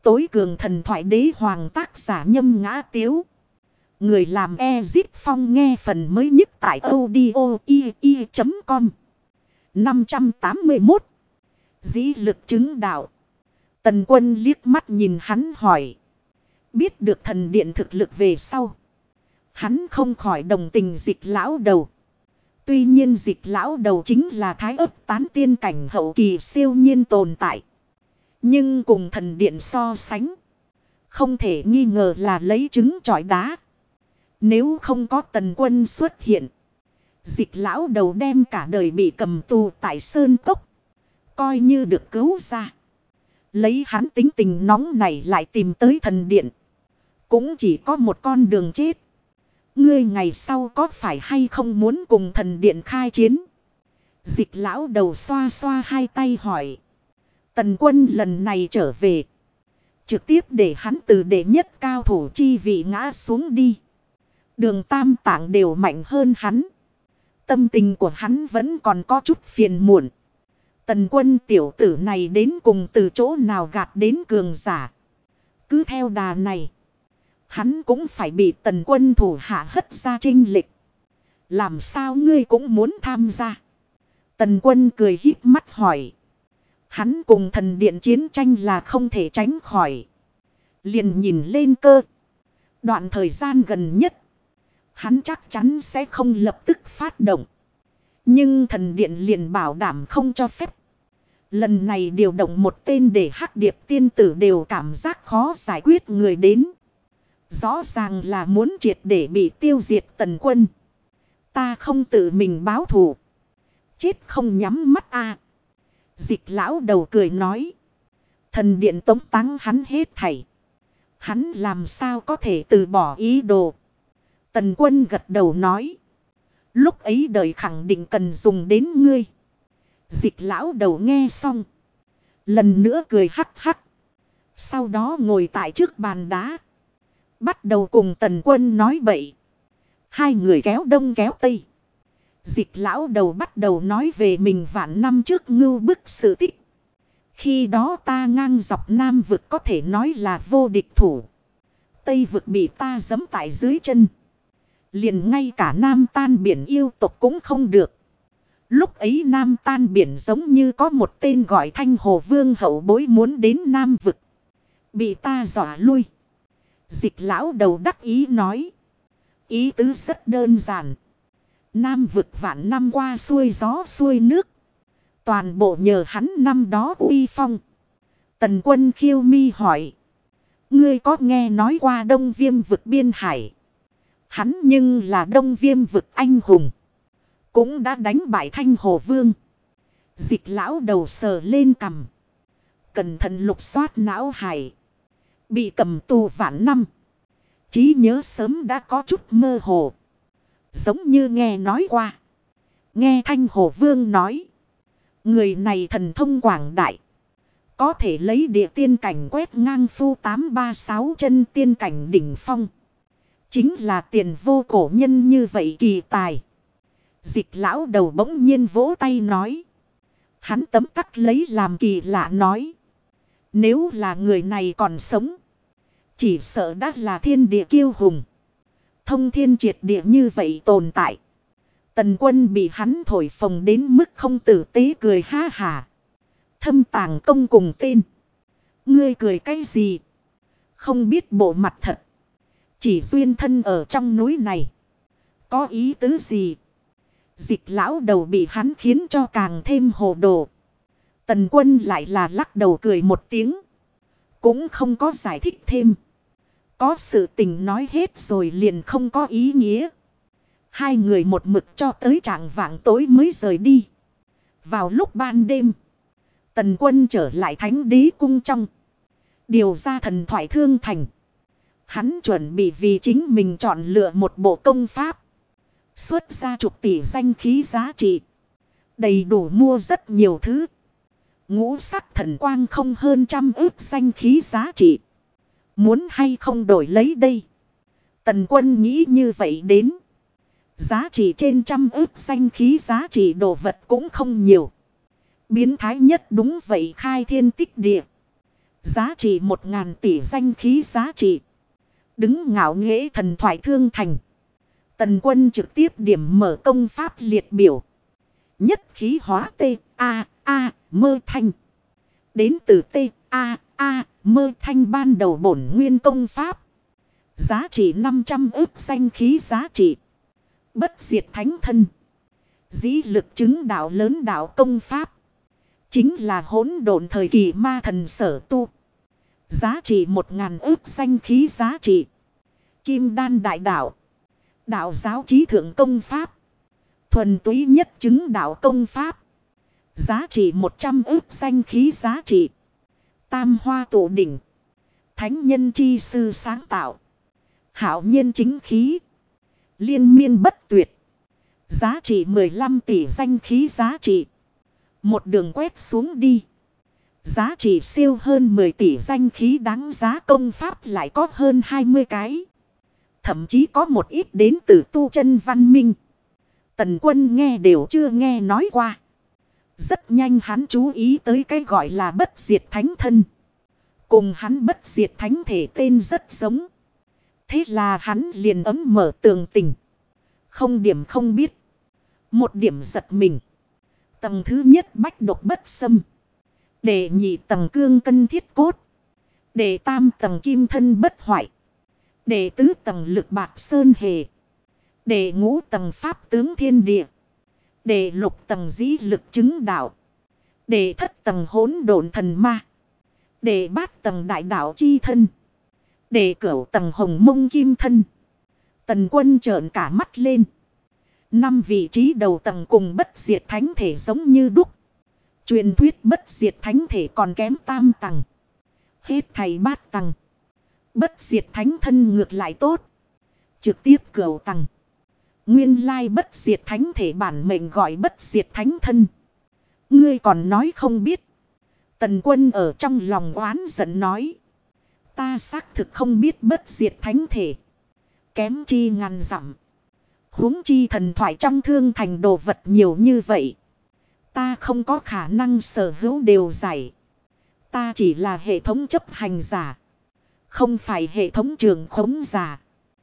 tối cường thần thoại đế hoàng tác giả Nhâm Ngã Tiếu. Người làm Ezip Phong nghe phần mới nhất tại audio.com. 581. Dĩ lực chứng đạo. Tần Quân liếc mắt nhìn hắn hỏi. Biết được thần điện thực lực về sau, hắn không khỏi đồng tình Dịch lão đầu. Tuy nhiên Dịch lão đầu chính là thái ấp tán tiên cảnh hậu kỳ siêu nhiên tồn tại. Nhưng cùng thần điện so sánh, không thể nghi ngờ là lấy trứng trọi đá. Nếu không có Tần Quân xuất hiện, Dịch lão đầu đem cả đời bị cầm tù tại Sơn Cốc, coi như được cứu ra. Lấy hắn tính tình nóng này lại tìm tới thần điện, cũng chỉ có một con đường chết. Ngươi ngày sau có phải hay không muốn cùng thần điện khai chiến? Dịch lão đầu xoa xoa hai tay hỏi. Tần Quân lần này trở về, trực tiếp để hắn từ đệ nhất cao thủ chi vị ngã xuống đi. Đường Tam Tạng đều mạnh hơn hắn. Tâm tình của hắn vẫn còn có chút phiền muộn. Tần Quân tiểu tử này đến cùng từ chỗ nào gạt đến cường giả. Cứ theo đà này, hắn cũng phải bị Tần Quân thủ hạ hất ra chênh lệch. Làm sao ngươi cũng muốn tham gia? Tần Quân cười híp mắt hỏi. Hắn cùng thần điện chiến tranh là không thể tránh khỏi. Liền nhìn lên cơ. Đoạn thời gian gần nhất, hắn chắc chắn sẽ không lập tức phát động. Nhưng thần điện liền bảo đảm không cho phép. Lần này điều động một tên để Hắc Điệp tiên tử đều cảm giác khó giải quyết người đến. Rõ ràng là muốn triệt để bị tiêu diệt Tần Quân. Ta không tự mình báo thù, chết không nhắm mắt a. Dịch lão đầu cười nói. Thần điện tống táng hắn hết thảy, hắn làm sao có thể từ bỏ ý đồ. Tần Quân gật đầu nói. Lúc ấy đời khẳng định cần dùng đến ngươi. Dịch lão đầu nghe xong, lần nữa cười hắc hắc. Sau đó ngồi tại trước bàn đá, bắt đầu cùng Tần Quân nói bậy. Hai người kéo đông kéo tây. Dịch lão đầu bắt đầu nói về mình vạn năm trước ngưu bức sự tích. Khi đó ta ngang dọc Nam vực có thể nói là vô địch thủ. Tây vực bị ta giẫm tại dưới chân. Liền ngay cả Nam Tan biển yêu tộc cũng không được. Lúc ấy Nam Tan biển giống như có một tên gọi Thanh Hồ Vương hậu bối muốn đến Nam vực, bị ta dọa lui. Dịch lão đầu đắc ý nói. Ý tứ rất đơn giản. Nam vực vạn năm qua xuôi gió xuôi nước, toàn bộ nhờ hắn năm đó uy phong. Tần Quân khiêu mi hỏi. Ngươi có nghe nói qua Đông Viêm vực biên hải? Hắn nhưng là Đông Viêm vực anh hùng, cũng đã đánh bại Thanh Hồ Vương. Dịch lão đầu sờ lên cằm, cẩn thận lục soát não hải. Bị cầm tù vạn năm, trí nhớ sớm đã có chút mơ hồ. Giống như nghe nói qua. Nghe Thanh Hồ Vương nói, người này thần thông quảng đại, có thể lấy địa tiên cảnh quét ngang phu 836 chân tiên cảnh đỉnh phong. Chính là tiền vô cổ nhân như vậy kỳ tài. Dịch lão đầu bỗng nhiên vỗ tay nói. Hắn tấm tắc lấy làm kỳ lạ nói. Nếu là người này còn sống, chỉ sợ đã là thiên địa kiêu hùng, thông thiên triệt địa như vậy tồn tại. Tần Quân bị hắn thổi phồng đến mức không tử tế cười ha hả. Thâm Tàng Công cùng tên. Ngươi cười cái gì? Không biết bộ mặt thật. Chỉ duyên thân ở trong núi này, có ý tứ gì? Dịch lão đầu bị hắn khiến cho càng thêm hồ đồ. Tần Quân lại là lắc đầu cười một tiếng, cũng không có giải thích thêm. Có sự tình nói hết rồi liền không có ý nghĩa. Hai người một mực cho tới trạng vạng tối mới rời đi. Vào lúc ban đêm, Tần Quân trở lại Thánh Đế cung trong, điều ra thần thoại Thương Thành. Hắn chuẩn bị vì chính mình chọn lựa một bộ công pháp, xuất ra chục tỷ danh khí giá trị, đầy đủ mua rất nhiều thứ. Ngũ sắc thần quang không hơn 100 ức danh khí giá trị. Muốn hay không đổi lấy đây? Tần Quân nghĩ như vậy đến. Giá trị trên 100 ức danh khí giá trị đồ vật cũng không nhiều. Biến thái nhất đúng vậy khai thiên tích địa. Giá trị 1.000 tỷ danh khí giá trị. Đứng ngạo nghễ thần thoại thương thành. Tần Quân trực tiếp điểm mở công pháp liệt biểu. Nhất khí hóa T, A, A, mơ thanh. Đến từ T, A, A, mơ thanh ban đầu bổn nguyên công pháp. Giá trị 500 ức danh khí giá trị. Bất diệt thánh thân. Dĩ lực chứng đạo lớn đạo công pháp. Chính là hỗn độn thời kỳ ma thần sở tu. Giá trị 1.000 ức danh khí giá trị. Kim đan đại đạo. Đạo giáo trí thượng công pháp. Thuần túy nhất chứng đạo công pháp. Giá trị 100 ức danh khí giá trị. Tam hoa tụ đỉnh. Thánh nhân chi sư sáng tạo. Hạo nhiên chính khí. Liên miên bất tuyệt. Giá trị 15 tỷ danh khí giá trị. Một đường quét xuống đi. Giá trị siêu hơn 10 tỷ danh khí đáng giá công pháp lại có hơn 20 cái. Thậm chí có một ít đến từ tu chân văn minh. Tần Quân nghe đều chưa nghe nói qua. Rất nhanh hắn chú ý tới cái gọi là bất diệt thánh thân. Cùng hắn bất diệt thánh thể tên rất giống. Thế là hắn liền ấm mở tường tình. Không điểm không biết. Một điểm giật mình. Tầng thứ nhất bách độc bất xâm. Đệ nhị tầng cương cân thiết cốt. Đệ tam tầng kim thân bất hoại. Đệ tứ tầng lực bạc sơn hề. Đệ ngũ tầng pháp tướng thiên địa. Đệ lục tầng dĩ lực chứng đạo. Đệ thất tầng hỗn độn thần ma. Đệ bát tầng đại đạo chi thân. Đệ cửu tầng hồng mông kim thân. Tần Quân trợn cả mắt lên. 5 vị trí đầu tầng cùng bất diệt thánh thể giống như đúc. Truyền thuyết bất diệt thánh thể còn kém tam tầng. Hết thầy bát tầng. Bất diệt thánh thân ngược lại tốt. Trực tiếp cửu tầng. Nguyên lai bất diệt thánh thể bản mệnh gọi bất diệt thánh thân. Ngươi còn nói không biết. Tần Quân ở trong lòng oán giận nói. Ta xác thực không biết bất diệt thánh thể. Kém chi ngàn dặm. Huống chi thần thoại trong thương thành đồ vật nhiều như vậy. Ta không có khả năng sở hữu đều giải. Ta chỉ là hệ thống chấp hành giả. Không phải hệ thống trường khống giả.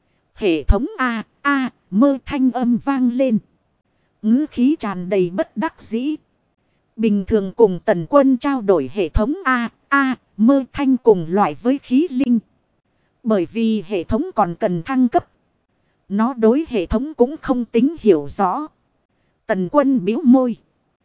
Hệ thống A, A, mơ thanh âm vang lên. Ngữ khí tràn đầy bất đắc dĩ. Bình thường cùng Tần Quân trao đổi hệ thống A, A, mơ thanh cùng loại với khí linh. Bởi vì hệ thống còn cần thăng cấp. Nó đối hệ thống cũng không tính hiểu rõ. Tần Quân bĩu môi.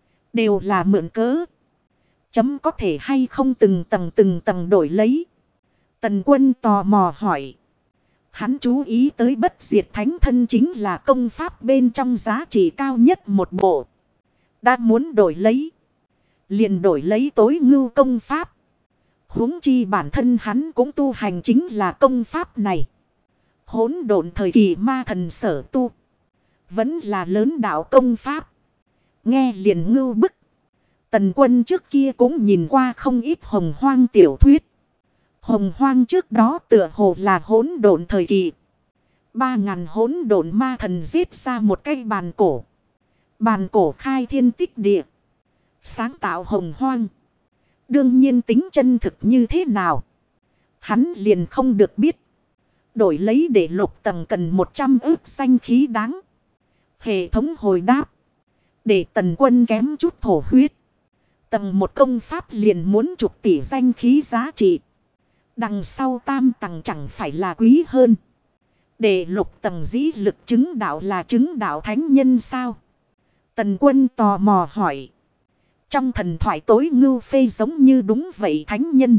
Đều là mượn cớ. Chấm có thể hay không từng tầng đổi lấy. Tần Quân tò mò hỏi. Hắn chú ý tới bất diệt thánh thân chính là công pháp bên trong giá trị cao nhất một bộ. Đã muốn đổi lấy. Liền đổi lấy tối ngưu công pháp. Huống chi bản thân hắn cũng tu hành chính là công pháp này. Hỗn độn thời kỳ ma thần sở tu. Vẫn là lớn đạo công pháp. Nghe liền ngưu bức. Tần Quân trước kia cũng nhìn qua không ít hồng hoang tiểu thuyết. Hồng hoang trước đó tựa hồ là hỗn độn thời kỳ. 3.000 hỗn độn ma thần giết ra một cây bàn cổ. Bàn cổ khai thiên tích địa. Sáng tạo hồng hoang. Đương nhiên tính chân thực như thế nào. Hắn liền không được biết. Đổi lấy để lục tầng cần 100 ức danh khí đáng. Hệ thống hồi đáp. Để Tần Quân kém chút thổ huyết. Tầng một công pháp liền muốn chục tỷ danh khí giá trị. Đằng sau tam tầng chẳng phải là quý hơn. Để lục tầng dĩ lực chứng đạo là chứng đạo thánh nhân sao? Tần Quân tò mò hỏi. Trong thần thoại tối ngưu phê giống như đúng vậy thánh nhân.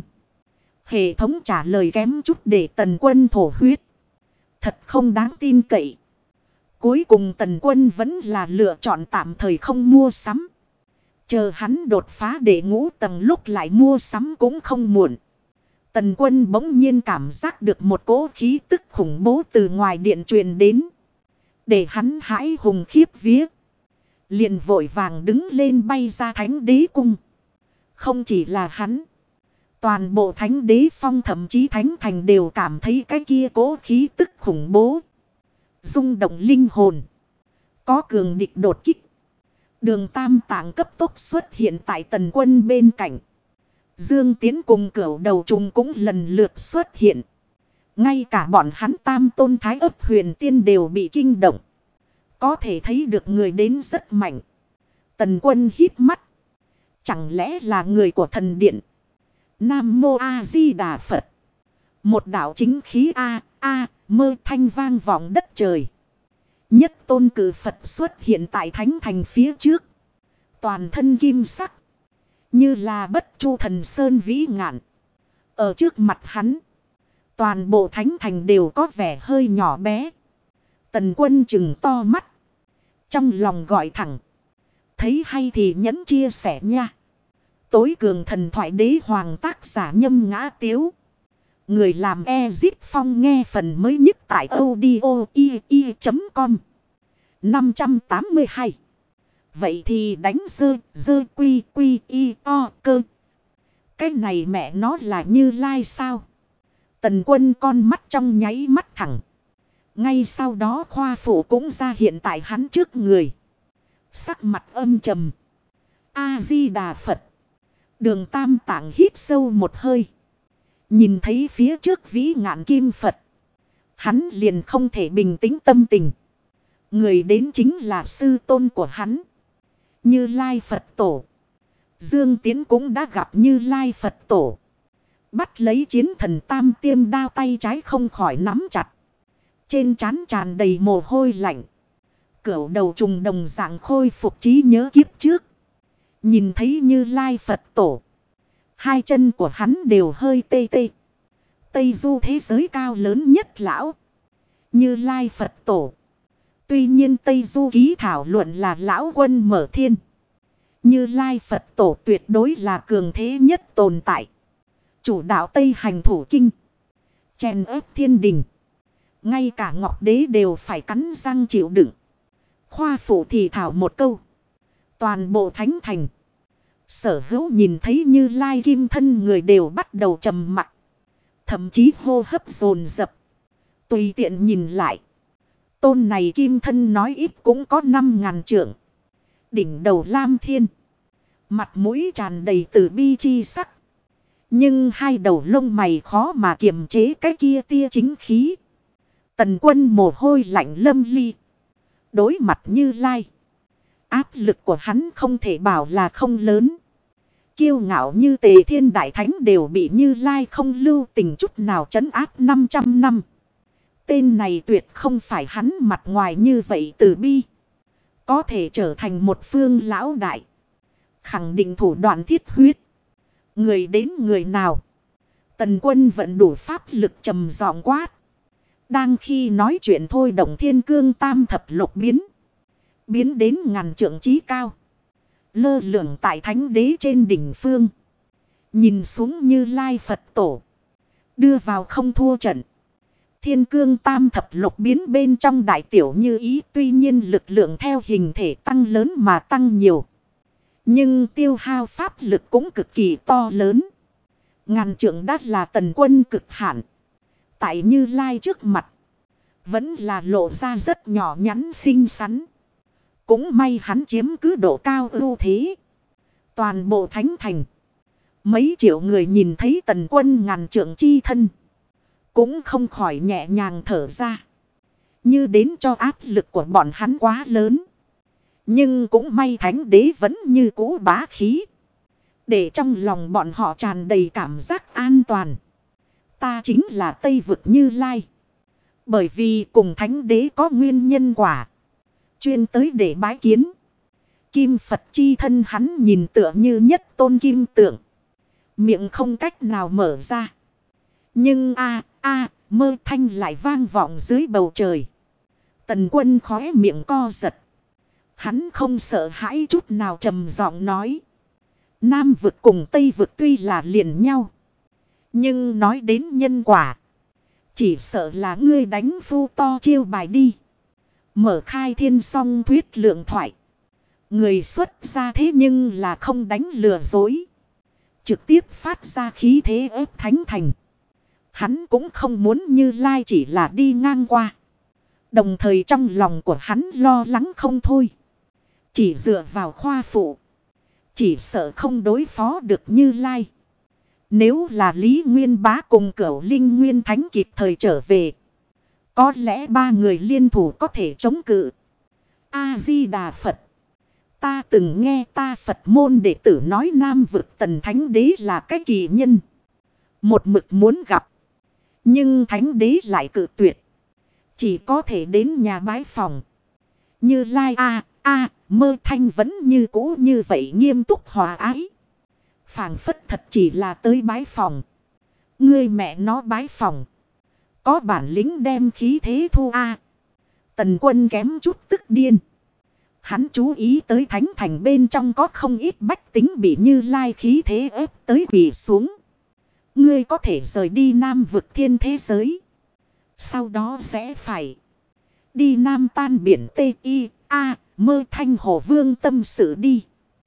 Hệ thống trả lời kém chút để Tần Quân thổ huyết. Thật không đáng tin cậy. Cuối cùng Tần Quân vẫn là lựa chọn tạm thời không mua sắm. Chờ hắn đột phá để ngũ tầng lúc lại mua sắm cũng không muộn. Tần Quân bỗng nhiên cảm giác được một cỗ khí tức khủng bố từ ngoài điện truyền đến. Để hắn hãi hùng khiếp vía. Liền vội vàng đứng lên bay ra Thánh Đế Cung. Không chỉ là hắn. Toàn bộ Thánh Đế Phong thậm chí Thánh Thành đều cảm thấy cái kia cỗ khí tức khủng bố. Rung động linh hồn. Có cường địch đột kích. Đường tam tạng cấp tốc xuất hiện tại Tần Quân bên cạnh. Dương Tiến cùng Cửu Đầu Trùng cũng lần lượt xuất hiện. Ngay cả bọn hắn Tam Tôn Thái Ấp Huyền Tiên đều bị kinh động. Có thể thấy được người đến rất mạnh. Tần Quân hít mắt. Chẳng lẽ là người của thần điện? Nam Mô A Di Đà Phật. Một đạo chính khí mơ thanh vang vọng đất trời. Nhất tôn cử Phật xuất hiện tại thánh thành phía trước. Toàn thân kim sắc. Như là Bất Chu Thần Sơn vĩ ngạn. Ở trước mặt hắn. Toàn bộ thánh thành đều có vẻ hơi nhỏ bé. Tần Quân trừng to mắt. Trong lòng gọi thẳng. Thấy hay thì nhẫn chia sẻ nha. Tối cường thần thoại đế hoàng tác giả Nhâm Ngã Tiếu. Người làm Ezip Phong nghe phần mới nhất tại audio.com 582. Vậy thì đánh dơ quy y o cơ. Cái này mẹ nó là Như Lai sao? Tần Quân con mắt trong nháy mắt thẳng. Ngay sau đó khoa phủ cũng ra hiện tại hắn trước người. Sắc mặt âm trầm. A-di-đà Phật. Đường Tam Tạng hít sâu một hơi. Nhìn thấy phía trước vĩ ngạn kim Phật. Hắn liền không thể bình tĩnh tâm tình. Người đến chính là sư tôn của hắn. Như Lai Phật Tổ. Dương Tiến cũng đã gặp Như Lai Phật Tổ. Bắt lấy chiến thần tam tiêm đao tay trái không khỏi nắm chặt. Trên trán tràn đầy mồ hôi lạnh. Cửu Đầu Trùng đồng dạng khôi phục trí nhớ kiếp trước. Nhìn thấy Như Lai Phật Tổ. Hai chân của hắn đều hơi tê tê. Tây Du thế giới cao lớn nhất lão. Như Lai Phật Tổ. Tuy nhiên Tây Du ký thảo luận là lão quân mở thiên. Như Lai Phật Tổ tuyệt đối là cường thế nhất tồn tại. Chủ đạo Tây hành thủ kinh. Chèn ép thiên đình. Ngay cả Ngọc Đế đều phải cắn răng chịu đựng. Khoa phủ thì thảo một câu. Toàn bộ thánh thành. Sở hữu nhìn thấy Như Lai kim thân người đều bắt đầu trầm mặc. Thậm chí hô hấp dồn dập. Tùy tiện nhìn lại. Tôn này kim thân nói ít cũng có 5.000 trượng. Đỉnh đầu lam thiên. Mặt mũi tràn đầy từ bi chi sắc. Nhưng hai đầu lông mày khó mà kiềm chế cái kia tia chính khí. Tần Quân mồ hôi lạnh lâm ly. Đối mặt Như Lai. Áp lực của hắn không thể bảo là không lớn. Kiêu ngạo như Tề Thiên Đại Thánh đều bị Như Lai không lưu tình chút nào trấn áp 500 năm. Tên này tuyệt không phải hắn mặt ngoài như vậy từ bi. Có thể trở thành một phương lão đại. Khẳng định thủ đoạn thiết huyết. Người đến người nào. Tần Quân vẫn đủ pháp lực trầm giọng quát. Đang khi nói chuyện thôi động thiên cương tam thập lục biến. Biến đến ngàn trượng chí cao. Lơ lửng tại thánh đế trên đỉnh phương. Nhìn xuống Như Lai Phật Tổ. Đưa vào không thua trận. Thiên cương tam thập lục biến bên trong đại tiểu như ý. Tuy nhiên lực lượng theo hình thể tăng lớn mà tăng nhiều. Nhưng tiêu hao pháp lực cũng cực kỳ to lớn. Ngàn trượng đắt là Tần Quân cực hạn. Tại Như Lai trước mặt. Vẫn là lộ ra rất nhỏ nhắn xinh xắn. Cũng may hắn chiếm cứ độ cao ưu thế. Toàn bộ thánh thành. Mấy triệu người nhìn thấy Tần Quân ngàn trượng chi thân. Cũng không khỏi nhẹ nhàng thở ra. Như đến cho áp lực của bọn hắn quá lớn. Nhưng cũng may thánh đế vẫn như cũ bá khí. Để trong lòng bọn họ tràn đầy cảm giác an toàn. Ta chính là Tây Vực Như Lai. Bởi vì cùng thánh đế có nguyên nhân quả. Chuyên tới để bái kiến. Kim Phật chi thân hắn nhìn tựa như nhất tôn kim tượng. Miệng không cách nào mở ra. Nhưng mơ thanh lại vang vọng dưới bầu trời. Tần Quân khóe miệng co giật. Hắn không sợ hãi chút nào trầm giọng nói. Nam vực cùng Tây vực tuy là liền nhau. Nhưng nói đến nhân quả. Chỉ sợ là ngươi đánh phu to chiêu bài đi. Mở khai thiên song thuyết lượng thoại. Người xuất ra thế nhưng là không đánh lừa dối. Trực tiếp phát ra khí thế ép thánh thành. Hắn cũng không muốn Như Lai chỉ là đi ngang qua. Đồng thời trong lòng của hắn lo lắng không thôi. Chỉ dựa vào khoa phụ. Chỉ sợ không đối phó được Như Lai. Nếu là Lý Nguyên Bá cùng Cửu Linh Nguyên Thánh kịp thời trở về, có lẽ ba người liên thủ có thể chống cự. A-di-đà Phật. Ta từng nghe ta Phật môn đệ tử nói Nam vực Tần Thánh Đế là cái kỳ nhân. Một mực muốn gặp. Nhưng Thánh Đế lại cự tuyệt. Chỉ có thể đến nhà bái phòng. Như Lai Mơ Thanh vẫn như cũ như vậy nghiêm túc hòa ái. Phảng phất thật chỉ là tới bái phòng. Ngươi mẹ nó bái phòng. Có bản lĩnh đem khí thế thu a. Tần Quân kém chút tức điên. Hắn chú ý tới thánh thành bên trong có không ít bách tính bị Như Lai khí thế ép tới quỳ xuống. Ngươi có thể rời đi Nam vực thiên thế giới. Sau đó sẽ phải đi Nam tan biển T.I.A. Mơ Thanh Hồ Vương tâm sự đi.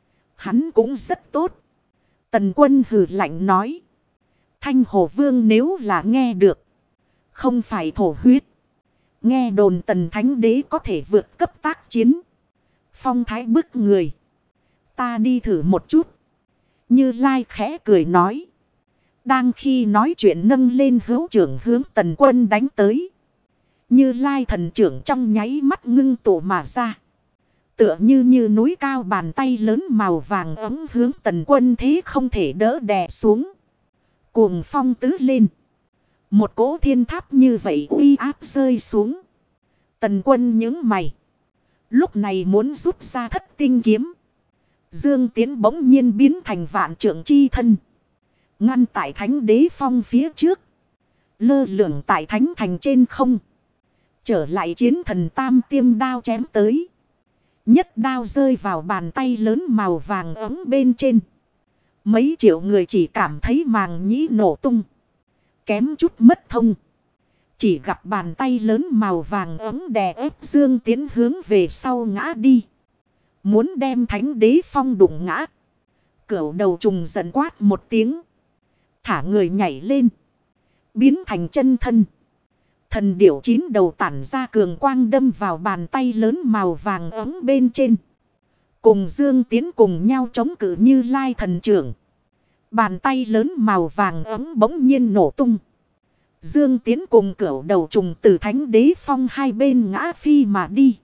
Hắn cũng rất tốt. Tần Quân hừ lạnh nói. Thanh Hồ Vương nếu là nghe được. Không phải thổ huyết. Nghe đồn Tần Thánh Đế có thể vượt cấp tác chiến. Phong thái bức người. Ta đi thử một chút. Như Lai khẽ cười nói. Đang khi nói chuyện nâng lên hữu trưởng hướng Tần Quân đánh tới. Như Lai thần trưởng trong nháy mắt ngưng tụ mà ra. Tựa như núi cao bàn tay lớn màu vàng ấm hướng Tần Quân thế không thể đỡ đè xuống. Cuồng phong tứ lên. Một cỗ thiên tháp như vậy uy áp rơi xuống. Tần Quân nhướng mày. Lúc này muốn rút ra Thất Tinh kiếm. Dương Tiến bỗng nhiên biến thành vạn trượng chi thân. Ngăn tại Thánh Đế phong phía trước. Lơ lửng tại Thánh thành trên không. Trở lại chiến thần tam tiêm đao chém tới. Nhất đao rơi vào bàn tay lớn màu vàng ấm bên trên. Mấy triệu người chỉ cảm thấy màng nhĩ nổ tung. Kém chút mất thông. Chỉ gặp bàn tay lớn màu vàng ấm đè ép Dương Tiến hướng về sau ngã đi. Muốn đem Thánh Đế phong đụng ngã. Cửu đầu trùng giận quát một tiếng. Thả người nhảy lên. Biến thành chân thân. Thần điểu 9 đầu tản ra cường quang đâm vào bàn tay lớn màu vàng ấm bên trên. Cùng Dương Tiến cùng nhau chống cự Như Lai thần trưởng. Bàn tay lớn màu vàng ấm bỗng nhiên nổ tung. Dương Tiến cùng cửu đầu trùng từ Thánh Đế phong hai bên ngã phi mà đi.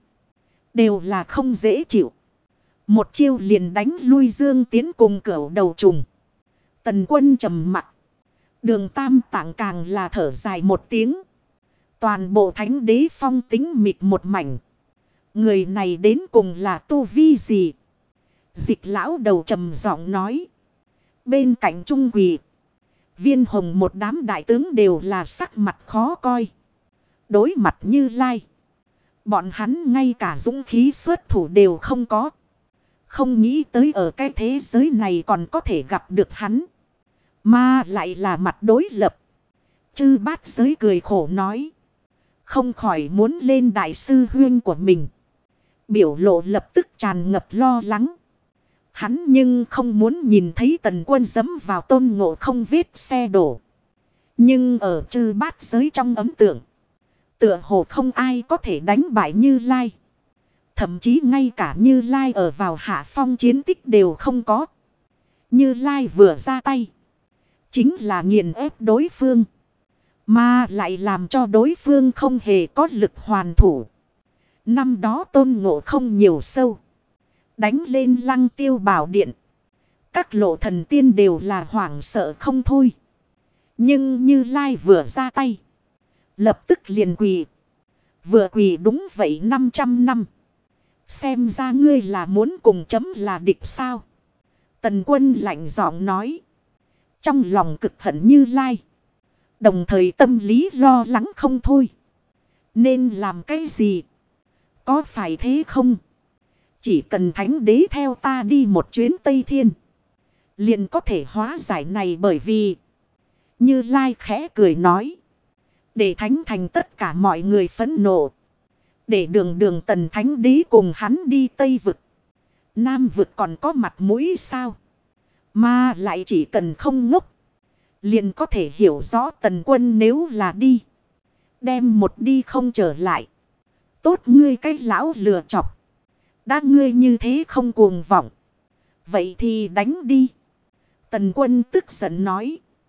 Đều là không dễ chịu. Một chiêu liền đánh lui Dương Tiến cùng cửu đầu trùng. Tần Quân trầm mặc. Đường Tam Tạng càng là thở dài một tiếng. Toàn bộ Thánh Đế phong tính mịt một mảnh. Người này đến cùng là tu vi gì? Dịch lão đầu trầm giọng nói. Bên cạnh Trung Quỳ. Viên Hồng một đám đại tướng đều là sắc mặt khó coi. Đối mặt Như Lai. Bọn hắn ngay cả dũng khí xuất thủ đều không có. Không nghĩ tới ở cái thế giới này còn có thể gặp được hắn. Mà lại là mặt đối lập. Chư Bát Giới cười khổ nói. Không khỏi muốn lên đại sư huynh của mình. Biểu lộ lập tức tràn ngập lo lắng. Hắn nhưng không muốn nhìn thấy Tần Quân dẫm vào Tôn Ngộ Không vết xe đổ. Nhưng ở Chư Bát Giới trong ấn tượng. Tựa hồ không ai có thể đánh bại Như Lai. Thậm chí ngay cả Như Lai ở vào hạ phong chiến tích đều không có. Như Lai vừa ra tay. Chính là nghiền ép đối phương. Mà lại làm cho đối phương không hề có lực hoàn thủ. Năm đó Tôn Ngộ Không nhiều sâu. Đánh lên Lăng Tiêu Bảo Điện. Các lộ thần tiên đều là hoảng sợ không thôi. Nhưng Như Lai vừa ra tay. Lập tức liền quỳ. Vừa quỳ đúng vậy 500 năm. Xem ra ngươi là muốn cùng chấm là địch sao. Tần Quân lạnh giọng nói. Trong lòng cực hận Như Lai. Đồng thời tâm lý lo lắng không thôi. Nên làm cái gì? Có phải thế không? Chỉ cần Thánh Đế theo ta đi một chuyến Tây Thiên. Liền có thể hóa giải này bởi vì. Như Lai khẽ cười nói. Để Thánh thành tất cả mọi người phẫn nộ. Để đường Tần Thánh Đế cùng hắn đi Tây Vực. Nam Vực còn có mặt mũi sao? Mà lại chỉ cần không ngốc. Liền có thể hiểu rõ Tần Quân nếu là đi. Đem một đi không trở lại. Tốt ngươi cái lão lừa chọc. Đã ngươi như thế không cuồng vọng. Vậy thì đánh đi. Tần Quân tức giận nói.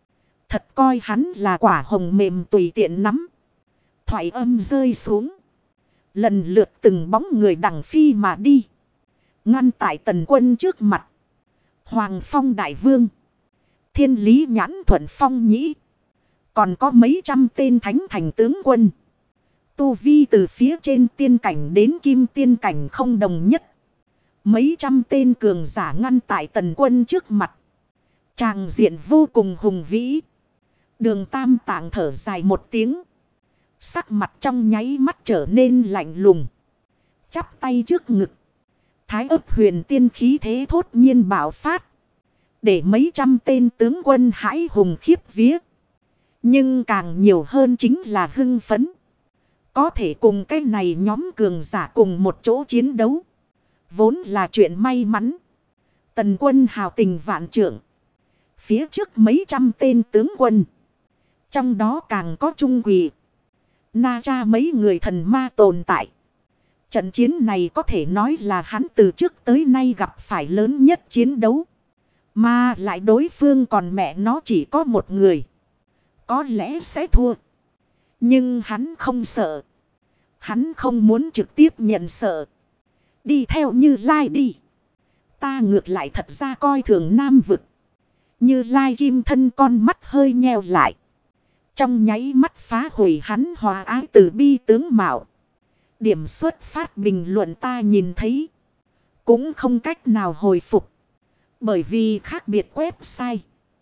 thật coi hắn là quả hồng mềm tùy tiện nắm. Thoại âm rơi xuống. Lần lượt từng bóng người đằng phi mà đi. Ngăn tại Tần Quân trước mặt. Hoàng Phong Đại Vương. Thiên Lý Nhãn Thuận Phong Nhĩ. Còn có mấy trăm tên thánh thành tướng quân. Tu vi từ phía trên tiên cảnh đến kim tiên cảnh không đồng nhất. Mấy trăm tên cường giả ngăn tại Tần Quân trước mặt. Tràng diện vô cùng hùng vĩ. Đường Tam Tạng thở dài một tiếng. Sắc mặt trong nháy mắt trở nên lạnh lùng. Chắp tay trước ngực. Thái ấp huyền tiên khí thế thốt nhiên bạo phát. Để mấy trăm tên tướng quân hãi hùng khiếp vía. Nhưng càng nhiều hơn chính là hưng phấn. Có thể cùng cái này nhóm cường giả cùng một chỗ chiến đấu. Vốn là chuyện may mắn. Tần Quân hào tình vạn trượng. Phía trước mấy trăm tên tướng quân. Trong đó càng có Trung Quỳ. Na Cha mấy người thần ma tồn tại. Trận chiến này có thể nói là hắn từ trước tới nay gặp phải lớn nhất chiến đấu. Mà lại đối phương còn mẹ nó chỉ có một người. Có lẽ sẽ thua. Nhưng hắn không sợ. Hắn không muốn trực tiếp nhận sợ. Đi theo Như Lai đi. Ta ngược lại thật ra coi thường Nam vực. Như Lai kim thân con mắt hơi nheo lại. Trong nháy mắt phá hủy hắn hòa ái từ bi tướng mạo. Điểm xuất phát bình luận ta nhìn thấy. Cũng không cách nào hồi phục. Bởi vì khác biệt website.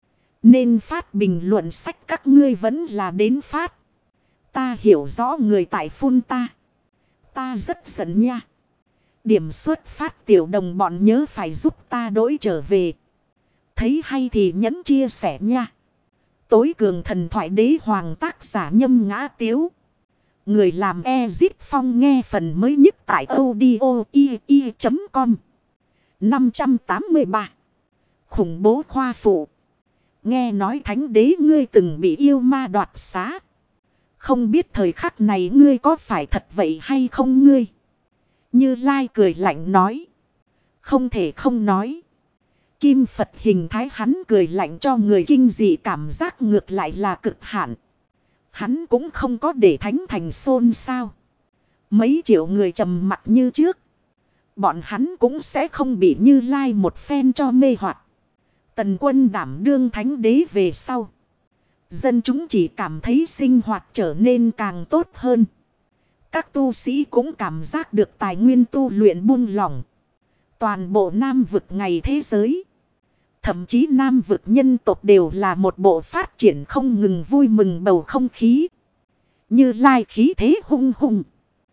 Nên phát bình luận sách các ngươi vẫn là đến phát. Ta hiểu rõ người tại phun ta. Ta rất giận nha. Điểm xuất phát tiểu đồng bọn nhớ phải giúp ta đổi trở về. Thấy hay thì nhấn chia sẻ nha. Tối cường thần thoại đế hoàng tác giả Nhâm Ngã Tiếu. Người làm Ezip Phong nghe phần mới nhất tại audio.com. 583. Khủng bố khoa phụ. Nghe nói thánh đế ngươi từng bị yêu ma đoạt xá. Không biết thời khắc này ngươi có phải thật vậy hay không ngươi? Như Lai cười lạnh nói. Không thể không nói. Kim Phật hình thái hắn cười lạnh cho người kinh dị cảm giác ngược lại là cực hạn. Hắn cũng không có để thánh thành xôn xao. Mấy triệu người trầm mặc như trước. Bọn hắn cũng sẽ không bị Như Lai một phen cho mê hoặc. Tần Quân đảm đương thánh đế về sau. Dân chúng chỉ cảm thấy sinh hoạt trở nên càng tốt hơn. Các tu sĩ cũng cảm giác được tài nguyên tu luyện buông lỏng. Toàn bộ Nam vực ngày thế giới. Thậm chí Nam vực nhân tộc đều là một bộ phát triển không ngừng vui mừng bầu không khí. Như Lai khí thế hung hùng.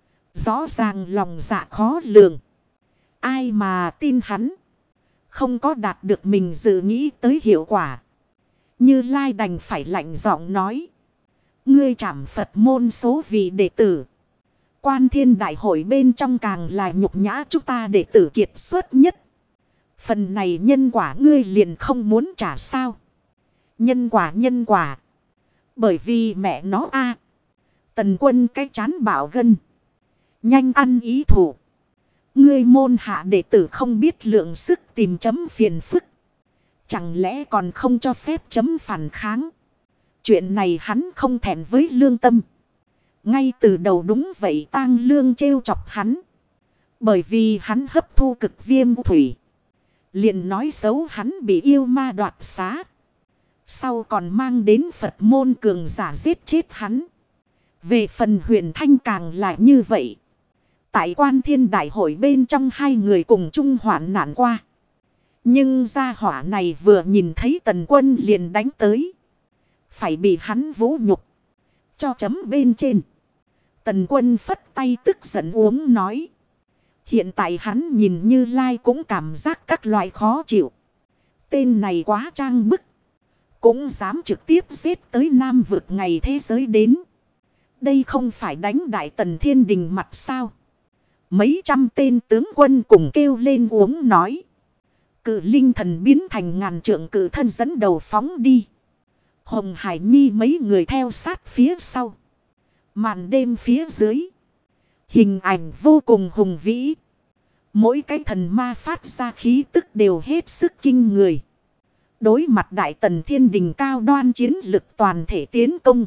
Rõ ràng lòng dạ khó lường. Ai mà tin hắn. Không có đạt được mình dự nghĩ tới hiệu quả. Như Lai đành phải lạnh giọng nói. Ngươi trảm Phật môn số vị đệ tử. Quan Thiên đại hội bên trong càng là nhục nhã chúng ta đệ tử kiệt xuất nhất. Phần này nhân quả ngươi liền không muốn trả sao. Nhân quả. Bởi vì mẹ nó a Tần Quân cái chán bảo gân. Nhanh ăn ý thủ. Ngươi môn hạ đệ tử không biết lượng sức tìm chấm phiền phức. Chẳng lẽ còn không cho phép chấm phản kháng. Chuyện này hắn không thèm với lương tâm. Ngay từ đầu đúng vậy Tang Lương trêu chọc hắn. Bởi vì hắn hấp thu cực viêm thủy. Liền nói xấu hắn bị yêu ma đoạt xá. Sau còn mang đến Phật môn cường giả giết chết hắn. Về phần Huyền Thanh càng là như vậy. Tại Quan Thiên đại hội bên trong hai người cùng chung hoạn nạn qua. Nhưng gia hỏa này vừa nhìn thấy Tần Quân liền đánh tới. Phải bị hắn vũ nhục. Cho chấm bên trên. Tần Quân phất tay tức giận uống nói. Hiện tại hắn nhìn Như Lai cũng cảm giác các loại khó chịu. Tên này quá trang bức. Cũng dám trực tiếp giết tới Nam vực ngày thế giới đến. Đây không phải đánh Đại Tần Thiên Đình mặt sao. Mấy trăm tên tướng quân cùng kêu lên uống nói. Cự linh thần biến thành ngàn trượng cự thân dẫn đầu phóng đi. Hồng Hải Nhi mấy người theo sát phía sau. Màn đêm phía dưới. Hình ảnh vô cùng hùng vĩ. Mỗi cái thần ma phát ra khí tức đều hết sức kinh người. Đối mặt Đại Tần Thiên Đình cao đoan chiến lực toàn thể tiến công.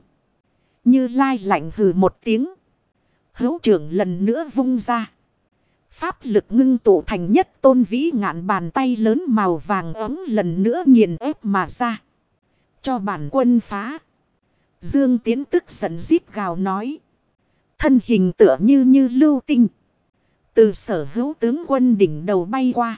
Như Lai lạnh hừ một tiếng. Hữu trưởng lần nữa vung ra. Pháp lực ngưng tụ thành nhất tôn vĩ ngạn bàn tay lớn màu vàng ấm lần nữa nghiền ép mà ra. Cho bản quân phá. Dương Tiến tức giận rít gào nói. Thân hình tựa như lưu tinh. Từ sở hữu tướng quân đỉnh đầu bay qua.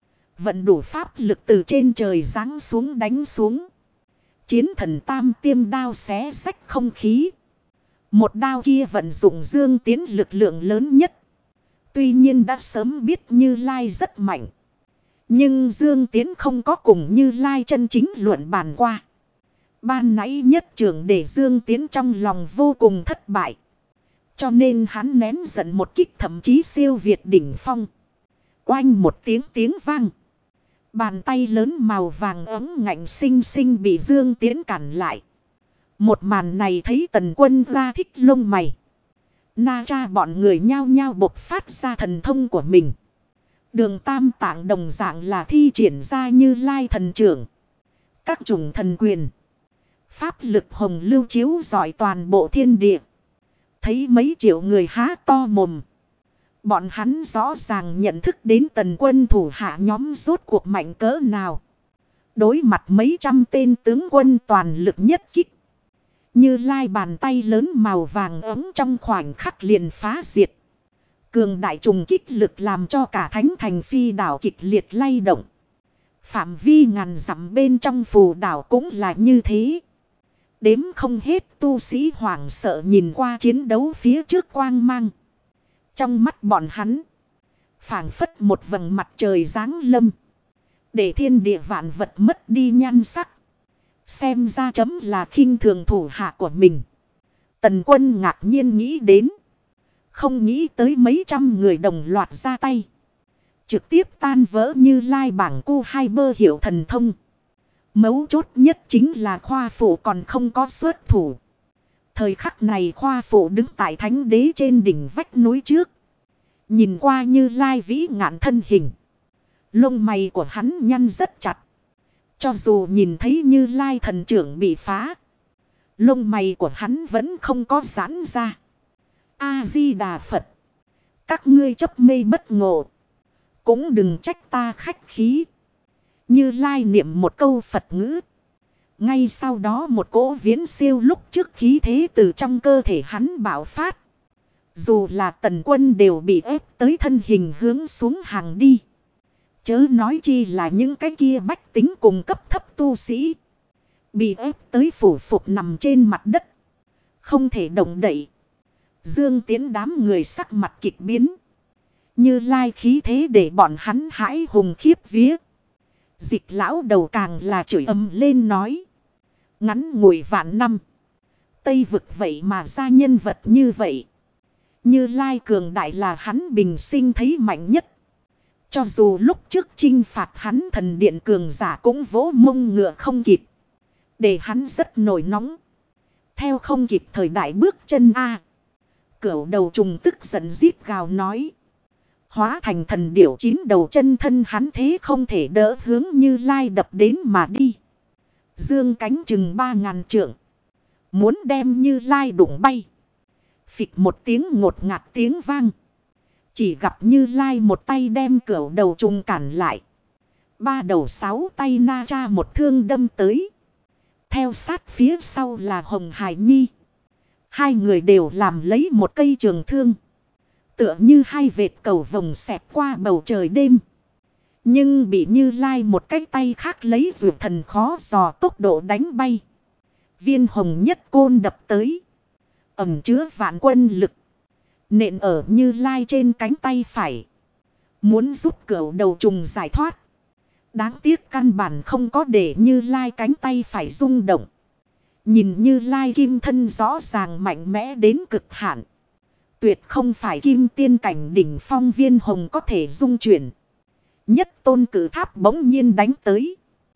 Vận đủ pháp lực từ trên trời giáng xuống đánh xuống. Chiến thần tam tiêm đao xé rách không khí. Một đao kia vận dụng Dương Tiến lực lượng lớn nhất. Tuy nhiên đã sớm biết Như Lai rất mạnh. Nhưng Dương Tiến không có cùng Như Lai chân chính luận bàn qua. Ban nãy nhất trường để Dương Tiến trong lòng vô cùng thất bại. Cho nên hắn nén giận một kích thậm chí siêu việt đỉnh phong. Oanh một tiếng vang. Bàn tay lớn màu vàng ấm ngạnh xinh xinh bị Dương Tiến cản lại. Một màn này thấy Tần Quân ra thích lông mày. Na Cha bọn người nhao nhao bộc phát ra thần thông của mình. Đường Tam Tạng đồng dạng là thi triển ra Như Lai thần trưởng. Các chủng thần quyền. Pháp lực hồng lưu chiếu rọi toàn bộ thiên địa. Thấy mấy triệu người há to mồm. Bọn hắn rõ ràng nhận thức đến Tần Quân thủ hạ nhóm rốt cuộc mạnh cỡ nào. Đối mặt mấy trăm tên tướng quân toàn lực nhất kích. Như Lai bàn tay lớn màu vàng ấm trong khoảnh khắc liền phá diệt. Cường đại trùng kích lực làm cho cả thánh thành phi đảo kịch liệt lay động. Phạm vi ngàn dặm bên trong phù đảo cũng là như thế. Đếm không hết tu sĩ hoảng sợ nhìn qua chiến đấu phía trước quang mang. Trong mắt bọn hắn, phảng phất một vầng mặt trời giáng lâm. Để thiên địa vạn vật mất đi nhan sắc. Xem ra chấm là khinh thường thủ hạ của mình. Tần Quân ngạc nhiên nghĩ đến. Không nghĩ tới mấy trăm người đồng loạt ra tay. Trực tiếp tan vỡ Như Lai bảng cu hai bơ hiệu thần thông. Mấu chốt nhất chính là Khoa Phụ còn không có xuất thủ. Thời khắc này Khoa Phụ đứng tại thánh đế trên đỉnh vách núi trước. Nhìn qua Như Lai vĩ ngạn thân hình. Lông mày của hắn nhăn rất chặt. Cho dù nhìn thấy Như Lai thần trưởng bị phá. Lông mày của hắn vẫn không có giãn ra. A-di-đà Phật. Các ngươi chấp mê bất ngộ. Cũng đừng trách ta khách khí. Như Lai niệm một câu Phật ngữ. Ngay sau đó một cỗ viễn siêu lúc trước khí thế từ trong cơ thể hắn bạo phát. Dù là Tần Quân đều bị ép tới thân hình hướng xuống hàng đi. Chớ nói chi là những cái kia bách tính cùng cấp thấp tu sĩ. Bị ép tới phủ phục nằm trên mặt đất. Không thể động đậy. Dương Tiến đám người sắc mặt kịch biến. Như Lai khí thế để bọn hắn hãi hùng khiếp vía. Dịch lão đầu càng là chửi ầm lên nói. Ngắn ngủi vạn năm. Tây vực vậy mà ra nhân vật như vậy. Như Lai cường đại là hắn bình sinh thấy mạnh nhất. Cho dù lúc trước chinh phạt hắn thần điện cường giả cũng vỗ mông ngựa không kịp. Để hắn rất nổi nóng. Theo không kịp thời đại bước chân A. Cửu đầu trùng tức giận rít gào nói. Hóa thành thần điểu 9 đầu chân thân hắn thế không thể đỡ hướng Như Lai đập đến mà đi. Dương cánh chừng 3000 trượng. Muốn đem Như Lai đụng bay. Phịch một tiếng ngột ngạt tiếng vang. Chỉ gặp Như Lai một tay đem cửu đầu trùng cản lại. 3 đầu 6 tay Na Cha một thương đâm tới. Theo sát phía sau là Hồng Hải Nhi. Hai người đều làm lấy một cây trường thương. Tựa như hai vệt cầu vồng xẹt qua bầu trời đêm. Nhưng bị Như Lai một cái tay khác lấy vượt thần khó dò tốc độ đánh bay. Viên hồng nhất côn đập tới. Ẩm chứa vạn quân lực. Nện ở Như Lai trên cánh tay phải. Muốn giúp cửu đầu trùng giải thoát. Đáng tiếc căn bản không có để Như Lai cánh tay phải rung động. Nhìn Như Lai kim thân rõ ràng mạnh mẽ đến cực hạn. Tuyệt không phải kim tiên cảnh đỉnh phong viên hồng có thể dung chuyển. Nhất tôn cử tháp bỗng nhiên đánh tới.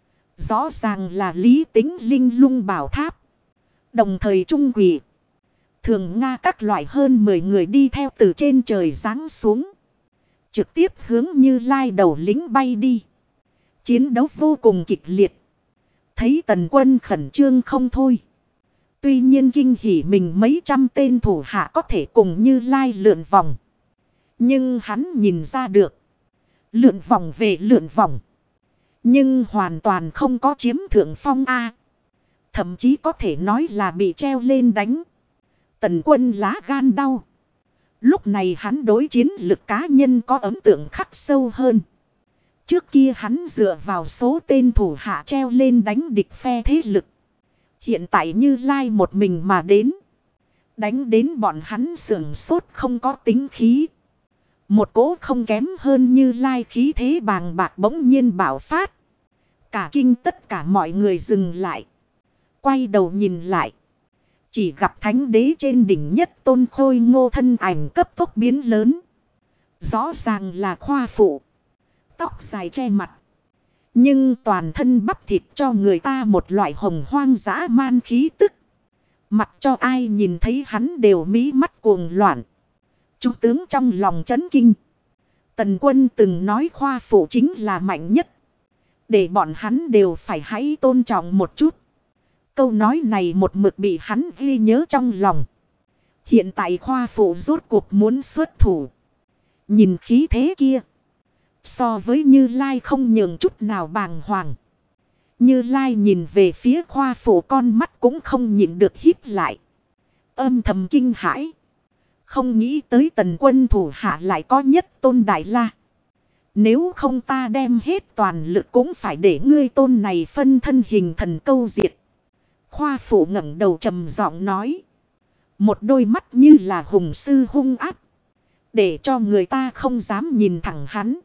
Rõ ràng là lý tính linh lung bảo tháp. Đồng thời trung quỷ. Thường Nga các loại hơn 10 người đi theo từ trên trời giáng xuống. Trực tiếp hướng Như Lai đầu lính bay đi. Chiến đấu vô cùng kịch liệt. Thấy Tần Quân khẩn trương không thôi. Tuy nhiên kinh hỉ mình mấy trăm tên thủ hạ có thể cùng Như Lai lượn vòng. Nhưng hắn nhìn ra được. Lượn vòng về lượn vòng. Nhưng hoàn toàn không có chiếm thượng phong A. Thậm chí có thể nói là bị treo lên đánh. Tần Quân lá gan đau. Lúc này hắn đối chiến lực cá nhân có ấn tượng khắc sâu hơn. Trước kia hắn dựa vào số tên thủ hạ treo lên đánh địch phe thế lực. Hiện tại Như Lai một mình mà đến. Đánh đến bọn hắn sưởng sốt không có tính khí. Một cỗ không kém hơn Như Lai khí thế bàng bạc bỗng nhiên bạo phát. Cả kinh tất cả mọi người dừng lại. Quay đầu nhìn lại. Chỉ gặp thánh đế trên đỉnh nhất tôn khôi ngô thân ảnh cấp tốc biến lớn. Rõ ràng là Khoa Phụ. Tóc dài che mặt. Nhưng toàn thân bắp thịt cho người ta một loại hồng hoang dã man khí tức. Mặc cho ai nhìn thấy hắn đều mí mắt cuồng loạn. Chú tướng trong lòng chấn kinh. Tần Quân từng nói Khoa Phụ chính là mạnh nhất. Để bọn hắn đều phải hãy tôn trọng một chút. Câu nói này một mực bị hắn ghi nhớ trong lòng. Hiện tại Khoa Phụ rốt cuộc muốn xuất thủ. Nhìn khí thế kia. So với Như Lai không nhường chút nào bàng hoàng. Như Lai nhìn về phía Khoa Phụ con mắt cũng không nhịn được híp lại. Âm thầm kinh hãi. Không nghĩ tới Tần Quân thủ hạ lại có nhất tôn Đại La. Nếu không ta đem hết toàn lực cũng phải để ngươi tôn này phân thân hình thần câu diệt. Khoa Phụ ngẩng đầu trầm giọng nói. Một đôi mắt như là hùng sư hung áp. Để cho người ta không dám nhìn thẳng hắn.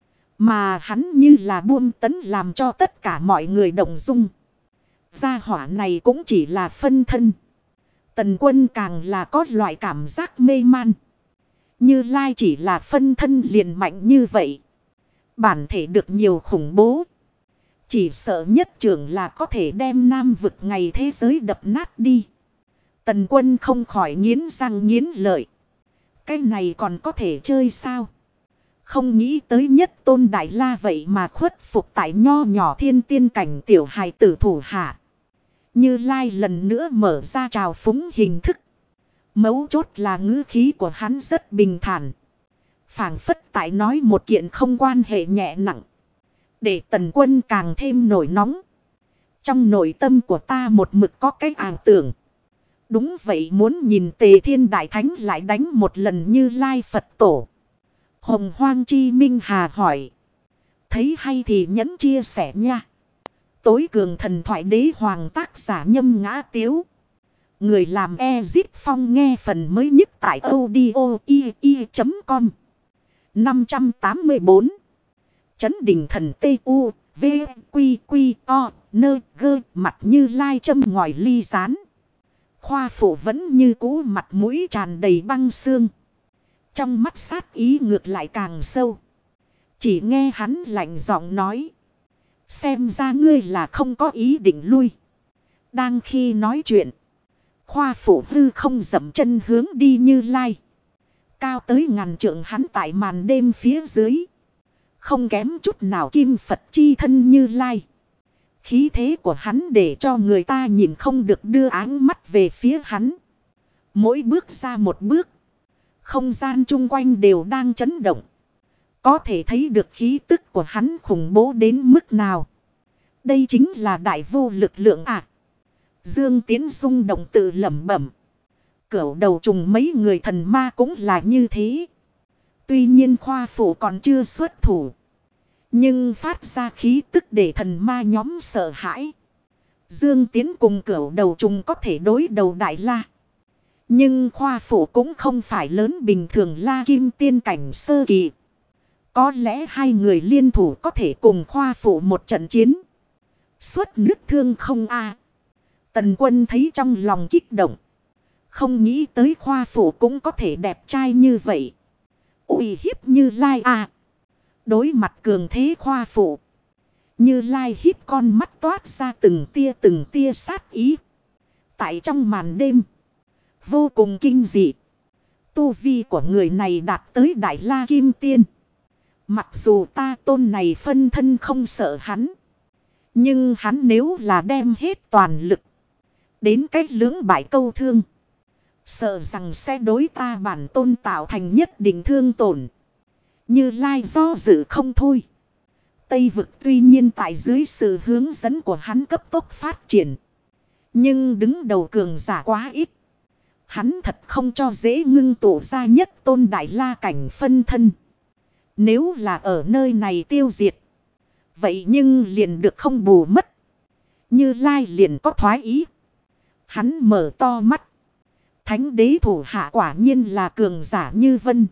Mà hắn như là buông tấn làm cho tất cả mọi người động dung. Gia hỏa này cũng chỉ là phân thân. Tần Quân càng là có loại cảm giác mê man. Như Lai chỉ là phân thân liền mạnh như vậy. Bản thể được nhiều khủng bố. Chỉ sợ nhất trưởng là có thể đem Nam vực ngày thế giới đập nát đi. Tần Quân không khỏi nghiến răng nghiến lợi. Cái này còn có thể chơi sao? Không nghĩ tới nhất tôn Đại La vậy mà khuất phục tại nho nhỏ thiên tiên cảnh tiểu hài tử thủ hạ. Như Lai lần nữa mở ra trào phúng hình thức. Mấu chốt là ngữ khí của hắn rất bình thản. Phảng phất tại nói một kiện không quan hệ nhẹ nặng. Để Tần Quân càng thêm nổi nóng. Trong nội tâm của ta một mực có cái ảo tưởng. Đúng vậy, muốn nhìn Tề Thiên Đại Thánh lại đánh một lần Như Lai Phật Tổ. Hồng Hoang Chi Minh Hà hỏi. Thấy hay thì nhấn chia sẻ nha. Tối cường thần thoại đế hoàng tác giả Nhâm Ngã Tiếu. Người làm Ezit Phong nghe phần mới nhất tại audio.com. 584. Chấn đỉnh thần T.U. V. Quy Quy O. Nơ gơ mặt Như Lai châm ngòi ly rán. Khoa Phụ vẫn như cũ mặt mũi tràn đầy băng xương. Trong mắt sát ý ngược lại càng sâu. Chỉ nghe hắn lạnh giọng nói. Xem ra ngươi là không có ý định lui. Đang khi nói chuyện. Khoa Phụ hư không dậm chân hướng đi Như Lai. Cao tới ngàn trượng hắn tại màn đêm phía dưới. Không kém chút nào Kim Phật chi thân Như Lai. Khí thế của hắn để cho người ta nhìn không được đưa áng mắt về phía hắn. Mỗi bước ra một bước. Không gian chung quanh đều đang chấn động. Có thể thấy được khí tức của hắn khủng bố đến mức nào. Đây chính là đại vô lực lượng à. Dương Tiến rung động tự lẩm bẩm. Cửu đầu trùng mấy người thần ma cũng là như thế. Tuy nhiên Khoa Phụ còn chưa xuất thủ. Nhưng phát ra khí tức để thần ma nhóm sợ hãi. Dương Tiến cùng cửu đầu trùng có thể đối đầu Đại La. Nhưng Khoa Phụ cũng không phải lớn bình thường La Kim tiên cảnh sơ kỳ. Có lẽ hai người liên thủ có thể cùng Khoa Phụ một trận chiến. Xuất nước thương không a. Tần Quân thấy trong lòng kích động. Không nghĩ tới Khoa Phụ cũng có thể đẹp trai như vậy. Uy hiếp Như Lai a. Đối mặt cường thế Khoa Phụ. Như Lai híp con mắt toát ra từng tia sát ý. Tại trong màn đêm. Vô cùng kinh dị. Tu vi của người này đạt tới Đại La Kim Tiên. Mặc dù ta tôn này phân thân không sợ hắn. Nhưng hắn nếu là đem hết toàn lực. Đến cách lưỡng bại câu thương. Sợ rằng sẽ đối ta bản tôn tạo thành nhất định thương tổn. Như Lai do dự không thôi. Tây vực tuy nhiên tại dưới sự hướng dẫn của hắn cấp tốc phát triển. Nhưng đứng đầu cường giả quá ít. Hắn thật không cho dễ ngưng tụ ra nhất tôn đại la cảnh phân thân. Nếu là ở nơi này tiêu diệt. Vậy nhưng liền được không bù mất. Như Lai liền có thoái ý. Hắn mở to mắt. Thánh đế thủ hạ quả nhiên là cường giả như vân.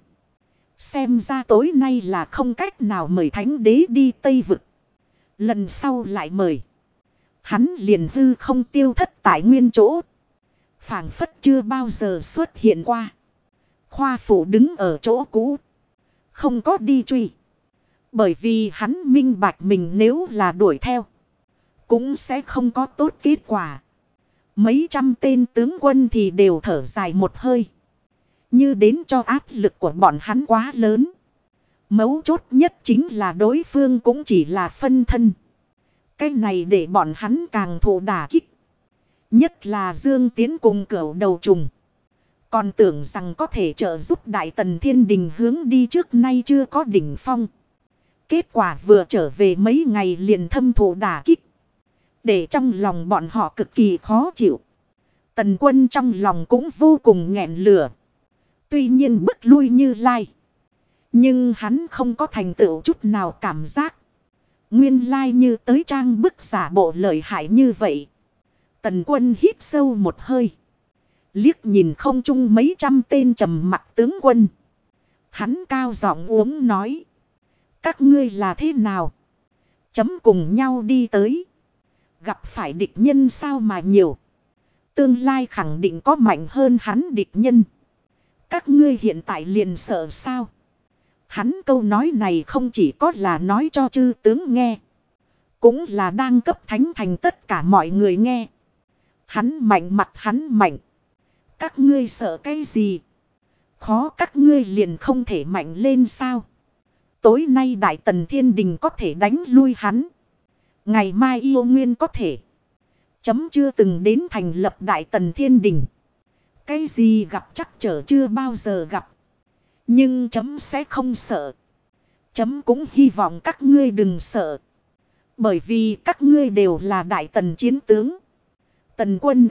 Xem ra tối nay là không cách nào mời thánh đế đi Tây Vực. Lần sau lại mời. Hắn liền hư không tiêu thất tại nguyên chỗ. Phảng phất chưa bao giờ xuất hiện qua. Khoa phủ đứng ở chỗ cũ. Không có đi truy. Bởi vì hắn minh bạch mình nếu là đuổi theo. Cũng sẽ không có tốt kết quả. Mấy trăm tên tướng quân thì đều thở dài một hơi. Như đến cho áp lực của bọn hắn quá lớn. Mấu chốt nhất chính là đối phương cũng chỉ là phân thân. Cái này để bọn hắn càng thụ đả kích. Nhất là Dương Tiến cùng cửu đầu trùng. Còn tưởng rằng có thể trợ giúp Đại Tần Thiên Đình hướng đi trước nay chưa có đỉnh phong. Kết quả vừa trở về mấy ngày liền thâm thụ đả kích. Để trong lòng bọn họ cực kỳ khó chịu. Tần Quân trong lòng cũng vô cùng nghẹn lửa. Tuy nhiên bức lui Như Lai. Nhưng hắn không có thành tựu chút nào cảm giác. Nguyên lai như tới trang bức giả bộ lợi hại như vậy. Tần Quân hít sâu một hơi. Liếc nhìn không chung mấy trăm tên trầm mặc tướng quân. Hắn cao giọng uống nói. Các ngươi là thế nào? Chấm cùng nhau đi tới. Gặp phải địch nhân sao mà nhiều. Tương lai khẳng định có mạnh hơn hắn địch nhân. Các ngươi hiện tại liền sợ sao? Hắn câu nói này không chỉ có là nói cho chư tướng nghe. Cũng là đang cấp thánh thành tất cả mọi người nghe. Hắn mạnh mặt hắn mạnh. Các ngươi sợ cái gì? Khó các ngươi liền không thể mạnh lên sao? Tối nay Đại Tần Thiên Đình có thể đánh lui hắn. Ngày mai Yêu Nguyên có thể. Chấm chưa từng đến thành lập Đại Tần Thiên Đình. Cái gì gặp chắc trở chưa bao giờ gặp. Nhưng chấm sẽ không sợ. Chấm cũng hy vọng các ngươi đừng sợ. Bởi vì các ngươi đều là Đại Tần chiến tướng. Tần Quân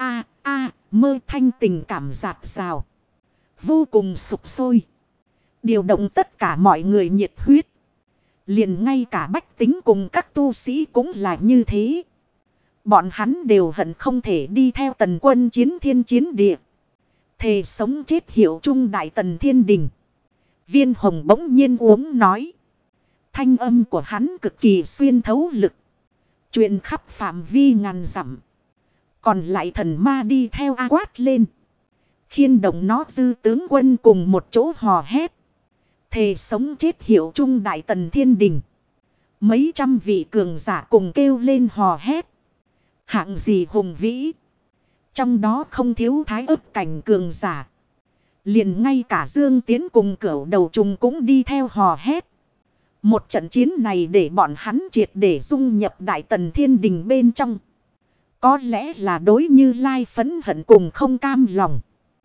mơ thanh tình cảm dạt dào. Vô cùng sục sôi. Điều động tất cả mọi người nhiệt huyết. Liền ngay cả bách tính cùng các tu sĩ cũng là như thế. Bọn hắn đều hận không thể đi theo Tần Quân chiến thiên chiến địa. Thề sống chết hiệu chung Đại Tần Thiên Đình. Viên Hồng bỗng nhiên uống nói. Thanh âm của hắn cực kỳ xuyên thấu lực. Truyền khắp phạm vi ngàn dặm. Còn lại thần ma đi theo quát lên. Khiên động nó dư tướng quân cùng một chỗ hò hét. Thề sống chết hiệu chung Đại Tần Thiên Đình. Mấy trăm vị cường giả cùng kêu lên hò hét. Hạng gì hùng vĩ. Trong đó không thiếu thái ức cảnh cường giả. Liền ngay cả Dương Tiến cùng cửu đầu trùng cũng đi theo hò hét. Một trận chiến này để bọn hắn triệt để dung nhập Đại Tần Thiên Đình bên trong. Có lẽ là đối Như Lai phẫn hận cùng không cam lòng.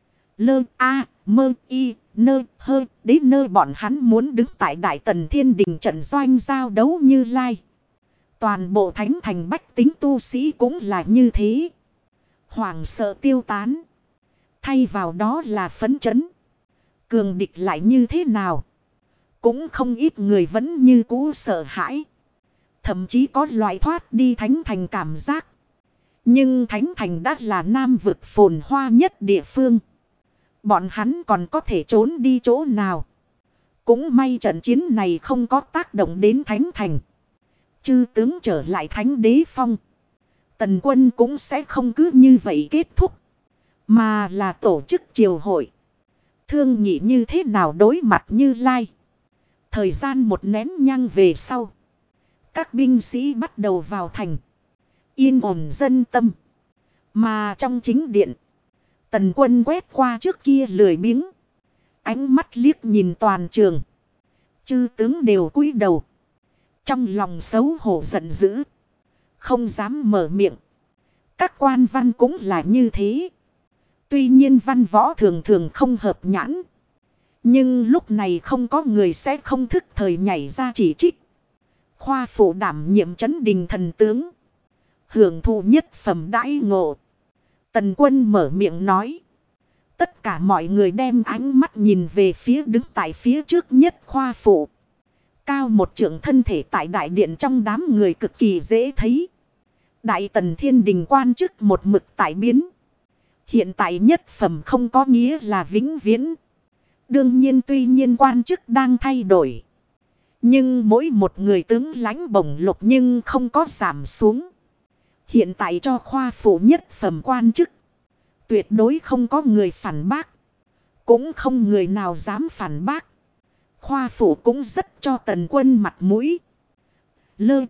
Đến nơi bọn hắn muốn đứng tại Đại Tần Thiên Đình trận doanh giao đấu Như Lai. Toàn bộ thánh thành bách tính tu sĩ cũng là như thế. Hoảng sợ tiêu tán. Thay vào đó là phấn chấn. Cường địch lại như thế nào? Cũng không ít người vẫn như cũ sợ hãi. Thậm chí có loại thoát đi thánh thành cảm giác. Nhưng thánh thành đã là nam vực phồn hoa nhất địa phương. Bọn hắn còn có thể trốn đi chỗ nào? Cũng may trận chiến này không có tác động đến thánh thành. Chư tướng trở lại thánh đế phong. Tần Quân cũng sẽ không cứ như vậy kết thúc. Mà là tổ chức triều hội. Thương nghị như thế nào đối mặt Như Lai. Thời gian một nén nhang về sau. Các binh sĩ bắt đầu vào thành. Yên ổn dân tâm. Mà trong chính điện. Tần Quân quét qua trước kia lười biếng. Ánh mắt liếc nhìn toàn trường. Chư tướng đều cúi đầu. Trong lòng xấu hổ giận dữ. không dám mở miệng. Các quan văn cũng là như thế. Tuy nhiên văn võ thường thường không hợp nhãn. Nhưng lúc này không có người sẽ không thức thời nhảy ra chỉ trích. Khoa phụ đảm nhiệm trấn đình thần tướng. Hưởng thụ nhất phẩm đãi ngộ. Tần Quân mở miệng nói. Tất cả mọi người đem ánh mắt nhìn về phía đứng tại phía trước nhất khoa phụ. Cao một trượng thân thể tại đại điện trong đám người cực kỳ dễ thấy. Đại tần thiên đình quan chức một mực tại biến. Hiện tại nhất phẩm không có nghĩa là vĩnh viễn. Đương nhiên tuy nhiên quan chức đang thay đổi. Nhưng mỗi một người tướng lãnh bổng lục nhưng không có giảm xuống. Hiện tại cho khoa phụ nhất phẩm quan chức. Tuyệt đối không có người phản bác. Cũng không người nào dám phản bác. Khoa phụ cũng rất cho Tần Quân mặt mũi. Lơ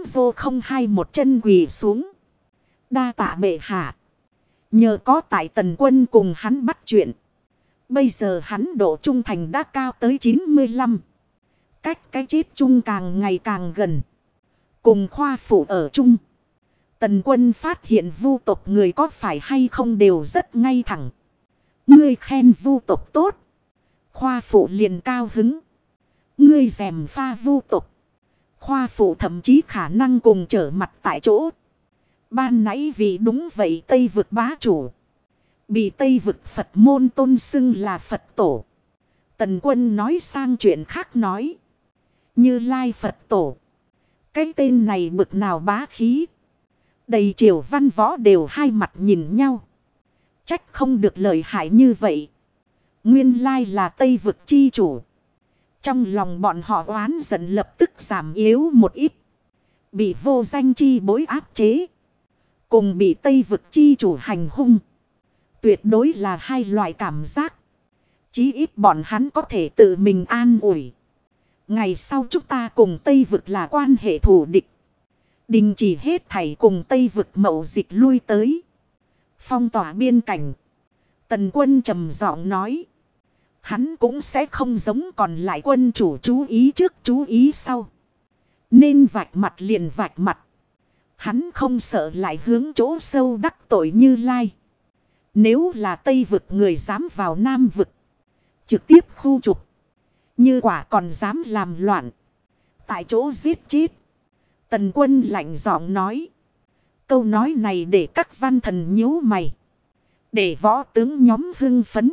802 một chân quỳ xuống. Đa tạ bệ hạ. Nhờ có tại Tần Quân cùng hắn bắt chuyện. Bây giờ hắn độ trung thành đã cao tới 95. Cách cái chết chung càng ngày càng gần. Cùng khoa phụ ở chung. Tần Quân phát hiện vu tộc người có phải hay không đều rất ngay thẳng. Ngươi khen vu tộc tốt. Khoa phụ liền cao hứng. Ngươi dèm pha vu tộc. Khoa phụ thậm chí khả năng cùng trở mặt tại chỗ. Ban nãy vì đúng vậy Tây vực bá chủ. Bị Tây vực Phật môn tôn xưng là Phật tổ. Tần Quân nói sang chuyện khác nói. Như Lai Phật tổ. Cái tên này bực nào bá khí. Đầy triều văn võ đều hai mặt nhìn nhau. Trách không được lợi hại như vậy. Nguyên lai là Tây vực chi chủ. Trong lòng bọn họ oán giận lập tức giảm yếu một ít. Bị vô danh chi bối áp chế. Cùng bị Tây vực chi chủ hành hung. Tuyệt đối là hai loại cảm giác. Chí ít bọn hắn có thể tự mình an ủi. Ngày sau chúng ta cùng Tây vực là quan hệ thù địch. Đình chỉ hết thảy cùng Tây vực mậu dịch lui tới. Phong tỏa biên cảnh. Tần Quân trầm giọng nói. Hắn cũng sẽ không giống còn lại quân chủ chú ý trước chú ý sau. Nên vạch mặt liền vạch mặt. Hắn không sợ lại hướng chỗ sâu đắc tội Như Lai. Nếu là Tây vực người dám vào Nam vực. Trực tiếp khu trục. Như quả còn dám làm loạn. Tại chỗ giết chết. Tần Quân lạnh giọng nói. Câu nói này để các văn thần nhíu mày. Để võ tướng nhóm hưng phấn.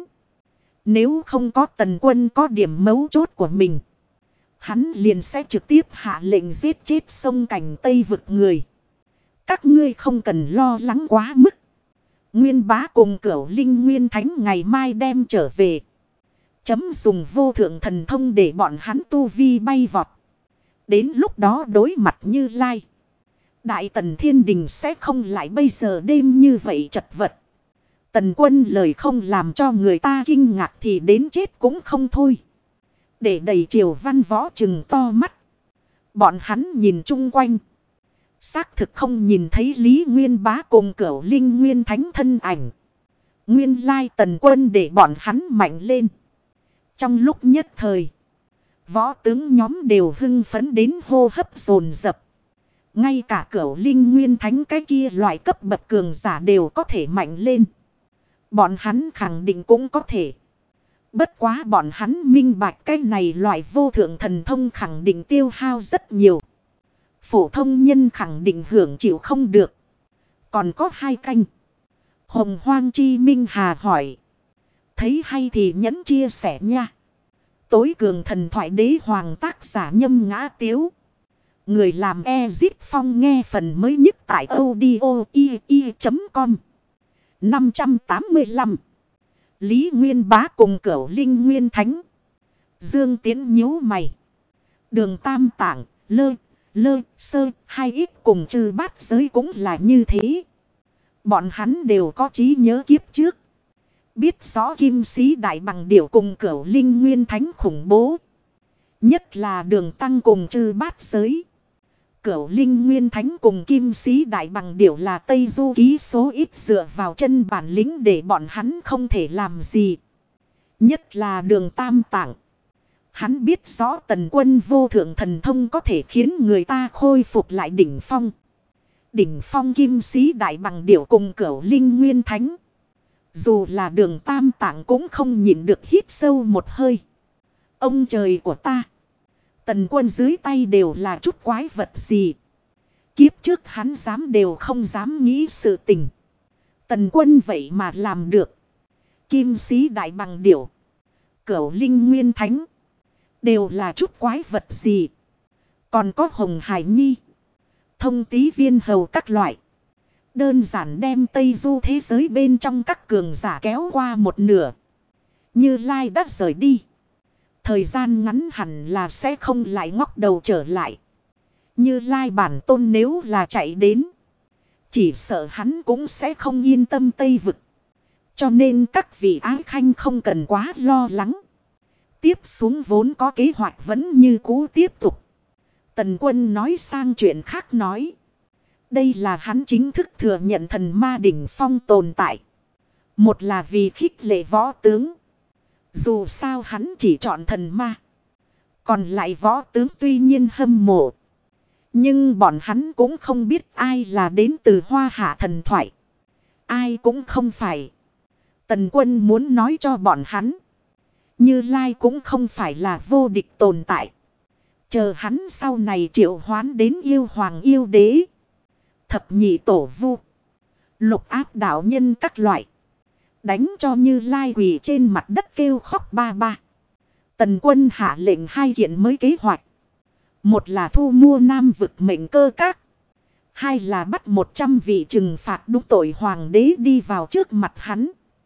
Nếu không có Tần Quân có điểm mấu chốt của mình. Hắn liền sẽ trực tiếp hạ lệnh giết chết sông cảnh Tây vực người. Các ngươi không cần lo lắng quá mức. Nguyên Bá cùng Cửu Linh Nguyên Thánh ngày mai đem trở về. Chấm dùng vô thượng thần thông để bọn hắn tu vi bay vọt. Đến lúc đó đối mặt Như Lai. Đại tần thiên đình sẽ không lại bây giờ đêm như vậy chật vật. Tần Quân lời không làm cho người ta kinh ngạc thì đến chết cũng không thôi. Để đầy triều văn võ chừng to mắt. Bọn hắn nhìn chung quanh. Xác thực không nhìn thấy Lý Nguyên Bá cùng Cửu Linh Nguyên Thánh thân ảnh. Nguyên lai Tần Quân để bọn hắn mạnh lên. Trong lúc nhất thời. Võ tướng nhóm đều hưng phấn đến hô hấp dồn dập. Ngay cả Cửu Linh Nguyên Thánh cái kia loại cấp bậc cường giả đều có thể mạnh lên. Bọn hắn khẳng định cũng có thể. Bất quá bọn hắn minh bạch cái này loại vô thượng thần thông khẳng định tiêu hao rất nhiều. Phổ thông nhân khẳng định hưởng chịu không được. Còn có 2 canh. Hồng Hoang Chi Minh Hà hỏi. Thấy hay thì nhấn chia sẻ nha. Tối cường thần thoại đế hoàng tác giả Nhâm Ngã Tiếu. Người làm Ezit Phong nghe phần mới nhất tại audio.com 585. Lý Nguyên Bá cùng Cửu Linh Nguyên Thánh. Dương Tiến nhíu mày. Đường Tam Tạng, Lơ, Sơ, 2X cùng Chư Bát Giới cũng là như thế. Bọn hắn đều có trí nhớ kiếp trước. Biết rõ Kim Sĩ Đại Bằng Điểu cùng Cửu Linh Nguyên Thánh khủng bố. Nhất là Đường Tăng cùng Chư Bát Giới. Cửu Linh Nguyên Thánh cùng Kim Sĩ Đại Bằng Điểu là Tây Du Ký số ít dựa vào chân bản lĩnh để bọn hắn không thể làm gì. Nhất là Đường Tam Tạng. Hắn biết rõ Tần Quân vô thượng thần thông có thể khiến người ta khôi phục lại đỉnh phong. Đỉnh phong kim sĩ đại bằng điểu cùng Cửu Linh Nguyên Thánh. Dù là Đường Tam Tạng cũng không nhịn được hít sâu một hơi. Ông trời của ta. Tần Quân dưới tay đều là chút quái vật gì. Kiếp trước hắn dám đều không dám nghĩ sự tình. Tần Quân vậy mà làm được. Kim sĩ đại bằng điểu, Cửu Linh Nguyên Thánh, đều là chút quái vật gì. Còn có Hồng Hải Nhi, Thông Tý Viên Hầu các loại. Đơn giản đem Tây Du thế giới bên trong các cường giả kéo qua một nửa. Như Lai đã rời đi. Thời gian ngắn hẳn là sẽ không lại ngóc đầu trở lại. Như Lai bản tôn nếu là chạy đến, chỉ sợ hắn cũng sẽ không yên tâm Tây Vực. Cho nên các vị ái khanh không cần quá lo lắng. Tiếp xuống vốn có kế hoạch vẫn như cũ tiếp tục. Tần Quân nói sang chuyện khác nói. Đây là hắn chính thức thừa nhận thần ma đỉnh phong tồn tại. Một là vì khích lệ võ tướng. Dù sao hắn chỉ chọn thần ma. Còn lại võ tướng tuy nhiên hâm mộ. Nhưng bọn hắn cũng không biết ai là đến từ Hoa Hạ thần thoại. Ai cũng không phải. Tần Quân muốn nói cho bọn hắn. Như Lai cũng không phải là vô địch tồn tại. Chờ hắn sau này triệu hoán đến yêu hoàng yêu đế. Thập nhị tổ vu. Lục áp đạo nhân các loại. Đánh cho Như Lai quỳ trên mặt đất kêu khóc ba ba. Tần Quân hạ lệnh hai kiện mới kế hoạch. Một là thu mua Nam Vực mệnh cơ các. Hai là bắt 100 vị trừng phạt đúng tội hoàng đế đi vào trước mặt hắn.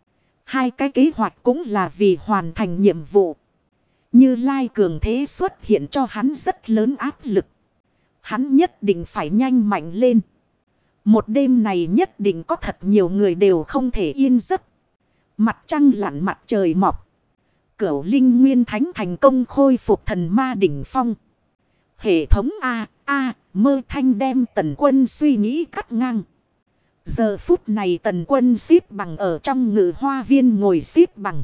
Hai cái kế hoạch cũng là vì hoàn thành nhiệm vụ. Như Lai cường thế xuất hiện cho hắn rất lớn áp lực. Hắn nhất định phải nhanh mạnh lên. Một đêm này nhất định có thật nhiều người đều không thể yên giấc. Mặt trăng lặn mặt trời mọc. Cửu Linh Nguyên Thánh thành công khôi phục thần ma đỉnh phong. Hệ thống mơ thanh đem Tần Quân suy nghĩ cắt ngang. Giờ phút này Tần Quân xếp bằng ở trong ngự hoa viên ngồi xếp bằng.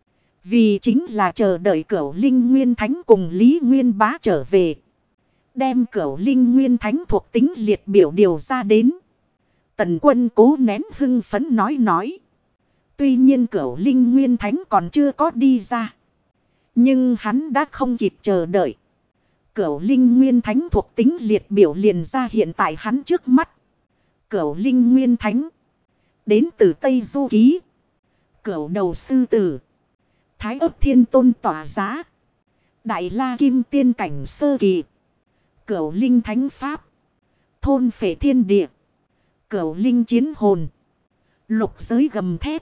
Vì chính là chờ đợi Cửu Linh Nguyên Thánh cùng Lý Nguyên Bá trở về. Đem Cửu Linh Nguyên Thánh thuộc tính liệt biểu điều ra đến. Tần Quân cố nén hưng phấn nói. Tuy nhiên Cửu Linh Nguyên Thánh còn chưa có đi ra. Nhưng hắn đã không kịp chờ đợi. Cửu Linh Nguyên Thánh thuộc tính liệt biểu liền ra hiện tại hắn trước mắt. Cửu Linh Nguyên Thánh. Đến từ Tây Du Ký. Cửu Đầu Sư Tử. Thái Ấp Thiên Tôn tỏa giá. Đại La Kim Tiên Cảnh Sơ Kỳ. Cửu Linh Thánh Pháp. Thôn Phệ Thiên Địa. Cửu Linh Chiến Hồn. Lục Giới Gầm Thép.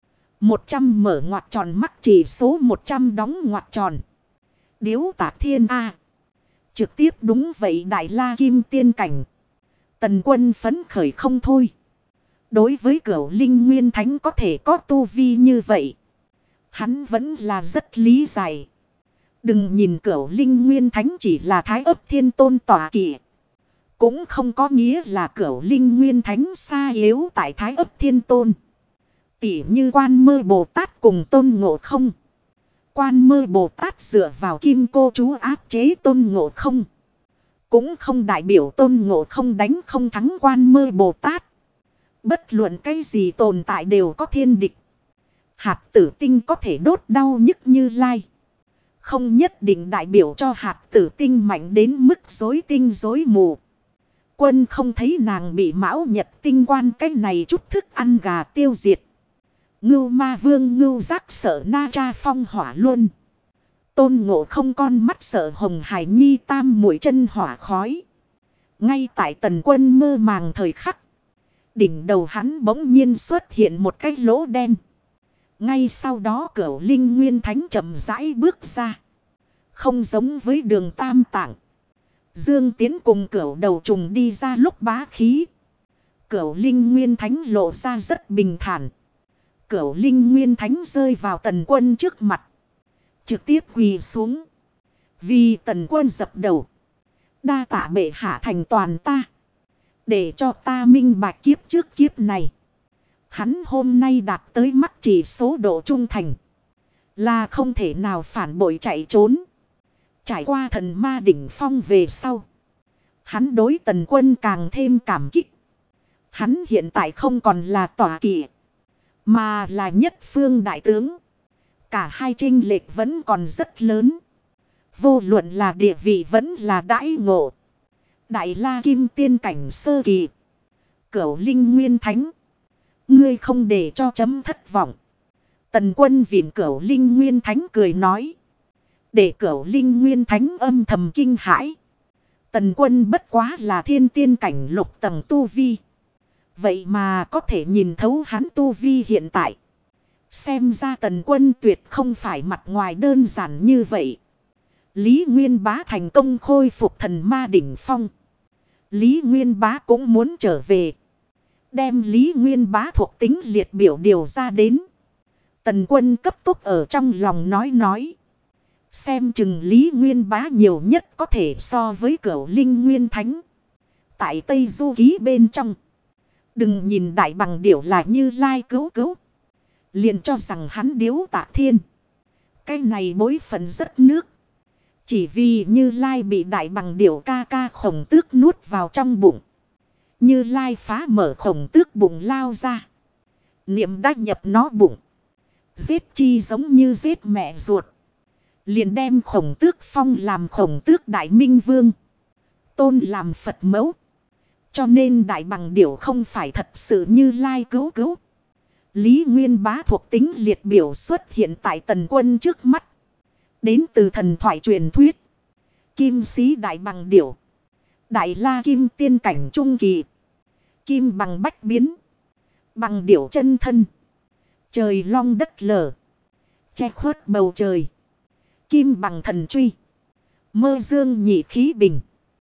100 mở ngoặc tròn mắc chỉ số 100 đóng ngoặc tròn. Điếu Tạc Thiên A. Trực tiếp đúng vậy Đại La Kim Tiên Cảnh. Tần Quân phấn khởi không thôi. Đối với Cửu Linh Nguyên Thánh có thể có tu vi như vậy. Hắn vẫn là rất lý giải. Đừng nhìn Cửu Linh Nguyên Thánh chỉ là Thái Ấp Thiên Tôn tỏa kỵ. Cũng không có nghĩa là Cửu Linh Nguyên Thánh xa yếu tại Thái Ấp Thiên Tôn. Tỉ như Quan Mơ Bồ Tát cùng Tôn Ngộ Không. Quan Mơ Bồ Tát dựa vào kim cô chú áp chế Tôn Ngộ Không. Cũng không đại biểu Tôn Ngộ Không đánh không thắng Quan Mơ Bồ Tát. Bất luận cái gì tồn tại đều có thiên địch. Hạt tử tinh có thể đốt đau nhức Như Lai. Không nhất định đại biểu cho hạt tử tinh mạnh đến mức rối tinh rối mù. Quân không thấy nàng bị Mão Nhật tinh quan cái này chút thức ăn gà tiêu diệt. Ngưu Ma Vương Ngưu Giác sợ Na Cha phong hỏa luôn. Tôn Ngộ Không con mắt sợ Hồng Hải Nhi tam mũi chân hỏa khói. Ngay tại Tần Quân mơ màng thời khắc. Đỉnh đầu hắn bỗng nhiên xuất hiện một cái lỗ đen. Ngay sau đó Cửu Linh Nguyên Thánh chậm rãi bước ra. Không giống với Đường Tam Tạng. Dương Tiến cùng Cửu Đầu Trùng đi ra lúc bá khí. Cửu Linh Nguyên Thánh lộ ra rất bình thản. Cửu Linh Nguyên Thánh rơi vào Tần Quân trước mặt. Trực tiếp quỳ xuống. Vì Tần Quân dập đầu. Đa tạ bệ hạ thành toàn ta. Để cho ta minh bạch kiếp trước kiếp này. Hắn hôm nay đạt tới mắc chỉ số độ trung thành. Là không thể nào phản bội chạy trốn. Trải qua thần ma đỉnh phong về sau. Hắn đối Tần Quân càng thêm cảm kích. Hắn hiện tại không còn là tọa kỵ, mà là nhất phương đại tướng. Cả hai chênh lệch vẫn còn rất lớn. Vô luận là địa vị vẫn là đãi ngộ. Đại La Kim tiên cảnh sơ kỳ, Cửu Linh Nguyên Thánh, ngươi không để cho chấm thất vọng. Tần Quân vịn Cửu Linh Nguyên Thánh cười nói. Để Cửu Linh Nguyên Thánh âm thầm kinh hãi. Tần Quân bất quá là thiên tiên cảnh lục tầng tu vi. Vậy mà có thể nhìn thấu hắn tu vi hiện tại. Xem ra Tần Quân tuyệt không phải mặt ngoài đơn giản như vậy. Lý Nguyên Bá thành công khôi phục thần ma đỉnh phong. Lý Nguyên Bá cũng muốn trở về. Đem Lý Nguyên Bá thuộc tính liệt biểu điều ra đến. Tần Quân cấp tốc ở trong lòng nói. Xem chừng Lý Nguyên Bá nhiều nhất có thể so với Cửu Linh Nguyên Thánh. Tại Tây Du Ký bên trong. Đừng nhìn Đại Bằng Điểu là Như Lai cứu. Liền cho rằng hắn Điếu Tạ Thiên. Cái này bối phận rất nước. Chỉ vì Như Lai bị Đại Bằng Điểu ca ca Khổng Tước nuốt vào trong bụng. Như Lai phá mở Khổng Tước bụng lao ra. Niệm đã nhập nó bụng. Giết chi giống như giết mẹ ruột. Liền đem Khổng Tước phong làm Khổng Tước Đại Minh Vương. Tôn làm Phật mẫu. Cho nên Đại Bằng Điểu không phải thật sự Như Lai cứu. Lý Nguyên Bá thuộc tính liệt biểu xuất hiện tại Tần Quân trước mắt. Đến từ thần thoại truyền thuyết. Kim sĩ Đại Bằng Điểu. Đại La Kim tiên cảnh trung kỳ. Kim bằng bách biến. Bằng điểu chân thân. Trời long đất lở. Che khuất bầu trời. Kim bằng thần truy. Mơ dương nhị khí bình.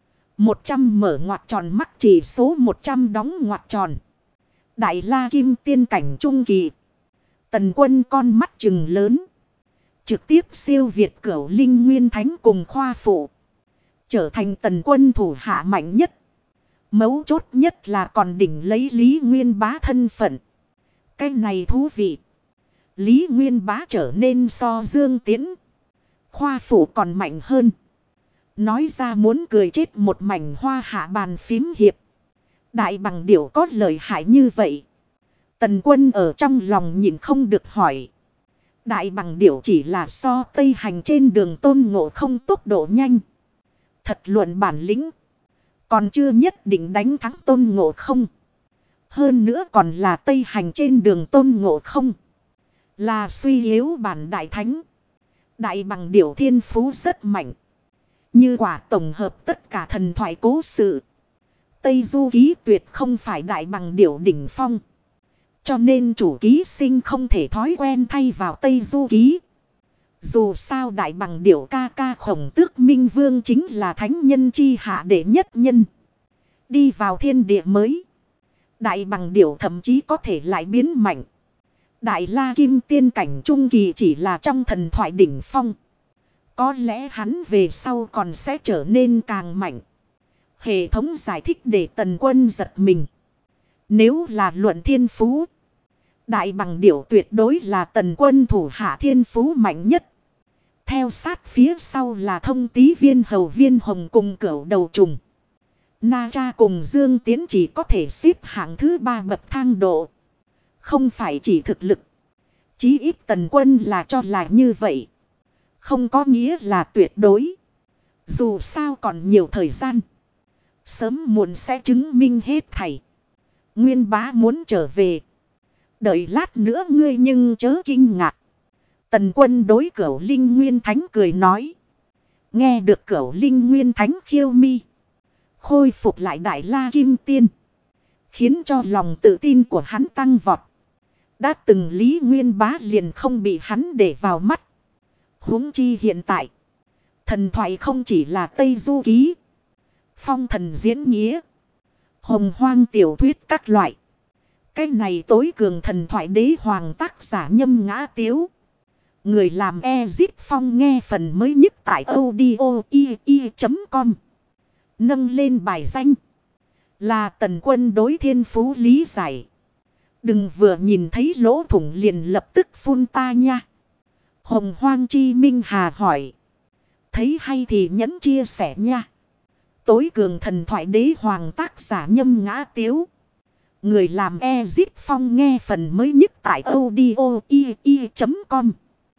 100 mở ngoặc tròn mắt chỉ số 100 đóng ngoặc tròn. Đại La Kim tiên cảnh trung kỳ. Tần Quân con mắt trừng lớn. Trực tiếp siêu việt Cửu Linh Nguyên Thánh cùng khoa phụ. Trở thành Tần Quân thủ hạ mạnh nhất. Mấu chốt nhất là còn đỉnh lấy Lý Nguyên Bá thân phận. Cái này thú vị. Lý Nguyên Bá trở nên so Dương Tiễn, khoa phụ còn mạnh hơn. Nói ra muốn cười chết một mảnh hoa hạ bàn phím hiệp. Đại Bằng Điểu có lợi hại như vậy. Tần Quân ở trong lòng nhìn không được hỏi. Đại Bằng Điểu chỉ là so Tây Hành trên đường Tôn Ngộ Không tốc độ nhanh. Thật luận bản lĩnh. Còn chưa nhất định đánh thắng Tôn Ngộ Không. Hơn nữa còn là Tây Hành trên đường Tôn Ngộ Không. Là suy yếu bản đại thánh. Đại Bằng Điểu thiên phú rất mạnh. Như quả tổng hợp tất cả thần thoại cố sự. Tây Du Ký tuyệt không phải Đại Bằng Điểu đỉnh phong. Cho nên chủ ký sinh không thể thói quen thay vào Tây Du Ký. Dù sao Đại Bằng Điểu ca ca Khổng Tước Minh Vương chính là thánh nhân chi hạ đệ nhất nhân. Đi vào thiên địa mới. Đại Bằng Điểu thậm chí có thể lại biến mạnh. Đại La Kim tiên cảnh trung kỳ chỉ là trong thần thoại đỉnh phong. Có lẽ hắn về sau còn sẽ trở nên càng mạnh. Hệ thống giải thích để Tần Quân giật mình. Nếu là luận thiên phú, Đại Bằng Điểu tuyệt đối là Tần Quân thủ hạ thiên phú mạnh nhất. Theo sát phía sau là Thông Tý Viên Hầu Viên Hồng cùng Cửu Đầu Trùng. Na Tra cùng Dương Tiến chỉ có thể xếp hạng thứ 3 bậc thang độ. Không phải chỉ thực lực. Chí ít Tần Quân là cho là như vậy. Không có nghĩa là tuyệt đối. Dù sao còn nhiều thời gian. Sớm muộn sẽ chứng minh hết thảy. Nguyên Bá muốn trở về. Đợi lát nữa ngươi nhưng chớ kinh ngạc. Tần Quân đối Cửu Linh Nguyên Thánh cười nói. Nghe được Cửu Linh Nguyên Thánh khiêu mi. Khôi phục lại Đại La Kim Tiên. Khiến cho lòng tự tin của hắn tăng vọt. Đã từng Lý Nguyên Bá liền không bị hắn để vào mắt. Huống chi hiện tại. Thần thoại không chỉ là Tây Du Ký. Phong thần diễn nghĩa. Hồng hoang tiểu thuyết các loại. Cái này tối cường thần thoại đế hoàng tác giả Nhâm Ngã Tiếu. Người làm Ezip Phong nghe phần mới nhất tại audio.com. Nâng lên bài danh. Là Tần Quân đối thiên phú lý giải. Đừng vừa nhìn thấy lỗ thủng liền lập tức phun ta nha. Hồng Hoang Chi Minh Hà hỏi. Thấy hay thì nhấn chia sẻ nha. Tối cường thần thoại đế hoàng tác giả Nhâm Ngã Tiếu. Người làm Ezip Phong nghe phần mới nhất tại audio.com.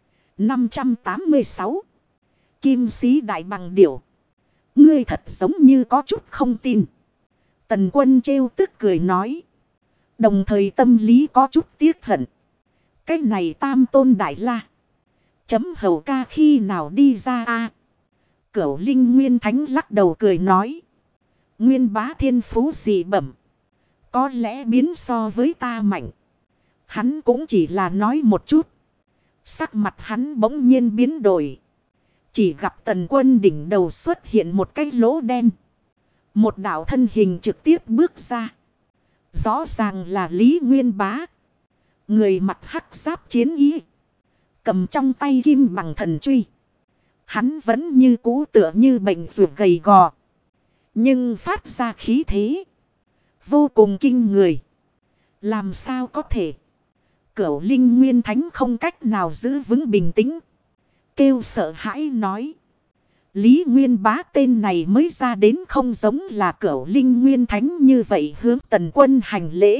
586. Kim sĩ đại bằng điểu. Ngươi thật giống như có chút không tin. Tần Quân trêu tức cười nói. Đồng thời tâm lý có chút tiếc hận. Cái này Tam Tôn Đại La. Chấm hầu ca khi nào đi ra a? Cửu Linh Nguyên Thánh lắc đầu cười nói. Nguyên bá thiên phú dị bẩm. Có lẽ biến so với ta mạnh. Hắn cũng chỉ là nói một chút. Sắc mặt hắn bỗng nhiên biến đổi. Chỉ gặp Tần Quân đỉnh đầu xuất hiện một cái lỗ đen. Một đạo thân hình trực tiếp bước ra. Rõ ràng là Lý Nguyên Bá. Người mặt hắc giáp chiến ý. Cầm trong tay kim bằng thần truy. Hắn vẫn như cũ tựa như bệnh ruột gầy gò. Nhưng phát ra khí thế. Vô cùng kinh người. Làm sao có thể. Cửu Linh Nguyên Thánh không cách nào giữ vững bình tĩnh. Kêu sợ hãi nói. Lý Nguyên Bá tên này mới ra đến không giống là Cửu Linh Nguyên Thánh như vậy hướng Tần Quân hành lễ.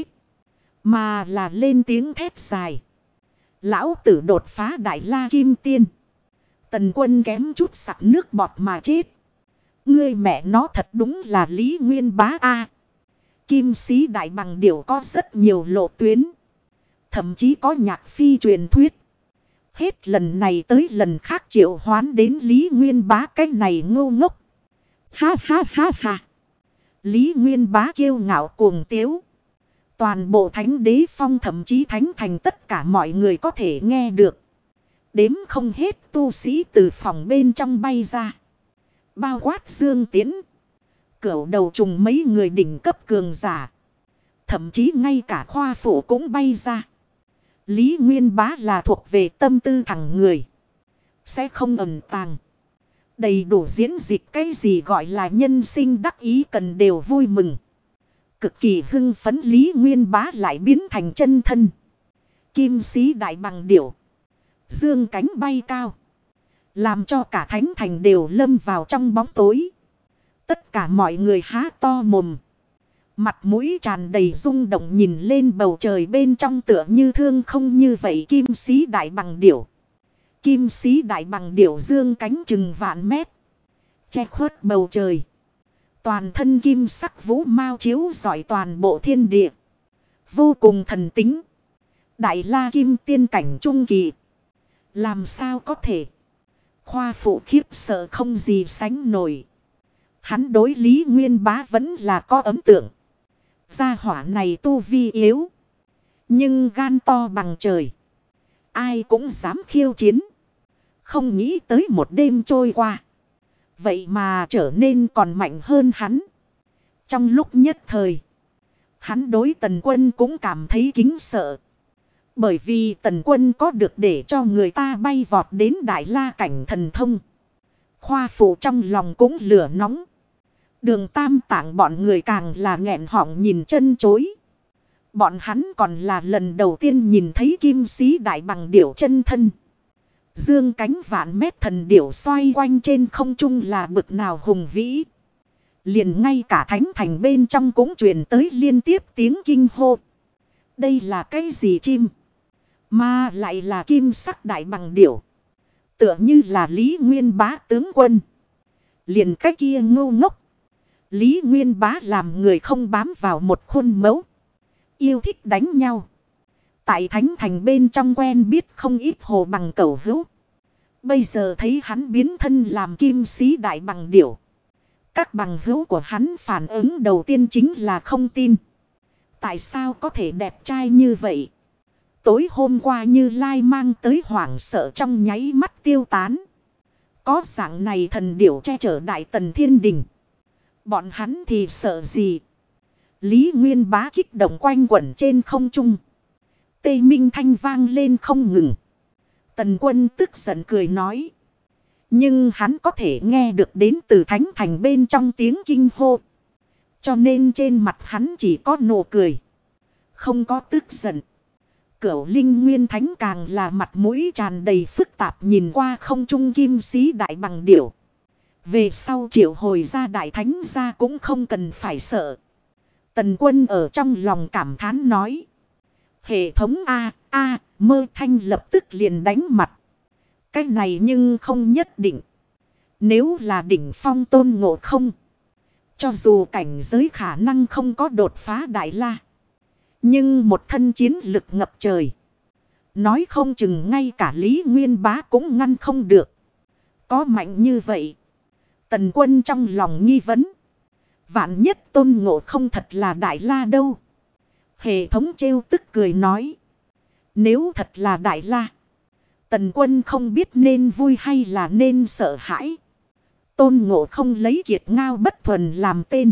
Mà là lên tiếng thét dài. Lão tử đột phá Đại La Kim Tiên. Tần Quân kém chút sặc nước bọt mà chết. Ngươi mẹ nó thật đúng là Lý Nguyên Bá a. Kim sĩ đại bằng điểu có rất nhiều lộ tuyến. Thậm chí có nhạc phi truyền thuyết. Hết lần này tới lần khác triệu hoán đến Lý Nguyên Bá cái này ngô ngốc. Ha ha ha ha. Lý Nguyên Bá kiêu ngạo cuồng tiếu. Toàn bộ Thánh Đế Phong thậm chí Thánh Thành tất cả mọi người có thể nghe được. Đếm không hết tu sĩ từ phòng bên trong bay ra. Bao quát Dương Tiến. Cửu đầu trùng mấy người đỉnh cấp cường giả. Thậm chí ngay cả khoa phủ cũng bay ra. Lý Nguyên Bá là thuộc về tâm tư thẳng người. Sẽ không ẩn tàng. Đầy đủ diễn dịch cái gì gọi là nhân sinh đắc ý cần đều vui mừng. Cực kỳ hưng phấn Lý Nguyên Bá lại biến thành chân thân. Kim sĩ đại bằng điểu. Dương cánh bay cao. Làm cho cả Thánh Thành đều lâm vào trong bóng tối. Tất cả mọi người há to mồm. Mặt mũi tràn đầy rung động nhìn lên bầu trời bên trong tựa như thương không như vậy kim sĩ đại bằng điểu. Kim sĩ đại bằng điểu dương cánh chừng vạn mét. Che khuất bầu trời. Toàn thân kim sắc vũ mao chiếu rọi toàn bộ thiên địa. Vô cùng thần tính. Đại La Kim Tiên cảnh trung kỳ. Làm sao có thể. Khoa phụ khiếp sợ không gì sánh nổi. Hắn đối Lý Nguyên Bá vẫn là có ấn tượng. Gia hỏa này tu vi yếu. Nhưng gan to bằng trời. Ai cũng dám khiêu chiến. Không nghĩ tới một đêm trôi qua. Vậy mà trở nên còn mạnh hơn hắn. Trong lúc nhất thời. Hắn đối Tần Quân cũng cảm thấy kính sợ. Bởi vì Tần Quân có được để cho người ta bay vọt đến Đại La cảnh thần thông. Khoa phụ trong lòng cũng lửa nóng. Đường Tam Tạng bọn người càng là nghẹn họng nhìn chân chối. Bọn hắn còn là lần đầu tiên nhìn thấy kim sĩ đại bằng điểu chân thân. Dương cánh vạn mét thần điểu xoay quanh trên không trung là bực nào hùng vĩ. Liền ngay cả Thánh Thành bên trong cũng truyền tới liên tiếp tiếng kinh hô. Đây là cái gì chim? Mà lại là kim sắc đại bằng điểu. Tựa như là Lý Nguyên Bá tướng quân. Liền cái kia ngu ngốc. Lý Nguyên Bá làm người không bám vào một khuôn mẫu. Yêu thích đánh nhau. Tại Thánh Thành bên trong quen biết không ít hồ bằng cẩu hữu. Bây giờ thấy hắn biến thân làm kim sĩ đại bằng điểu. Các bằng hữu của hắn phản ứng đầu tiên chính là không tin. Tại sao có thể đẹp trai như vậy? Tối hôm qua Như Lai mang tới hoảng sợ trong nháy mắt tiêu tán. Có dạng này thần điểu che chở Đại Tần Thiên Đình. Bọn hắn thì sợ gì? Lý Nguyên Bá kích động quanh quẩn trên không trung. Tây Minh thanh vang lên không ngừng. Tần Quân tức giận cười nói. Nhưng hắn có thể nghe được đến từ Thánh Thành bên trong tiếng kinh hô. Cho nên trên mặt hắn chỉ có nụ cười. Không có tức giận. Cửu Linh Nguyên Thánh càng là mặt mũi tràn đầy phức tạp nhìn qua không trung kim sĩ đại bằng điểu. Về sau triệu hồi ra đại thánh ra cũng không cần phải sợ. Tần Quân ở trong lòng cảm thán nói. Hệ thống Mơ Thanh lập tức liền đánh mặt. Cái này nhưng không nhất định. Nếu là đỉnh phong Tôn Ngộ Không, cho dù cảnh giới khả năng không có đột phá Đại La, nhưng một thân chiến lực ngập trời, nói không chừng ngay cả Lý Nguyên Bá cũng ngăn không được. Có mạnh như vậy? Tần Quân trong lòng nghi vấn. Vạn nhất Tôn Ngộ Không thật là Đại La đâu? Hệ thống trêu tức cười nói. Nếu thật là Đại La, Tần Quân không biết nên vui hay là nên sợ hãi. Tôn Ngộ Không lấy kiệt ngao bất thuần làm tên.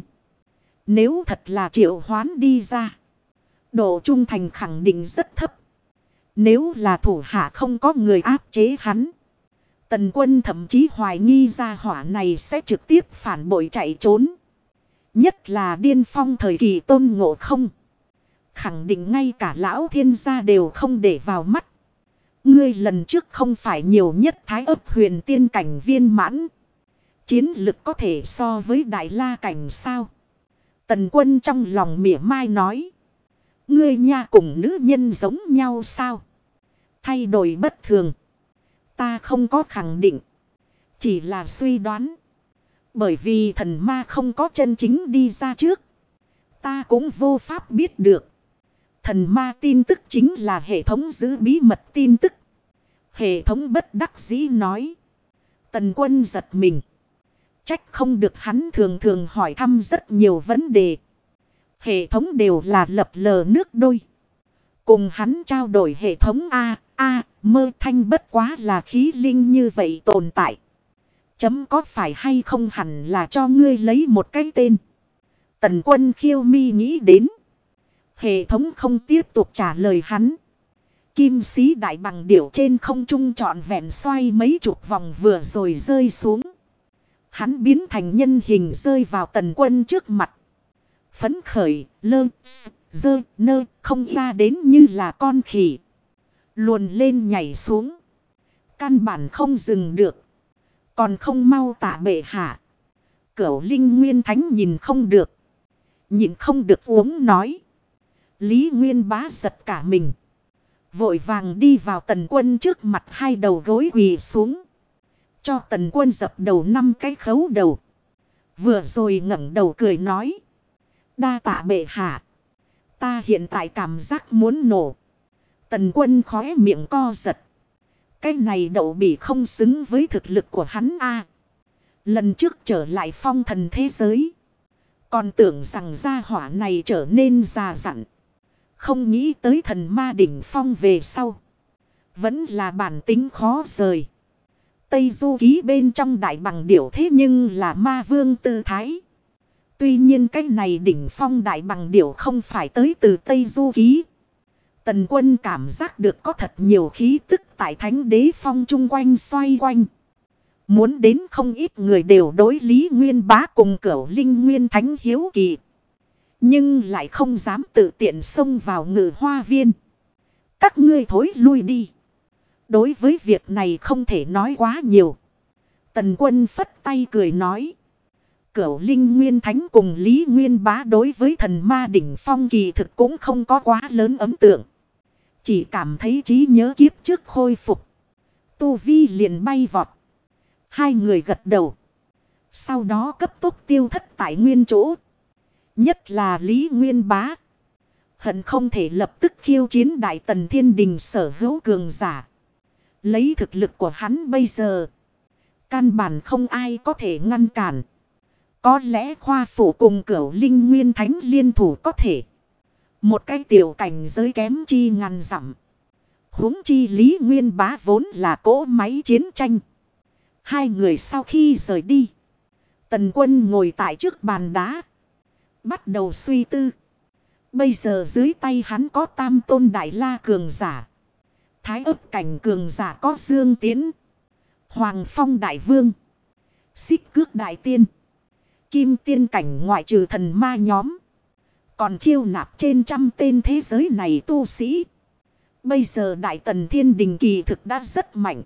Nếu thật là triệu hoán đi ra, độ trung thành khẳng định rất thấp. Nếu là thủ hạ không có người áp chế hắn, Tần Quân thậm chí hoài nghi ra hỏa này sẽ trực tiếp phản bội chạy trốn. Nhất là điên phong thời kỳ Tôn Ngộ Không, khẳng định ngay cả lão thiên gia đều không để vào mắt. Ngươi lần trước không phải nhiều nhất Thái Ấp huyền tiên cảnh viên mãn, chiến lực có thể so với Đại La cảnh sao? Tần Quân trong lòng mỉa mai nói. Ngươi nha cùng nữ nhân giống nhau sao? Thay đổi bất thường. Ta không có khẳng định, chỉ là suy đoán. Bởi vì thần ma không có chân chính đi ra trước, ta cũng vô pháp biết được. Thần ma tin tức chính là hệ thống giữ bí mật tin tức. Hệ thống bất đắc dĩ nói. Tần Quân giật mình. Trách không được hắn thường thường hỏi thăm rất nhiều vấn đề. Hệ thống đều là lập lờ nước đôi. Cùng hắn trao đổi hệ thống Mơ Thanh bất quá là khí linh như vậy tồn tại. Chấm có phải hay không hẳn là cho ngươi lấy một cái tên. Tần Quân khiêu mi nghĩ đến. Hệ thống không tiếp tục trả lời hắn. Kim sĩ đại bằng điểu trên không trung trọn vẹn xoay mấy chục vòng vừa rồi rơi xuống. Hắn biến thành nhân hình rơi vào Tần Quân trước mặt. Phấn khởi, nơ, không ra đến như là con khỉ. Luồn lên nhảy xuống. Căn bản không dừng được. Còn không mau tạ bệ hạ. Cửu Linh Nguyên Thánh nhìn không được. Nhìn không được uống nói. Lý Nguyên Bá giật cả mình. Vội vàng đi vào Tần Quân trước mặt, hai đầu gối quỳ xuống. Cho Tần Quân dập đầu 5 cái khấu đầu. Vừa rồi ngẩng đầu cười nói. Đa tạ bệ hạ. Ta hiện tại cảm giác muốn nổ. Tần Quân khóe miệng co giật. Cái này đậu bỉ không xứng với thực lực của hắn Lần trước trở lại phong thần thế giới, còn tưởng rằng gia hỏa này trở nên già dặn. Không nghĩ tới thần ma đỉnh phong về sau, vẫn là bản tính khó rời. Tây Du Ký bên trong đại bằng điểu thế nhưng là ma vương tư thái. Tuy nhiên cái này đỉnh phong đại bằng điểu không phải tới từ Tây Du Ký. Tần Quân cảm giác được có thật nhiều khí tức tại Thánh Đế Phong chung quanh xoay quanh. Muốn đến không ít người đều đối Lý Nguyên Bá cùng Cửu Linh Nguyên Thánh hiếu kỳ. Nhưng lại không dám tự tiện xông vào Ngự Hoa Viên. Các ngươi thối lui đi. Đối với việc này không thể nói quá nhiều. Tần Quân phất tay cười nói. Cửu Linh Nguyên Thánh cùng Lý Nguyên Bá đối với thần ma đỉnh phong kỳ thực cũng không có quá lớn ấn tượng. Chỉ cảm thấy trí nhớ kiếp trước khôi phục. Tu Vi liền bay vọt. Hai người gật đầu. Sau đó cấp tốc tiêu thất tại nguyên chỗ. Nhất là Lý Nguyên Bá. Hận không thể lập tức khiêu chiến Đại Tần Thiên Đình sở hữu cường giả. Lấy thực lực của hắn bây giờ, căn bản không ai có thể ngăn cản. Có lẽ Khoa Phủ cùng Cửu Linh Nguyên Thánh liên thủ có thể. Một cái tiểu cảnh giới kém chi ngàn dặm. Huống chi Lý Nguyên Bá vốn là cỗ máy chiến tranh. Hai người sau khi rời đi, Tần Quân ngồi tại trước bàn đá, bắt đầu suy tư. Bây giờ dưới tay hắn có Tam Tôn Đại La cường giả, Thái Ấp cảnh cường giả có Dương Tiến, Hoàng Phong Đại Vương, Xích Cước Đại Tiên, Kim Tiên cảnh ngoại trừ thần ma nhóm, còn chiêu nạp trên 100 tên thế giới này tu sĩ. Bây giờ Đại Tần Thiên Đình kỳ thực đã rất mạnh.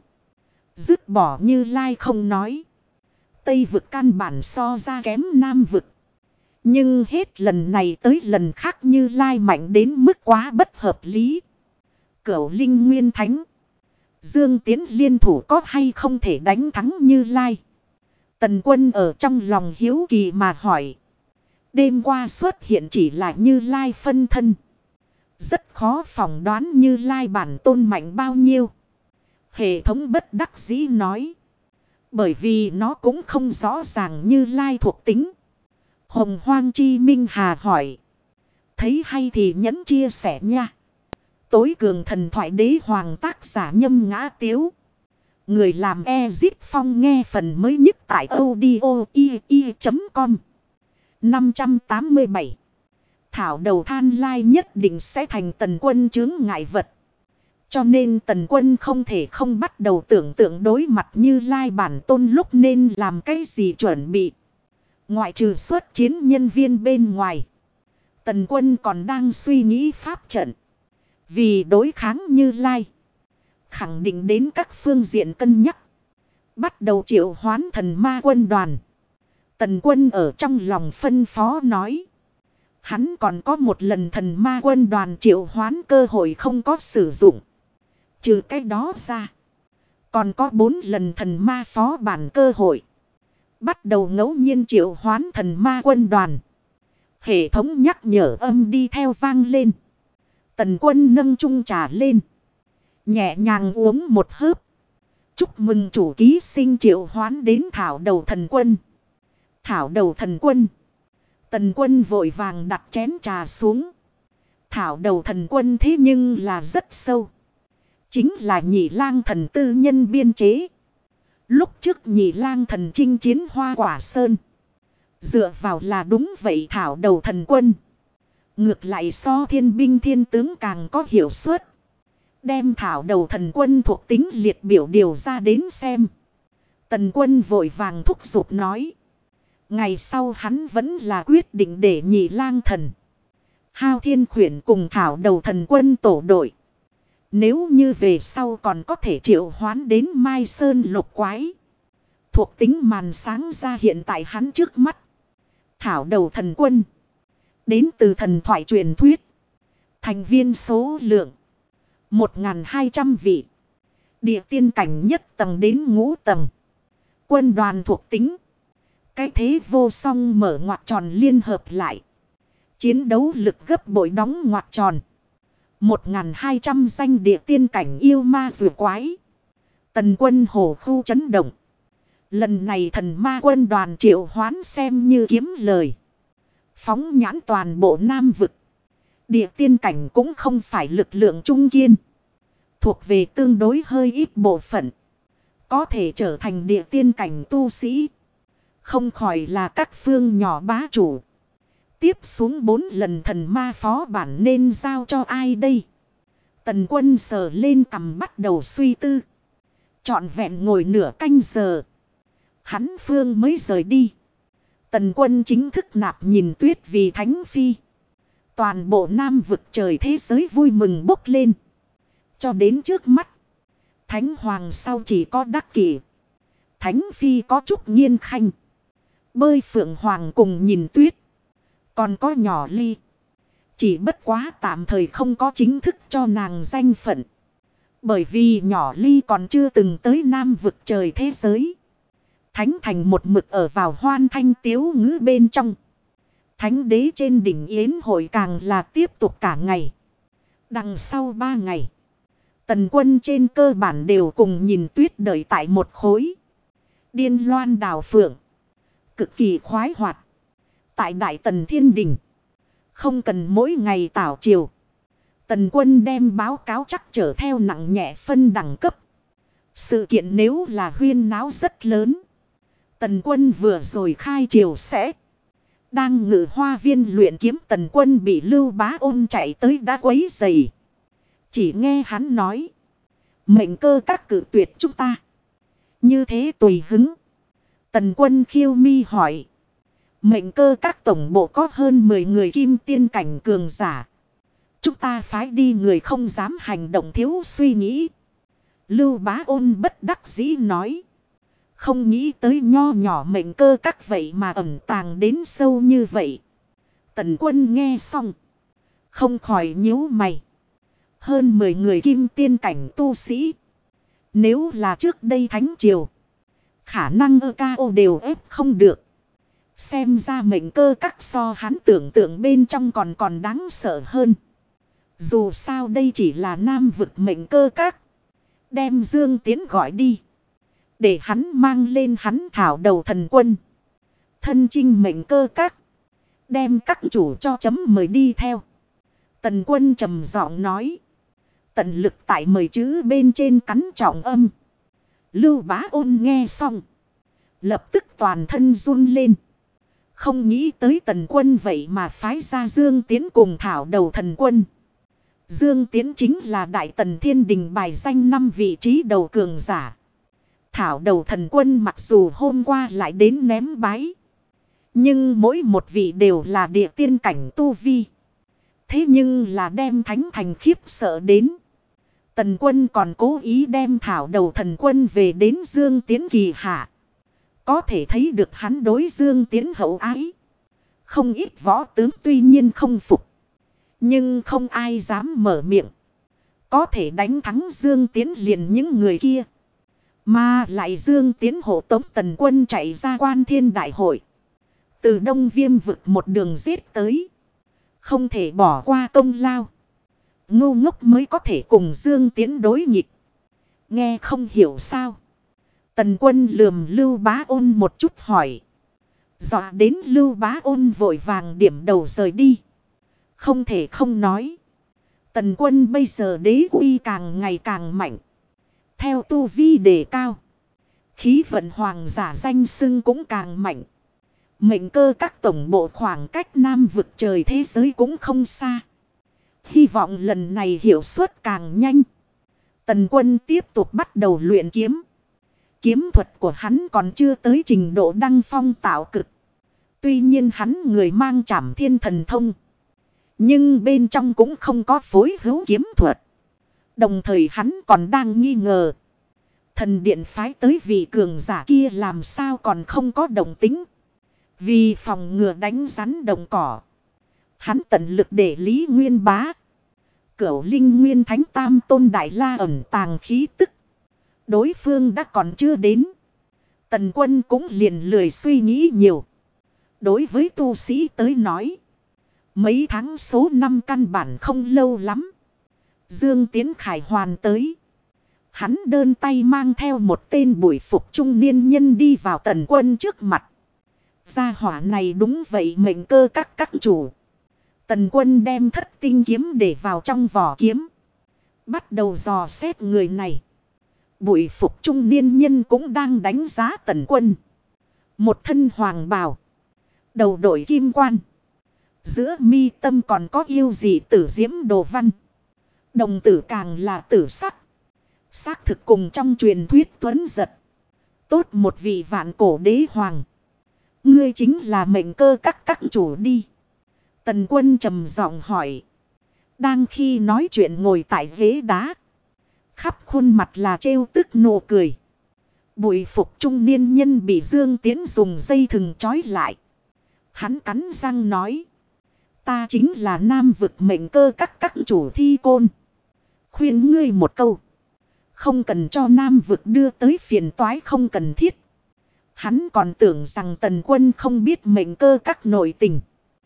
Dứt bỏ Như Lai không nói, Tây vực căn bản so ra kém Nam vực. Nhưng hết lần này tới lần khác Như Lai mạnh đến mức quá bất hợp lý. Cửu Linh Nguyên Thánh, Dương Tiến liên thủ có hay không thể đánh thắng Như Lai? Tần Quân ở trong lòng hiếu kỳ mà hỏi. Đêm qua xuất hiện chỉ là Như Lai phân thân. Rất khó phỏng đoán Như Lai bản tôn mạnh bao nhiêu. Hệ thống bất đắc dĩ nói. Bởi vì nó cũng không rõ ràng Như Lai thuộc tính. Hồng Hoang Chi Minh Hà hỏi. Thấy hay thì nhấn chia sẻ nha. Tối cường thần thoại đế hoàng tác giả Nhâm Ngã Tiếu. Người làm Ezip Phong nghe phần mới nhất tại audio.com. 587. Thảo đầu than lai nhất định sẽ thành Tần Quân chướng ngại vật. Cho nên Tần Quân không thể không bắt đầu tưởng tượng đối mặt Như Lai bản tôn lúc nên làm cái gì chuẩn bị. Ngoại trừ xuất chiến nhân viên bên ngoài, Tần Quân còn đang suy nghĩ pháp trận. Vì đối kháng Như Lai, khẳng định đến các phương diện cân nhắc. Bắt đầu triệu hoán thần ma quân đoàn. Tần Quân ở trong lòng phân phó nói. Hắn còn có một lần thần ma quân đoàn triệu hoán cơ hội không có sử dụng. Trừ cái đó ra, còn có 4 lần thần ma phó bản cơ hội. Bắt đầu ngẫu nhiên triệu hoán thần ma quân đoàn. Hệ thống nhắc nhở âm đi theo vang lên. Tần Quân nâng chung trà lên, nhẹ nhàng uống một hớp. Chúc mừng chủ ký sinh triệu hoán đến Thảo đầu thần quân. Thảo đầu thần quân. Tần Quân vội vàng đặt chén trà xuống. Thảo đầu thần quân thế nhưng là rất sâu. Chính là Nhị Lang Thần tư nhân biên chế. Lúc trước Nhị Lang Thần chinh chiến Hoa Quả Sơn, dựa vào là đúng vậy Thảo đầu thần quân. Ngược lại so thiên binh thiên tướng càng có hiệu suất. Đem Thảo đầu thần quân thuộc tính liệt biểu điều ra đến xem. Tần Quân vội vàng thúc giục nói. Ngày sau hắn vẫn là quyết định để Nhị Lang Thần, Hao Thiên Khuyển cùng Thảo đầu thần quân tổ đội. Nếu như về sau còn có thể triệu hoán đến Mai Sơn lục quái. Thuộc tính màn sáng ra hiện tại hắn trước mắt. Thảo đầu thần quân, đến từ thần thoại truyền thuyết. Thành viên số lượng 1.200 vị. Địa tiên cảnh nhất tầng đến ngũ tầng. Quân đoàn thuộc tính. Cái thế vô song mở ngoặc tròn liên hợp lại. Chiến đấu lực gấp bội đóng ngoặc tròn. 1.200 danh địa tiên cảnh yêu ma rùa quái. Tần Quân hổ khu chấn động. Lần này thần ma quân đoàn triệu hoán xem như kiếm lời. Phóng nhãn toàn bộ Nam vực. Địa tiên cảnh cũng không phải lực lượng trung kiên. Thuộc về tương đối hơi ít bộ phận. Có thể trở thành địa tiên cảnh tu sĩ. Không khỏi là các phương nhỏ bá chủ. Tiếp xuống 4 lần thần ma phó bản nên giao cho ai đây? Tần Quân sờ lên cằm bắt đầu suy tư. Trọn vẹn ngồi nửa canh giờ. Hắn phương mới rời đi. Tần Quân chính thức nạp nhìn Tuyết vì thánh phi. Toàn bộ Nam vực trời thế giới vui mừng bốc lên. Cho đến trước mắt, Thánh Hoàng sau chỉ có Đắc Kỷ, Thánh Phi có Trúc Nhiên Khanh, Bơi Phượng Hoàng cùng nhìn Tuyết. Còn có nhỏ Ly. Chỉ bất quá tạm thời không có chính thức cho nàng danh phận. Bởi vì nhỏ Ly còn chưa từng tới Nam vực trời thế giới. Thánh thành một mực ở vào hoan thanh tiếu ngữ bên trong. Thánh đế trên đỉnh yến hội càng là tiếp tục cả ngày. Đằng sau 3 ngày, Tần Quân trên cơ bản đều cùng nhìn Tuyết đợi tại một khối. Điên loan đào phượng. Cực kỳ khoái hoạt. Tại Đại Tần Thiên Đình. Không cần mỗi ngày tảo triều. Tần Quân đem báo cáo chắc chở theo nặng nhẹ phân đẳng cấp. Sự kiện nếu là huyên náo rất lớn. Tần Quân vừa rồi khai triều sẽ. Đang ngự hoa viên luyện kiếm Tần Quân bị Lưu Bá Ôn chạy tới đã quấy rầy. Chỉ nghe hắn nói. Mệnh cơ các cử tuyệt chúng ta. Như thế tùy hứng. Tần Quân khiêu mi hỏi. Mệnh cơ các tổng bộ có hơn 10 người kim tiên cảnh cường giả. Chúng ta phái đi người không dám hành động thiếu suy nghĩ. Lưu Bá Ôn bất đắc dĩ nói. Không nghĩ tới nho nhỏ mệnh cơ các vậy mà ẩn tàng đến sâu như vậy. Tần Quân nghe xong, không khỏi nhíu mày. Hơn 10 người kim tiên cảnh tu sĩ. Nếu là trước đây Thánh Triều, khả năng cao đều ép không được. Xem ra mệnh cơ các so hắn tưởng tượng bên trong còn đáng sợ hơn. Dù sao đây chỉ là nam vực mệnh cơ các. Đem Dương Tiến gọi đi. Để hắn mang lên hắn thảo đầu thần quân. Thân chinh mệnh cơ các. Đem các chủ cho chấm mời đi theo. Tần Quân trầm giọng nói. Tận lực tại mời chữ bên trên cắn trọng âm. Lưu Bá Ôn nghe xong, lập tức toàn thân run lên. Không nghĩ tới Tần Quân vậy mà phái ra Dương Tiến cùng thảo đầu thần quân. Dương Tiến chính là Đại Tần Thiên Đình bài danh 5 vị trí đầu cường giả. Thảo đầu thần quân mặc dù hôm qua lại đến ném bái, nhưng mỗi một vị đều là địa tiên cảnh tu vi. Thế nhưng là đem thánh thành khiếp sợ đến. Tần Quân còn cố ý đem thảo đầu thần quân về đến Dương Tiến kỳ hạ. Có thể thấy được hắn đối Dương Tiến hậu ái. Không ít võ tướng tuy nhiên không phục, nhưng không ai dám mở miệng. Có thể đánh thắng Dương Tiến liền những người kia. Mà lại Dương Tiến hộ tống Tần Quân chạy ra Quan Thiên Đại hội. Từ Đông Viêm vực một đường giết tới. Không thể bỏ qua công lao. Ngu ngốc mới có thể cùng Dương Tiến đối nghịch. Nghe không hiểu sao. Tần Quân lườm Lưu Bá Ôn một chút hỏi. Dọa đến Lưu Bá Ôn vội vàng điểm đầu rời đi. Không thể không nói. Tần Quân bây giờ đế uy càng ngày càng mạnh. Theo tu vi đề cao, khí vận hoàng giả danh xưng cũng càng mạnh. Mệnh cơ các tổng bộ khoảng cách nam vực trời thế giới cũng không xa. Hy vọng lần này hiệu suất càng nhanh. Tần Quân tiếp tục bắt đầu luyện kiếm. Kiếm thuật của hắn còn chưa tới trình độ đăng phong tạo cực. Tuy nhiên hắn người mang Trảm Thiên thần thông, nhưng bên trong cũng không có phối hữu kiếm thuật. Đồng thời hắn còn đang nghi ngờ. Thần điện phái tới vị cường giả kia làm sao còn không có động tính. Vì phòng ngừa đánh rắn động cỏ, hắn tận lực để Lý Nguyên Bá, Cửu Linh Nguyên Thánh Tam Tôn Đại La ẩn tàng khí tức. Đối phương đã còn chưa đến. Tần Quân cũng liền lười suy nghĩ nhiều. Đối với tu sĩ tới nói, mấy tháng số năm căn bản không lâu lắm. Dương Tiến khải hoàn tới. Hắn đơn tay mang theo một tên bụi phục trung niên nhân đi vào Tần Quân trước mặt. Gia hỏa này đúng vậy mệnh cơ các chủ. Tần Quân đem Thất Tinh kiếm để vào trong vỏ kiếm. Bắt đầu dò xét người này. Bụi phục trung niên nhân cũng đang đánh giá Tần Quân. Một thân hoàng bào, đầu đội kim quan, giữa mi tâm còn có yêu dị tử diễm đồ văn. Đồng tử càng là tử sắc. Xác thực cùng trong truyền thuyết tuấn giật. Tốt một vị vạn cổ đế hoàng. Ngươi chính là mệnh cơ các chủ đi. Tần Quân trầm giọng hỏi. Đang khi nói chuyện ngồi tại ghế đá, khắp khuôn mặt là trêu tức nụ cười. Bụi phục trung niên nhân bị Dương Tiến dùng dây thừng trói lại. Hắn cắn răng nói. Ta chính là nam vực mệnh cơ các chủ Thi Côn. Khuyên ngươi một câu. Không cần cho nam vực đưa tới phiền toái không cần thiết. Hắn còn tưởng rằng Tần Quân không biết mệnh cơ các nội tình.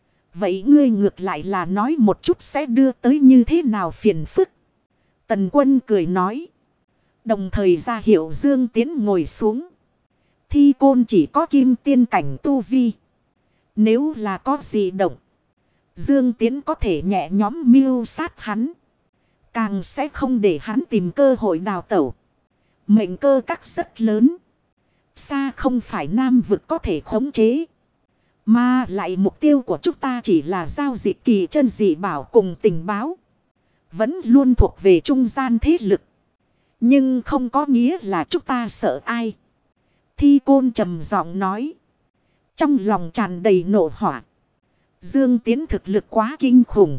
Vậy ngươi ngược lại là nói một chút sẽ đưa tới như thế nào phiền phức. Tần Quân cười nói. Đồng thời ra hiệu Dương Tiến ngồi xuống. Thi Côn chỉ có kim tiên cảnh tu vi. Nếu là có gì động, Dương Tiến có thể nhẹ nhóm mưu sát hắn. Càng sẽ không để hắn tìm cơ hội đào tẩu. Mệnh cơ các rất lớn. Xa không phải nam vực có thể khống chế. Mà lại mục tiêu của chúng ta chỉ là giao dịch kỳ chân dị bảo cùng tình báo. Vẫn luôn thuộc về trung gian thế lực. Nhưng không có nghĩa là chúng ta sợ ai. Thi Côn trầm giọng nói. Trong lòng tràn đầy nộ hỏa. Dương Tiến thực lực quá kinh khủng.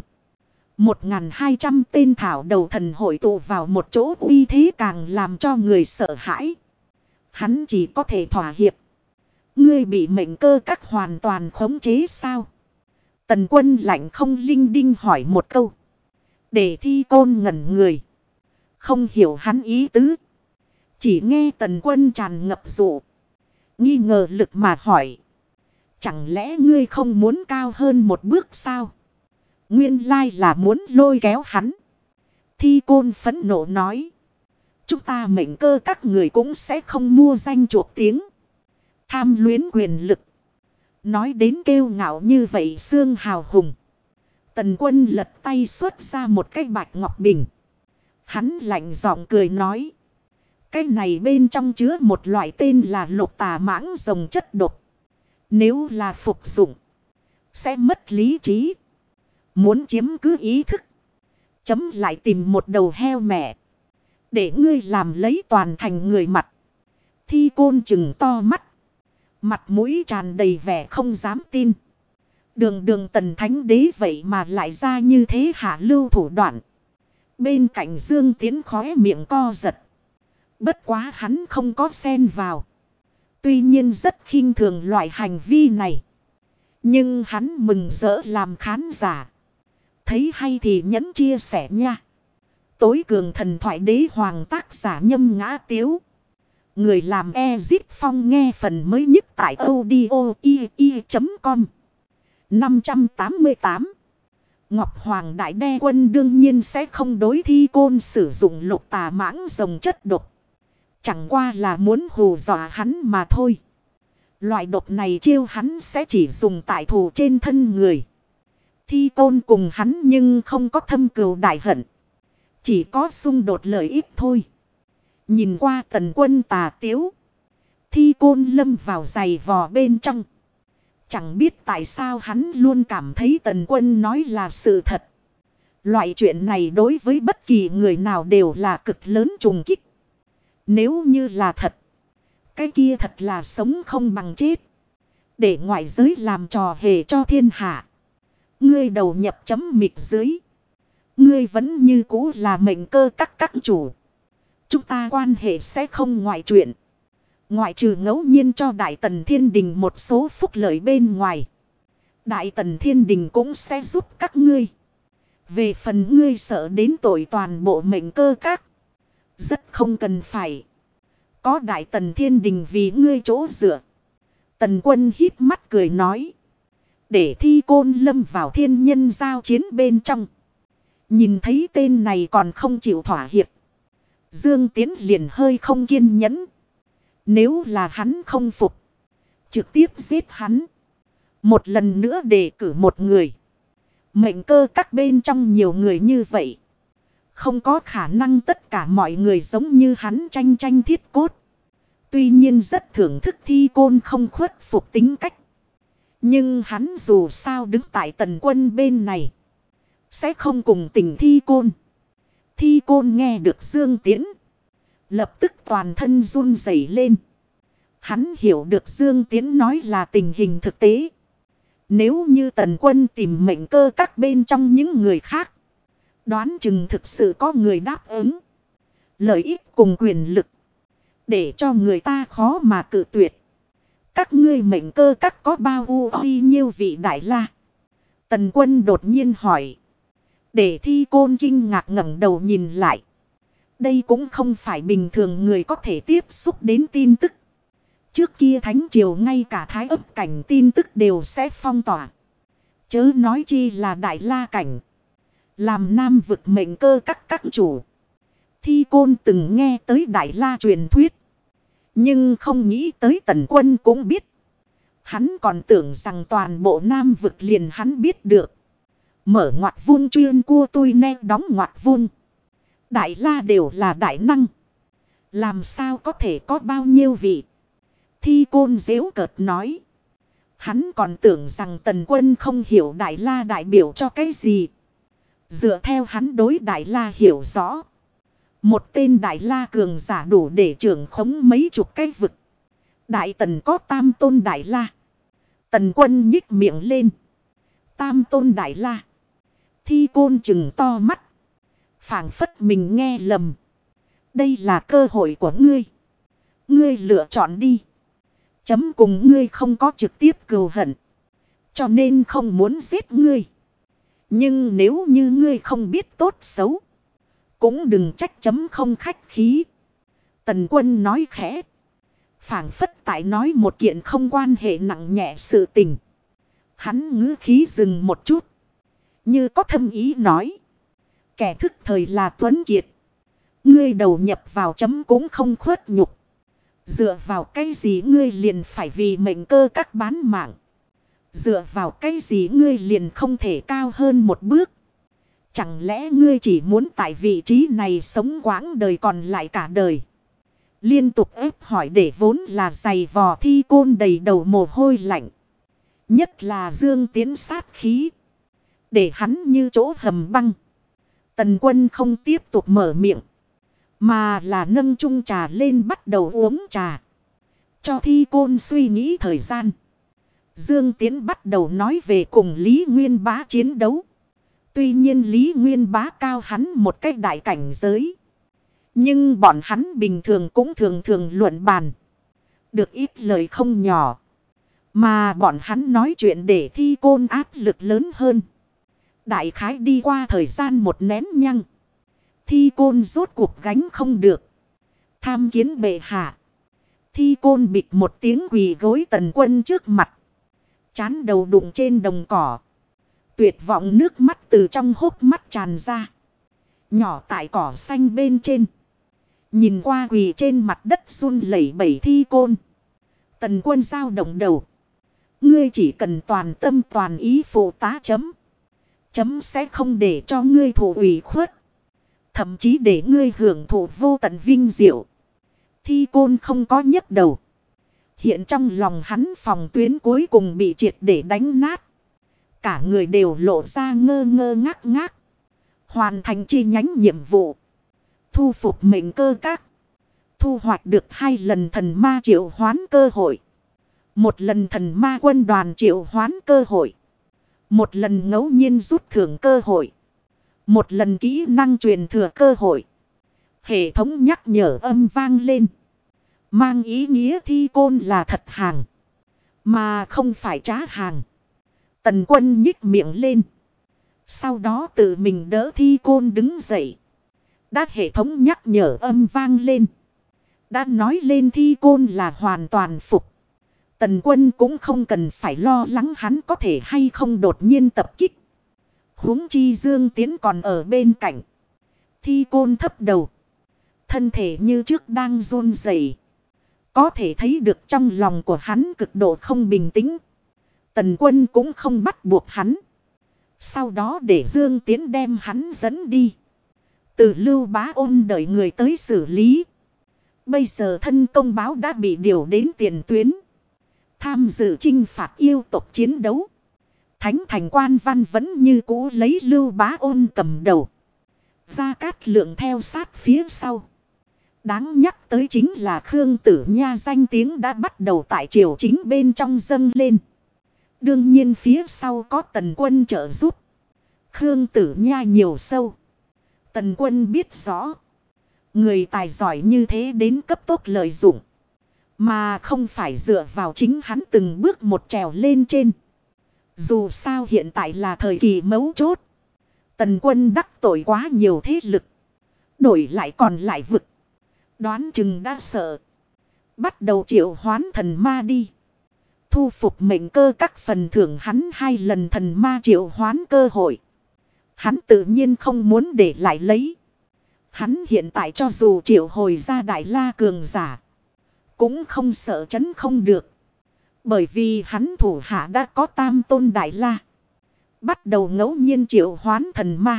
1.200 tên thảo đầu thần hội tụ vào một chỗ uy thế càng làm cho người sợ hãi. Hắn chỉ có thể thỏa hiệp. Ngươi bị mệnh cơ các hoàn toàn khống chế sao? Tần Quân lạnh không linh đinh hỏi một câu. Để Thi Côn ngẩn người. Không hiểu hắn ý tứ. Chỉ nghe Tần Quân tràn ngập dụ. Nghi ngờ lực mà hỏi. Chẳng lẽ ngươi không muốn cao hơn một bước sao? Nguyên lai là muốn lôi kéo hắn. Thi Côn phẫn nộ nói. Chúng ta mệnh cơ các người cũng sẽ không mua danh chuộc tiếng. Tham luyến quyền lực. Nói đến kêu ngạo như vậy xương hào hùng. Tần Quân lật tay xuất ra một cái bạch ngọc bình. Hắn lạnh giọng cười nói. Cái này bên trong chứa một loại tên là lục tà mãng rồng chất độc. Nếu là phục dụng, sẽ mất lý trí. Muốn chiếm cứ ý thức. Chấm lại tìm một đầu heo mẹ. Để ngươi làm lấy toàn thành người mặt. Thi Côn chừng to mắt. Mặt mũi tràn đầy vẻ không dám tin. Đường Tần Thánh Đế vậy mà lại ra như thế hạ lưu thủ đoạn. Bên cạnh Dương Tiến khóe miệng co giật. Bất quá hắn không có xen vào. Tuy nhiên rất khinh thường loại hành vi này. Nhưng hắn mừng rỡ làm khán giả. Thấy hay thì nhấn chia sẻ nha. Tối cường thần thoại đế hoàng tác giả Nhâm Ngã Tiếu. Người làm Ezip Phong nghe phần mới nhất tại audio.com 588. Ngọc Hoàng Đại Đe Quân đương nhiên sẽ không đối Thi Côn sử dụng lục tà mãng rồng chất độc. Chẳng qua là muốn hù dọa hắn mà thôi. Loại độc này chiêu hắn sẽ chỉ dùng tại thù trên thân người. Thi Côn cùng hắn nhưng không có thâm cừu đại hận. Chỉ có xung đột lợi ích thôi. Nhìn qua Tần Quân tà tiếu. Thi Côn lâm vào giày vò bên trong. Chẳng biết tại sao hắn luôn cảm thấy Tần Quân nói là sự thật. Loại chuyện này đối với bất kỳ người nào đều là cực lớn trùng kích. Nếu như là thật. Cái kia thật là sống không bằng chết. Để ngoại giới làm trò hề cho thiên hạ. Ngươi đầu nhập chấm mịt dưới. Ngươi vẫn như cũ là mệnh cơ các chủ. Chúng ta quan hệ sẽ không ngoại chuyện. Ngoại trừ ngẫu nhiên cho Đại Tần Thiên Đình một số phúc lợi bên ngoài. Đại Tần Thiên Đình cũng sẽ giúp các ngươi. Về phần ngươi sợ đến tội toàn bộ mệnh cơ các. Rất không cần phải. Có Đại Tần Thiên Đình vì ngươi chỗ dựa. Tần Quân híp mắt cười nói. Để Thi Côn lâm vào thiên nhân giao chiến bên trong. Nhìn thấy tên này còn không chịu thỏa hiệp. Dương Tiến liền hơi không kiên nhẫn. Nếu là hắn không phục. Trực tiếp giết hắn. Một lần nữa đề cử một người. Mệnh cơ các bên trong nhiều người như vậy. Không có khả năng tất cả mọi người giống như hắn tranh thiết cốt. Tuy nhiên rất thưởng thức Thi Côn không khuất phục tính cách. Nhưng hắn dù sao đứng tại Tần Quân bên này. Sẽ không cùng tình Thi Côn. Thi Côn nghe được Dương Tiến. Lập tức toàn thân run rẩy lên. Hắn hiểu được Dương Tiến nói là tình hình thực tế. Nếu như Tần Quân tìm mệnh cơ các bên trong những người khác. Đoán chừng thực sự có người đáp ứng. Lợi ích cùng quyền lực. Để cho người ta khó mà cự tuyệt. Các ngươi mệnh cơ các có bao nhiêu vị đại la? Tần Quân đột nhiên hỏi. Để Thi Côn kinh ngạc ngẩng đầu nhìn lại. Đây cũng không phải bình thường người có thể tiếp xúc đến tin tức. Trước kia Thánh Triều ngay cả Thái Ấp cảnh tin tức đều sẽ phong tỏa. Chớ nói chi là Đại La cảnh. Làm Nam vực mệnh cơ các chủ. Thi Côn từng nghe tới Đại La truyền thuyết. Nhưng không nghĩ tới Tần Quân cũng biết. Hắn còn tưởng rằng toàn bộ Nam vực liền hắn biết được. Mở ngoặt vuông chuyên cua tôi ne đóng ngoặt vuông. Đại La đều là đại năng. Làm sao có thể có bao nhiêu vị? Thi Côn giễu cợt nói. Hắn còn tưởng rằng Tần Quân không hiểu Đại La đại biểu cho cái gì. Dựa theo hắn đối Đại La hiểu rõ. Một tên Đại La cường giả đủ để trưởng khống mấy chục cái vực. Đại Tần có tam tôn Đại La. Tần Quân nhích miệng lên. Tam tôn Đại La. Thi Côn chừng to mắt. Phảng phất mình nghe lầm. Đây là cơ hội của ngươi. Ngươi lựa chọn đi. Chấm cùng ngươi không có trực tiếp cừu hận. Cho nên không muốn giết ngươi. Nhưng nếu như ngươi không biết tốt xấu, cũng đừng trách chấm không khách khí. Tần Quân nói khẽ. Phảng phất tại nói một kiện không quan hệ nặng nhẹ sự tình. Hắn ngữ khí dừng một chút. Như có thâm ý nói. Kẻ thức thời là tuấn kiệt. Ngươi đầu nhập vào chấm cũng không khuất nhục. Dựa vào cái gì ngươi liền phải vì mệnh cơ các bán mạng. Dựa vào cái gì ngươi liền không thể cao hơn một bước. Chẳng lẽ ngươi chỉ muốn tại vị trí này sống quãng đời còn lại cả đời. Liên tục ép hỏi để vốn là giày vò Thi Côn đầy đầu mồ hôi lạnh. Nhất là Dương Tiến sát khí. Để hắn như chỗ hầm băng. Tần Quân không tiếp tục mở miệng. Mà là nâng chung trà lên bắt đầu uống trà. Cho Thi Côn suy nghĩ thời gian. Dương Tiến bắt đầu nói về cùng Lý Nguyên Bá chiến đấu. Tuy nhiên Lý Nguyên Bá cao hắn một cách đại cảnh giới. Nhưng bọn hắn bình thường cũng thường luận bàn. Được ít lời không nhỏ. Mà bọn hắn nói chuyện để Thi Côn áp lực lớn hơn. Đại khái đi qua thời gian một nén nhăng. Thi Côn rốt cuộc gánh không được. Tham kiến bệ hạ. Thi Côn bịch một tiếng quỳ gối Tần Quân trước mặt. Chán đầu đụng trên đồng cỏ. Tuyệt vọng nước mắt từ trong hốc mắt tràn ra. Nhỏ tại cỏ xanh bên trên. Nhìn qua quỳ trên mặt đất run lẩy bẩy Thi Côn. Tần Quân dao động đầu. Ngươi chỉ cần toàn tâm toàn ý phụ tá chấm. Chấm sẽ không để cho ngươi thụ ủy khuất. Thậm chí để ngươi hưởng thụ vô tận vinh diệu. Thi Côn không có nhấc đầu. Hiện trong lòng hắn phòng tuyến cuối cùng bị triệt để đánh nát. Cả người đều lộ ra ngơ ngơ ngác ngác. Hoàn thành chi nhánh nhiệm vụ. Thu phục mệnh cơ các. Thu hoạch được 2 lần thần ma triệu hoán cơ hội. 1 lần thần ma quân đoàn triệu hoán cơ hội. 1 lần ngẫu nhiên rút thưởng cơ hội. 1 lần kỹ năng truyền thừa cơ hội. Hệ thống nhắc nhở âm vang lên. Mang ý nghĩa Thi Côn là thật hàng. Mà không phải trá hàng. Tần Quân nhích miệng lên. Sau đó tự mình đỡ Thi Côn đứng dậy. Đã hệ thống nhắc nhở âm vang lên. Đã nói lên Thi Côn là hoàn toàn phục. Tần Quân cũng không cần phải lo lắng hắn có thể hay không đột nhiên tập kích. Huống chi Dương Tiến còn ở bên cạnh. Thi Côn thấp đầu. Thân thể như trước đang run rẩy. Có thể thấy được trong lòng của hắn cực độ không bình tĩnh. Tần Quân cũng không bắt buộc hắn. Sau đó để Dương Tiến đem hắn dẫn đi. Từ Lưu Bá Ôn đợi người tới xử lý. Bây giờ thân công báo đã bị điều đến tiền tuyến. Tham dự chinh phạt yêu tộc chiến đấu. Thánh thành Quan Văn vẫn như cũ lấy Lưu Bá Ôn cầm đầu. Gia Cát Lượng theo sát phía sau. Đáng nhắc tới chính là Khương Tử Nha danh tiếng đã bắt đầu tại triều chính bên trong dâng lên. Đương nhiên phía sau có Tần Quân trợ giúp. Khương Tử Nha nhiều sâu. Tần Quân biết rõ. Người tài giỏi như thế đến cấp tốc lợi dụng. Mà không phải dựa vào chính hắn từng bước một trèo lên trên. Dù sao hiện tại là thời kỳ mấu chốt. Tần Quân đắc tội quá nhiều thế lực. Đổi lại còn lại vực. Đoán chừng đã sợ. Bắt đầu triệu hoán thần ma đi. Thu phục mệnh cơ các phần thưởng hắn 2 lần thần ma triệu hoán cơ hội. Hắn tự nhiên không muốn để lại lấy. Hắn hiện tại cho dù triệu hồi ra Đại La cường giả. Cũng không sợ chấn không được. Bởi vì hắn thủ hạ đã có Tam Tôn Đại La. Bắt đầu ngẫu nhiên triệu hoán thần ma.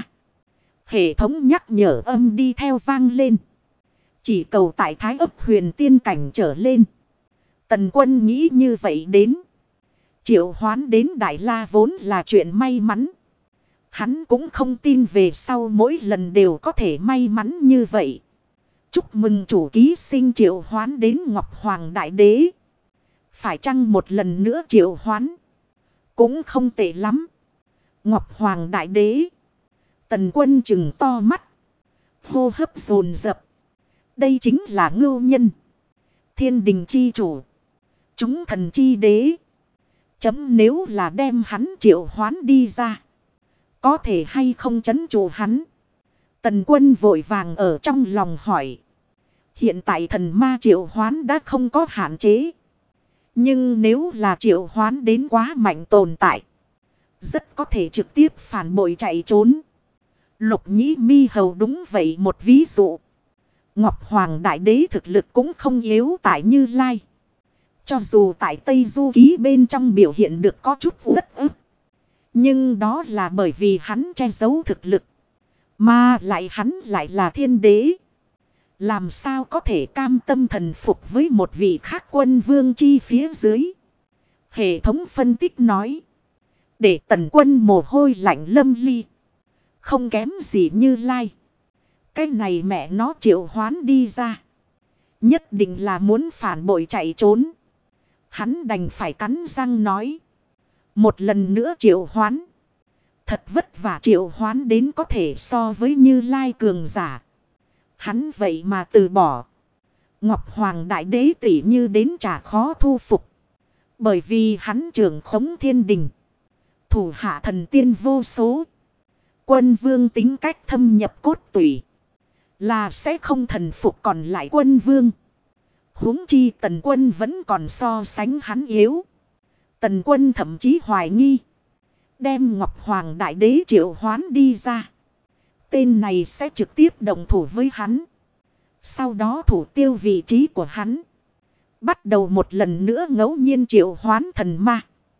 Hệ thống nhắc nhở âm đi theo vang lên. Chỉ cầu tại Thái Ấp Huyền tiên cảnh trở lên. Tần Quân nghĩ như vậy đến. Triệu hoán đến Đại La vốn là chuyện may mắn. Hắn cũng không tin về sau mỗi lần đều có thể may mắn như vậy. Chúc mừng chủ ký sinh triệu hoán đến Ngọc Hoàng Đại Đế. Phải chăng một lần nữa triệu hoán? Cũng không tệ lắm. Ngọc Hoàng Đại Đế. Tần Quân trừng to mắt. Hô hấp dồn dập. Đây chính là Ngưu Nhân. Thiên đình chi chủ. Chúng thần chi đế. Chấm nếu là đem hắn triệu hoán đi ra, có thể hay không trấn trụ hắn? Tần Quân vội vàng ở trong lòng hỏi. Hiện tại thần ma triệu hoán đã không có hạn chế. Nhưng nếu là triệu hoán đến quá mạnh tồn tại, rất có thể trực tiếp phản bội chạy trốn. Lục Nhĩ Mi Hầu đúng vậy một ví dụ. Ngọc Hoàng Đại Đế thực lực cũng không yếu tại Như Lai. Cho dù tại Tây Du Ký bên trong biểu hiện được có chút uất ức, nhưng đó là bởi vì hắn che giấu thực lực. Mà hắn lại là thiên đế. Làm sao có thể cam tâm thần phục với một vị khác quân vương chi phía dưới? Hệ thống phân tích nói. Để Tần Quân mồ hôi lạnh lâm ly. Không kém gì Như Lai. Cái này mẹ nó triệu hoán đi ra, nhất định là muốn phản bội chạy trốn. Hắn đành phải cắn răng nói. Một lần nữa triệu hoán. Thật vất vả triệu hoán đến có thể so với Như Lai cường giả. Hắn vậy mà từ bỏ. Ngọc Hoàng Đại Đế tỷ như đến chả khó thu phục. Bởi vì hắn trưởng khống thiên đình. Thủ hạ thần tiên vô số. Quân vương tính cách thâm nhập cốt tủy, là sẽ không thần phục còn lại quân vương. Huống chi Tần Quân vẫn còn so sánh hắn yếu. Tần Quân thậm chí hoài nghi. Đem Ngọc Hoàng Đại Đế triệu hoán đi ra, tên này sẽ trực tiếp động thủ với hắn. Sau đó thủ tiêu vị trí của hắn. Bắt đầu một lần nữa ngẫu nhiên triệu hoán thần ma.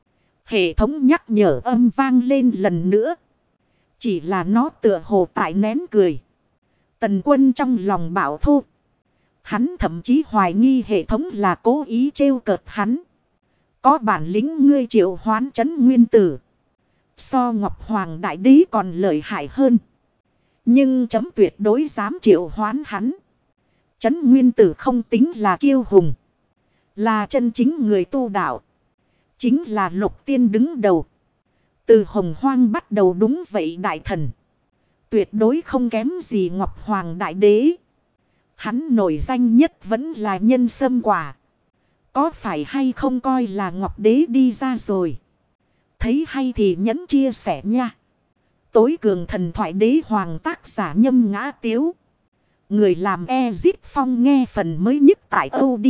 Hệ thống nhắc nhở âm vang lên lần nữa. Chỉ là nó tựa hồ tại nén cười. Tần Quân trong lòng bảo thô. Hắn thậm chí hoài nghi hệ thống là cố ý trêu cợt hắn. Có bản lĩnh ngươi triệu hoán trấn nguyên tử, so Ngọc Hoàng Đại Đế còn lợi hại hơn. Nhưng chấm tuyệt đối dám triệu hoán hắn. Trấn nguyên tử không tính là kiêu hùng, là chân chính người tu đạo. Chính là lục tiên đứng đầu. Từ hồng hoang bắt đầu đúng vậy đại thần. Tuyệt đối không kém gì Ngọc Hoàng Đại Đế. Hắn nổi danh nhất vẫn là nhân sâm quả. Có phải hay không coi là Ngọc Đế đi ra rồi? Thấy hay thì nhấn chia sẻ nha. Tối cường thần thoại đế hoàng tác giả Nhâm Ngã Tiếu. Người làm Ezip Phong nghe phần mới nhất tại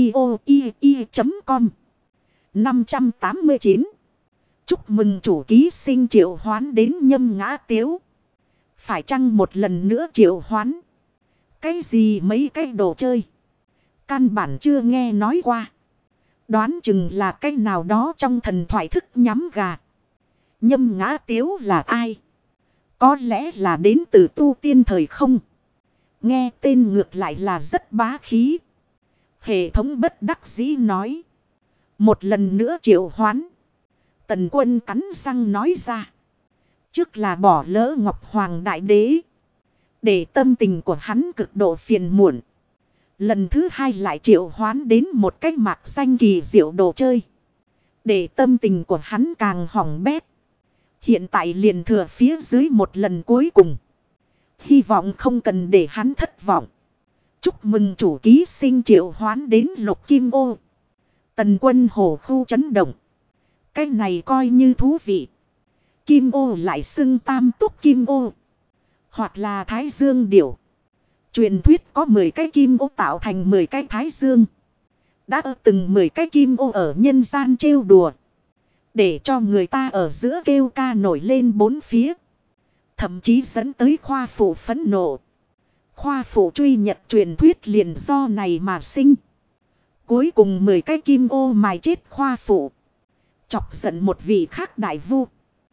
audio.com. 589. Chúc mừng chủ ký sinh triệu hoán đến Nhâm Ngã Tiếu. Phải chăng một lần nữa triệu hoán? Cái gì mấy cái đồ chơi? Căn bản chưa nghe nói qua. Đoán chừng là cái nào đó trong thần thoại thức nhắm gà. Nhâm Ngã Tiếu là ai? Có lẽ là đến từ tu tiên thời không? Nghe tên ngược lại là rất bá khí. Hệ thống bất đắc dĩ nói. Một lần nữa triệu hoán. Tần Quân cắn răng nói ra. Trước là bỏ lỡ Ngọc Hoàng Đại Đế, để tâm tình của hắn cực độ phiền muộn. Lần thứ hai lại triệu hoán đến một cái mạc danh kỳ diệu đồ chơi, để tâm tình của hắn càng hỏng bét. Hiện tại liền thừa phía dưới một lần cuối cùng. Hy vọng không cần để hắn thất vọng. Chúc mừng chủ ký sinh triệu hoán đến Lục Kim Ô. Tần Quân hổ khu chấn động. Cái này coi như thú vị. Kim ô lại xưng Tam Túc Kim ô, hoặc là Thái Dương Điểu. Truyền thuyết có 10 cái kim ô tạo thành 10 cái Thái Dương. Đã từng 10 cái kim ô ở nhân gian trêu đùa, để cho người ta ở giữa kêu ca nổi lên bốn phía. Thậm chí dẫn tới khoa phụ phẫn nộ. Khoa phụ truy nhật truyền thuyết liền do này mà sinh. Cuối cùng 10 cái kim ô mài chết khoa phụ, chọc giận một vị khác đại vu.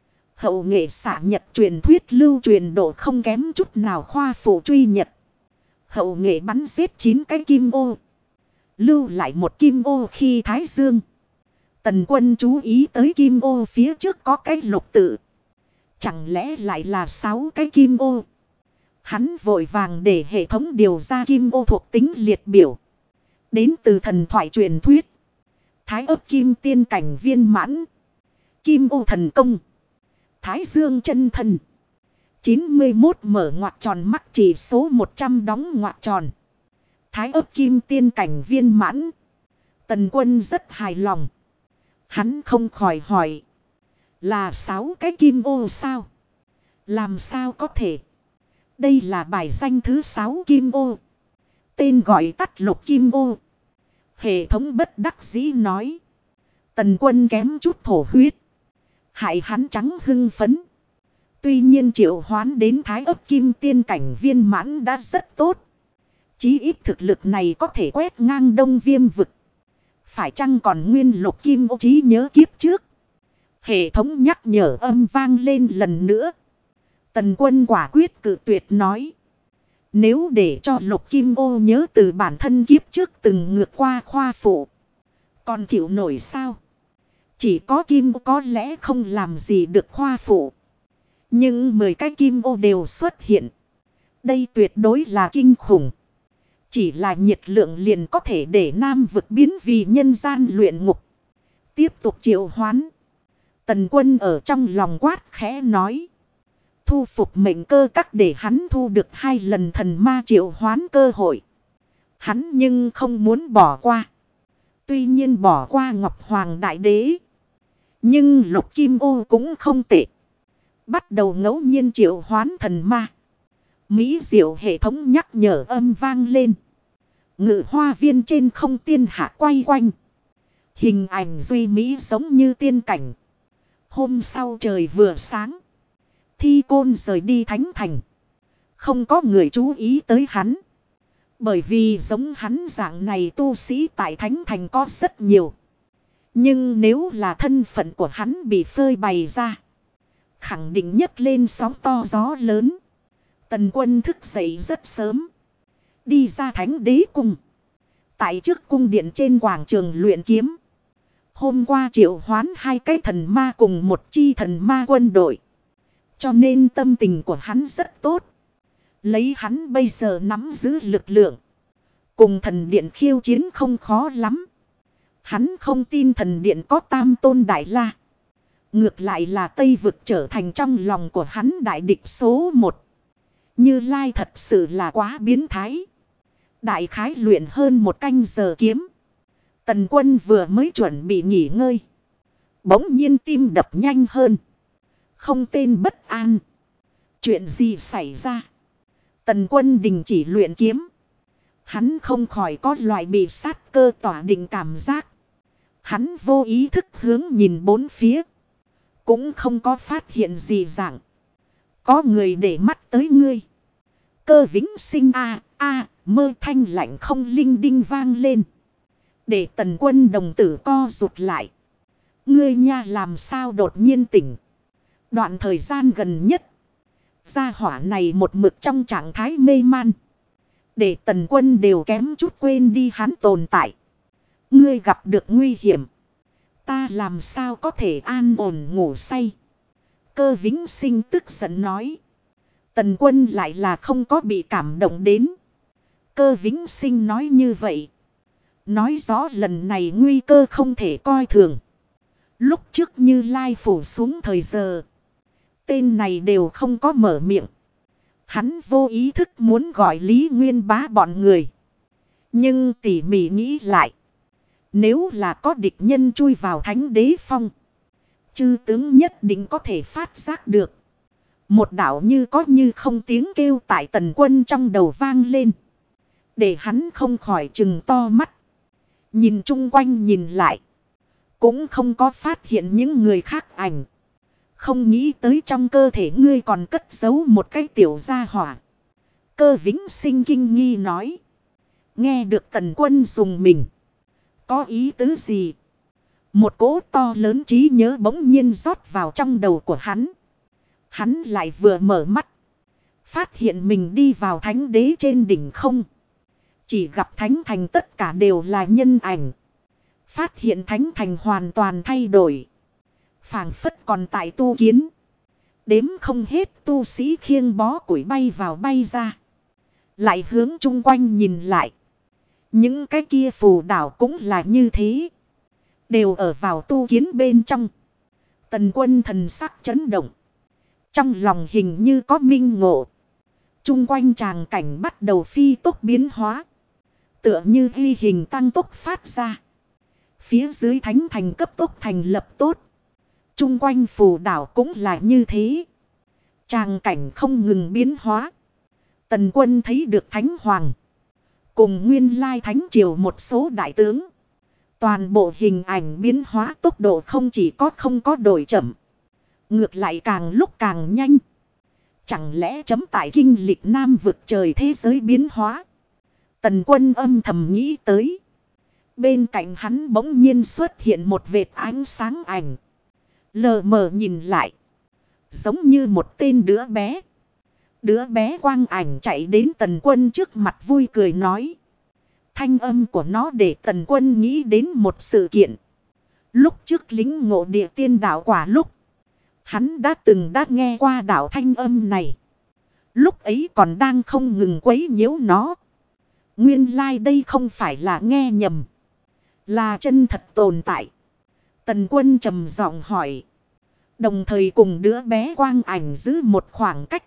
Hậu nghệ xạ nhật truyền thuyết lưu truyền độ không kém chút nào khoa phụ truy nhật. Hậu nghệ bắn giết 9 cái kim ô, lưu lại một kim ô khi Thái Dương. Tần Quân chú ý tới kim ô phía trước có cái lục tự. Chẳng lẽ lại là 6 cái kim ô? Hắn vội vàng để hệ thống điều ra kim ô thuộc tính liệt biểu. Đến từ thần thoại truyền thuyết. Thái ấp kim tiên cảnh viên mãn. Kim ô thần công. Thái Dương chân thần. 91 mở ngoặc tròn mắc chỉ số 100 đóng ngoặc tròn. Thái ấp kim tiên cảnh viên mãn. Tần Quân rất hài lòng. Hắn không khỏi hỏi. Là 6 cái kim ô sao? Làm sao có thể? Đây là bài danh thứ 6 kim ô. Tên gọi tắt Lục Kim Ô. Hệ thống bất đắc dĩ nói. Tần Quân kém chút thổ huyết. Hại hắn trắng hưng phấn. Tuy nhiên triệu hoán đến Thái Ấp Kim Tiên cảnh viên mãn đã rất tốt. Chí ít thực lực này có thể quét ngang Đông Viêm vực. Phải chăng còn nguyên Lục Kim Ô trí nhớ kiếp trước? Hệ thống nhắc nhở âm vang lên lần nữa. Tần Quân quả quyết cự tuyệt nói. Nếu để cho Lục Kim Ô nhớ từ bản thân kiếp trước từng ngược qua khoa phụ. Còn chịu nổi sao? Chỉ có Kim Ô có lẽ không làm gì được khoa phụ. Nhưng 10 cái Kim Ô đều xuất hiện. Đây tuyệt đối là kinh khủng. Chỉ là nhiệt lượng liền có thể để Nam vực biến vì nhân gian luyện ngục. Tiếp tục triệu hoán. Tần Quân ở trong lòng quát khẽ nói. Thu phục mệnh cơ các để hắn thu được 2 lần thần ma triệu hoán cơ hội. Hắn nhưng không muốn bỏ qua. Tuy nhiên bỏ qua Ngọc Hoàng Đại Đế. Nhưng Lục Kim Ô cũng không tệ. Bắt đầu ngẫu nhiên triệu hoán thần ma. Mỹ diệu hệ thống nhắc nhở âm vang lên. Ngự hoa viên trên không tiên hạ quay quanh. Hình ảnh duy mỹ giống như tiên cảnh. Hôm sau trời vừa sáng. Thi Côn rời đi Thánh Thành. Không có người chú ý tới hắn. Bởi vì giống hắn dạng này tu sĩ tại Thánh Thành có rất nhiều. Nhưng nếu là thân phận của hắn bị phơi bày ra. Khẳng định nhấc lên sóng to gió lớn. Tần Quân thức dậy rất sớm. Đi ra Thánh Đế Cung. Tại trước cung điện trên quảng trường luyện kiếm. Hôm qua triệu hoán 2 cái thần ma cùng 1 chi thần ma quân đội. Cho nên tâm tình của hắn rất tốt. Lấy hắn bây giờ nắm giữ lực lượng. Cùng thần điện khiêu chiến không khó lắm. Hắn không tin thần điện có Tam Tôn Đại La. Ngược lại là Tây Vực trở thành trong lòng của hắn đại địch số 1. Như Lai thật sự là quá biến thái. Đại khái luyện hơn 1 canh giờ kiếm. Tần Quân vừa mới chuẩn bị nghỉ ngơi. Bỗng nhiên tim đập nhanh hơn. Không tên bất an. Chuyện gì xảy ra? Tần Quân đình chỉ luyện kiếm. Hắn không khỏi có loại bị sát cơ tỏa định cảm giác. Hắn vô ý thức hướng nhìn bốn phía. Cũng không có phát hiện gì dạng. Có người để mắt tới ngươi. Cơ Vĩnh Sinh mơ thanh lạnh không linh đinh vang lên. Để Tần Quân đồng tử co rụt lại. Ngươi nha làm sao đột nhiên tỉnh. Đoạn thời gian gần nhất. Gia hỏa này một mực trong trạng thái mê man. Để Tần Quân đều kém chút quên đi hắn tồn tại. Ngươi gặp được nguy hiểm. Ta làm sao có thể an ổn ngủ say. Cơ Vĩnh Sinh tức giận nói. Tần Quân lại là không có bị cảm động đến. Cơ Vĩnh Sinh nói như vậy. Nói rõ lần này nguy cơ không thể coi thường. Lúc trước Như Lai phủ xuống thời giờ. Tên này đều không có mở miệng. Hắn vô ý thức muốn gọi Lý Nguyên Bá bọn người. Nhưng tỉ mỉ nghĩ lại. Nếu là có địch nhân chui vào Thánh Đế Phong. Chư tướng nhất định có thể phát giác được. Một đạo như có như không tiếng kêu tại Tần Quân trong đầu vang lên. Để hắn không khỏi trừng to mắt. Nhìn chung quanh nhìn lại. Cũng không có phát hiện những người khác ảnh. Không nghĩ tới trong cơ thể ngươi còn cất giấu một cái tiểu gia hỏa. Cơ Vĩnh Sinh kinh nghi nói. Nghe được Tần Quân dùng mình. Có ý tứ gì? Một cỗ to lớn trí nhớ bỗng nhiên rót vào trong đầu của hắn. Hắn lại vừa mở mắt. Phát hiện mình đi vào Thánh Đế trên đỉnh không. Chỉ gặp Thánh Thành tất cả đều là nhân ảnh. Phát hiện Thánh Thành hoàn toàn thay đổi. Phảng phất còn tại tu kiến. Đếm không hết tu sĩ khiêng bó củi bay vào bay ra. Lại hướng chung quanh nhìn lại. Những cái kia phù đảo cũng là như thế. Đều ở vào tu kiến bên trong. Tần Quân thần sắc chấn động. Trong lòng hình như có minh ngộ. Chung quanh tràng cảnh bắt đầu phi tốc biến hóa. Tựa như ghi hình tăng tốc phát ra. phía dưới thánh thành cấp tốc thành lập tốt. Trung quanh phù đảo cũng là như thế. Tràng cảnh không ngừng biến hóa. Tần Quân thấy được Thánh Hoàng cùng nguyên lai Thánh Triều một số đại tướng. Toàn bộ hình ảnh biến hóa tốc độ không chỉ không có đổi chậm. Ngược lại càng lúc càng nhanh. Chẳng lẽ chấm tại kinh lịch Nam vực trời thế giới biến hóa. Tần Quân âm thầm nghĩ tới. Bên cạnh hắn bỗng nhiên xuất hiện một vệt ánh sáng ảnh. Lờ mờ nhìn lại. Giống như một tên đứa bé. Đứa bé quang ảnh chạy đến Tần Quân trước mặt vui cười nói. Thanh âm của nó để Tần Quân nghĩ đến một sự kiện. Lúc trước lính ngộ địa tiên đạo quả lúc. Hắn đã nghe qua đạo thanh âm này. Lúc ấy còn đang không ngừng quấy nhiễu nó. Nguyên lai đây không phải là nghe nhầm. Là chân thật tồn tại. Tần Quân trầm giọng hỏi. Đồng thời cùng đứa bé quang ảnh giữ một khoảng cách.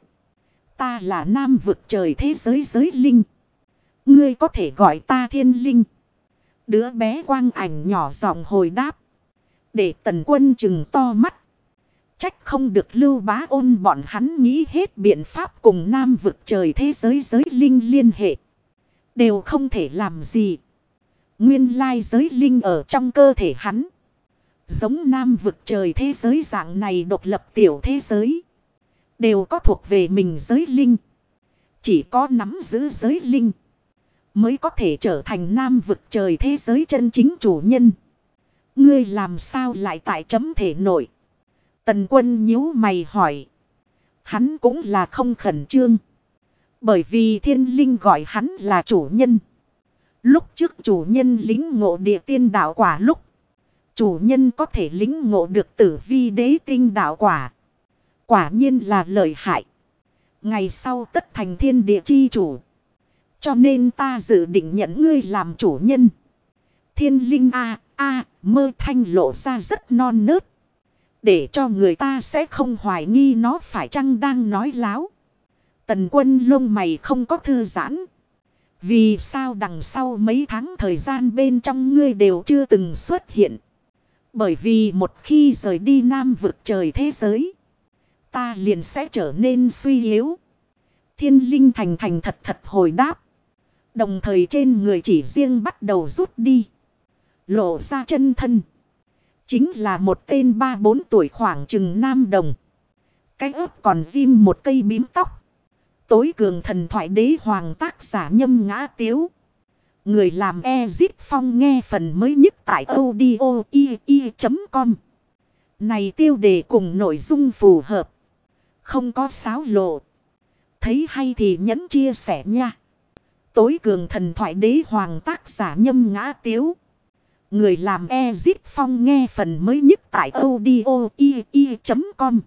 Ta là Nam vực trời thế giới giới linh. Ngươi có thể gọi ta thiên linh. Đứa bé quang ảnh nhỏ giọng hồi đáp. Để Tần Quân trừng to mắt. Trách không được Lưu Bá Ôn bọn hắn nghĩ hết biện pháp cùng Nam vực trời thế giới giới linh liên hệ. Đều không thể làm gì. Nguyên lai giới linh ở trong cơ thể hắn. Giống Nam vực trời thế giới dạng này độc lập tiểu thế giới. Đều có thuộc về mình giới linh. Chỉ có nắm giữ giới linh. Mới có thể trở thành Nam vực trời thế giới chân chính chủ nhân. Ngươi làm sao lại tại chấm thể nội? Tần Quân nhíu mày hỏi. Hắn cũng là không khẩn trương. Bởi vì thiên linh gọi hắn là chủ nhân. Lúc trước chủ nhân lính ngộ địa tiên đạo quả lúc. Chủ nhân có thể lính ngộ được Tử Vi đế tinh đạo quả. Quả nhiên là lợi hại. Ngày sau tất thành thiên địa chi chủ. Cho nên ta dự định nhận ngươi làm chủ nhân. Thiên linh mơ thanh lộ ra rất non nớt. Để cho người ta sẽ không hoài nghi nó phải chăng đang nói láo. Tần Quân lông mày không có thư giãn. Vì sao đằng sau mấy tháng thời gian bên trong ngươi đều chưa từng xuất hiện. Bởi vì một khi rời đi Nam vực trời thế giới. Ta liền sẽ trở nên suy yếu. Thiên linh thành thật hồi đáp. Đồng thời trên người chỉ riêng bắt đầu rút đi. Lộ ra chân thân. Chính là một tên 3-4 tuổi khoảng chừng nam đồng. Cái ớt còn ghim một cây bím tóc. Tối cường thần thoại đế hoàng tác giả Nhâm Ngã Tiếu. Người làm Ezit Phong nghe phần mới nhất tại audio.com. Này tiêu đề cùng nội dung phù hợp. Không có xáo lộ. Thấy hay thì nhấn chia sẻ nha. Tối cường thần thoại đế hoàng tác giả Nhâm Ngã Tiếu. Người làm Ezit Phong nghe phần mới nhất tại audio.com.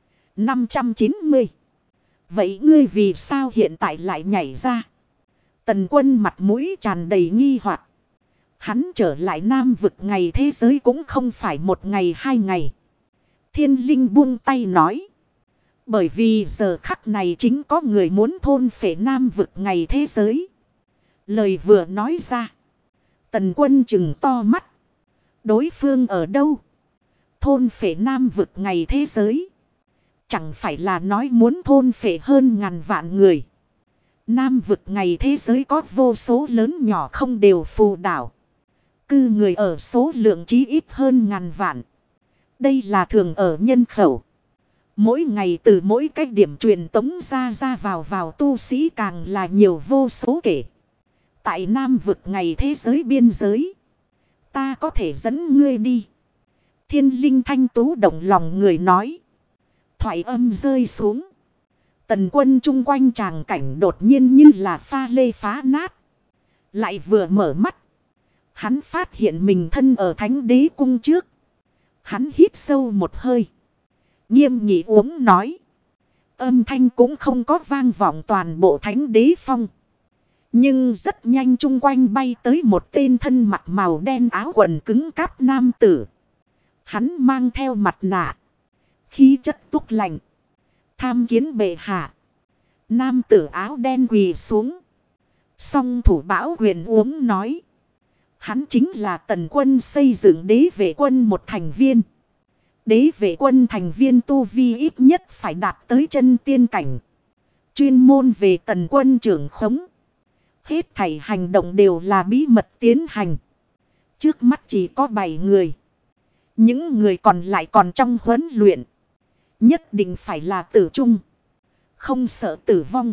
590. Vậy ngươi vì sao hiện tại lại nhảy ra? Tần Quân mặt mũi tràn đầy nghi hoặc. Hắn trở lại Nam vực ngày thế giới cũng không phải một ngày hai ngày. Thiên linh buông tay nói. Bởi vì giờ khắc này chính có người muốn thôn phệ Nam vực ngày thế giới. Lời vừa nói ra. Tần Quân trừng to mắt. Đối phương ở đâu? Thôn phệ Nam vực ngày thế giới. Chẳng phải là nói muốn thôn phệ hơn ngàn vạn người. Nam vực ngày thế giới có vô số lớn nhỏ không đều phù đảo. Cư người ở số lượng chí ít hơn ngàn vạn. Đây là thường ở nhân khẩu. Mỗi ngày từ mỗi cái điểm truyền tống ra vào tu sĩ càng là nhiều vô số kể. Tại Nam vực ngày thế giới biên giới. Ta có thể dẫn ngươi đi. Thiên linh thanh tú động lòng người nói. Thoại âm rơi xuống. Tần Quân chung quanh tràng cảnh đột nhiên như là pha lê phá nát. Lại vừa mở mắt. Hắn phát hiện mình thân ở Thánh Đế cung trước. Hắn hít sâu một hơi. Nghiêm nghị uống nói. Âm thanh cũng không có vang vọng toàn bộ Thánh Đế phong. Nhưng rất nhanh chung quanh bay tới một tên thân mặc màu đen áo quần cứng cáp nam tử. Hắn mang theo mặt nạ. Khí chất túc lạnh. Tham kiến bệ hạ. Nam tử áo đen quỳ xuống. Song thủ Bảo Quyền uống nói. Hắn chính là Tần Quân xây dựng đế vệ quân một thành viên. Đế vệ quân thành viên tu vi ít nhất phải đạt tới chân tiên cảnh. Chuyên môn về Tần Quân trưởng khống. Hết thảy hành động đều là bí mật tiến hành. Trước mắt chỉ có 7 người. Những người còn lại còn trong huấn luyện. Nhất định phải là tử trung. Không sợ tử vong.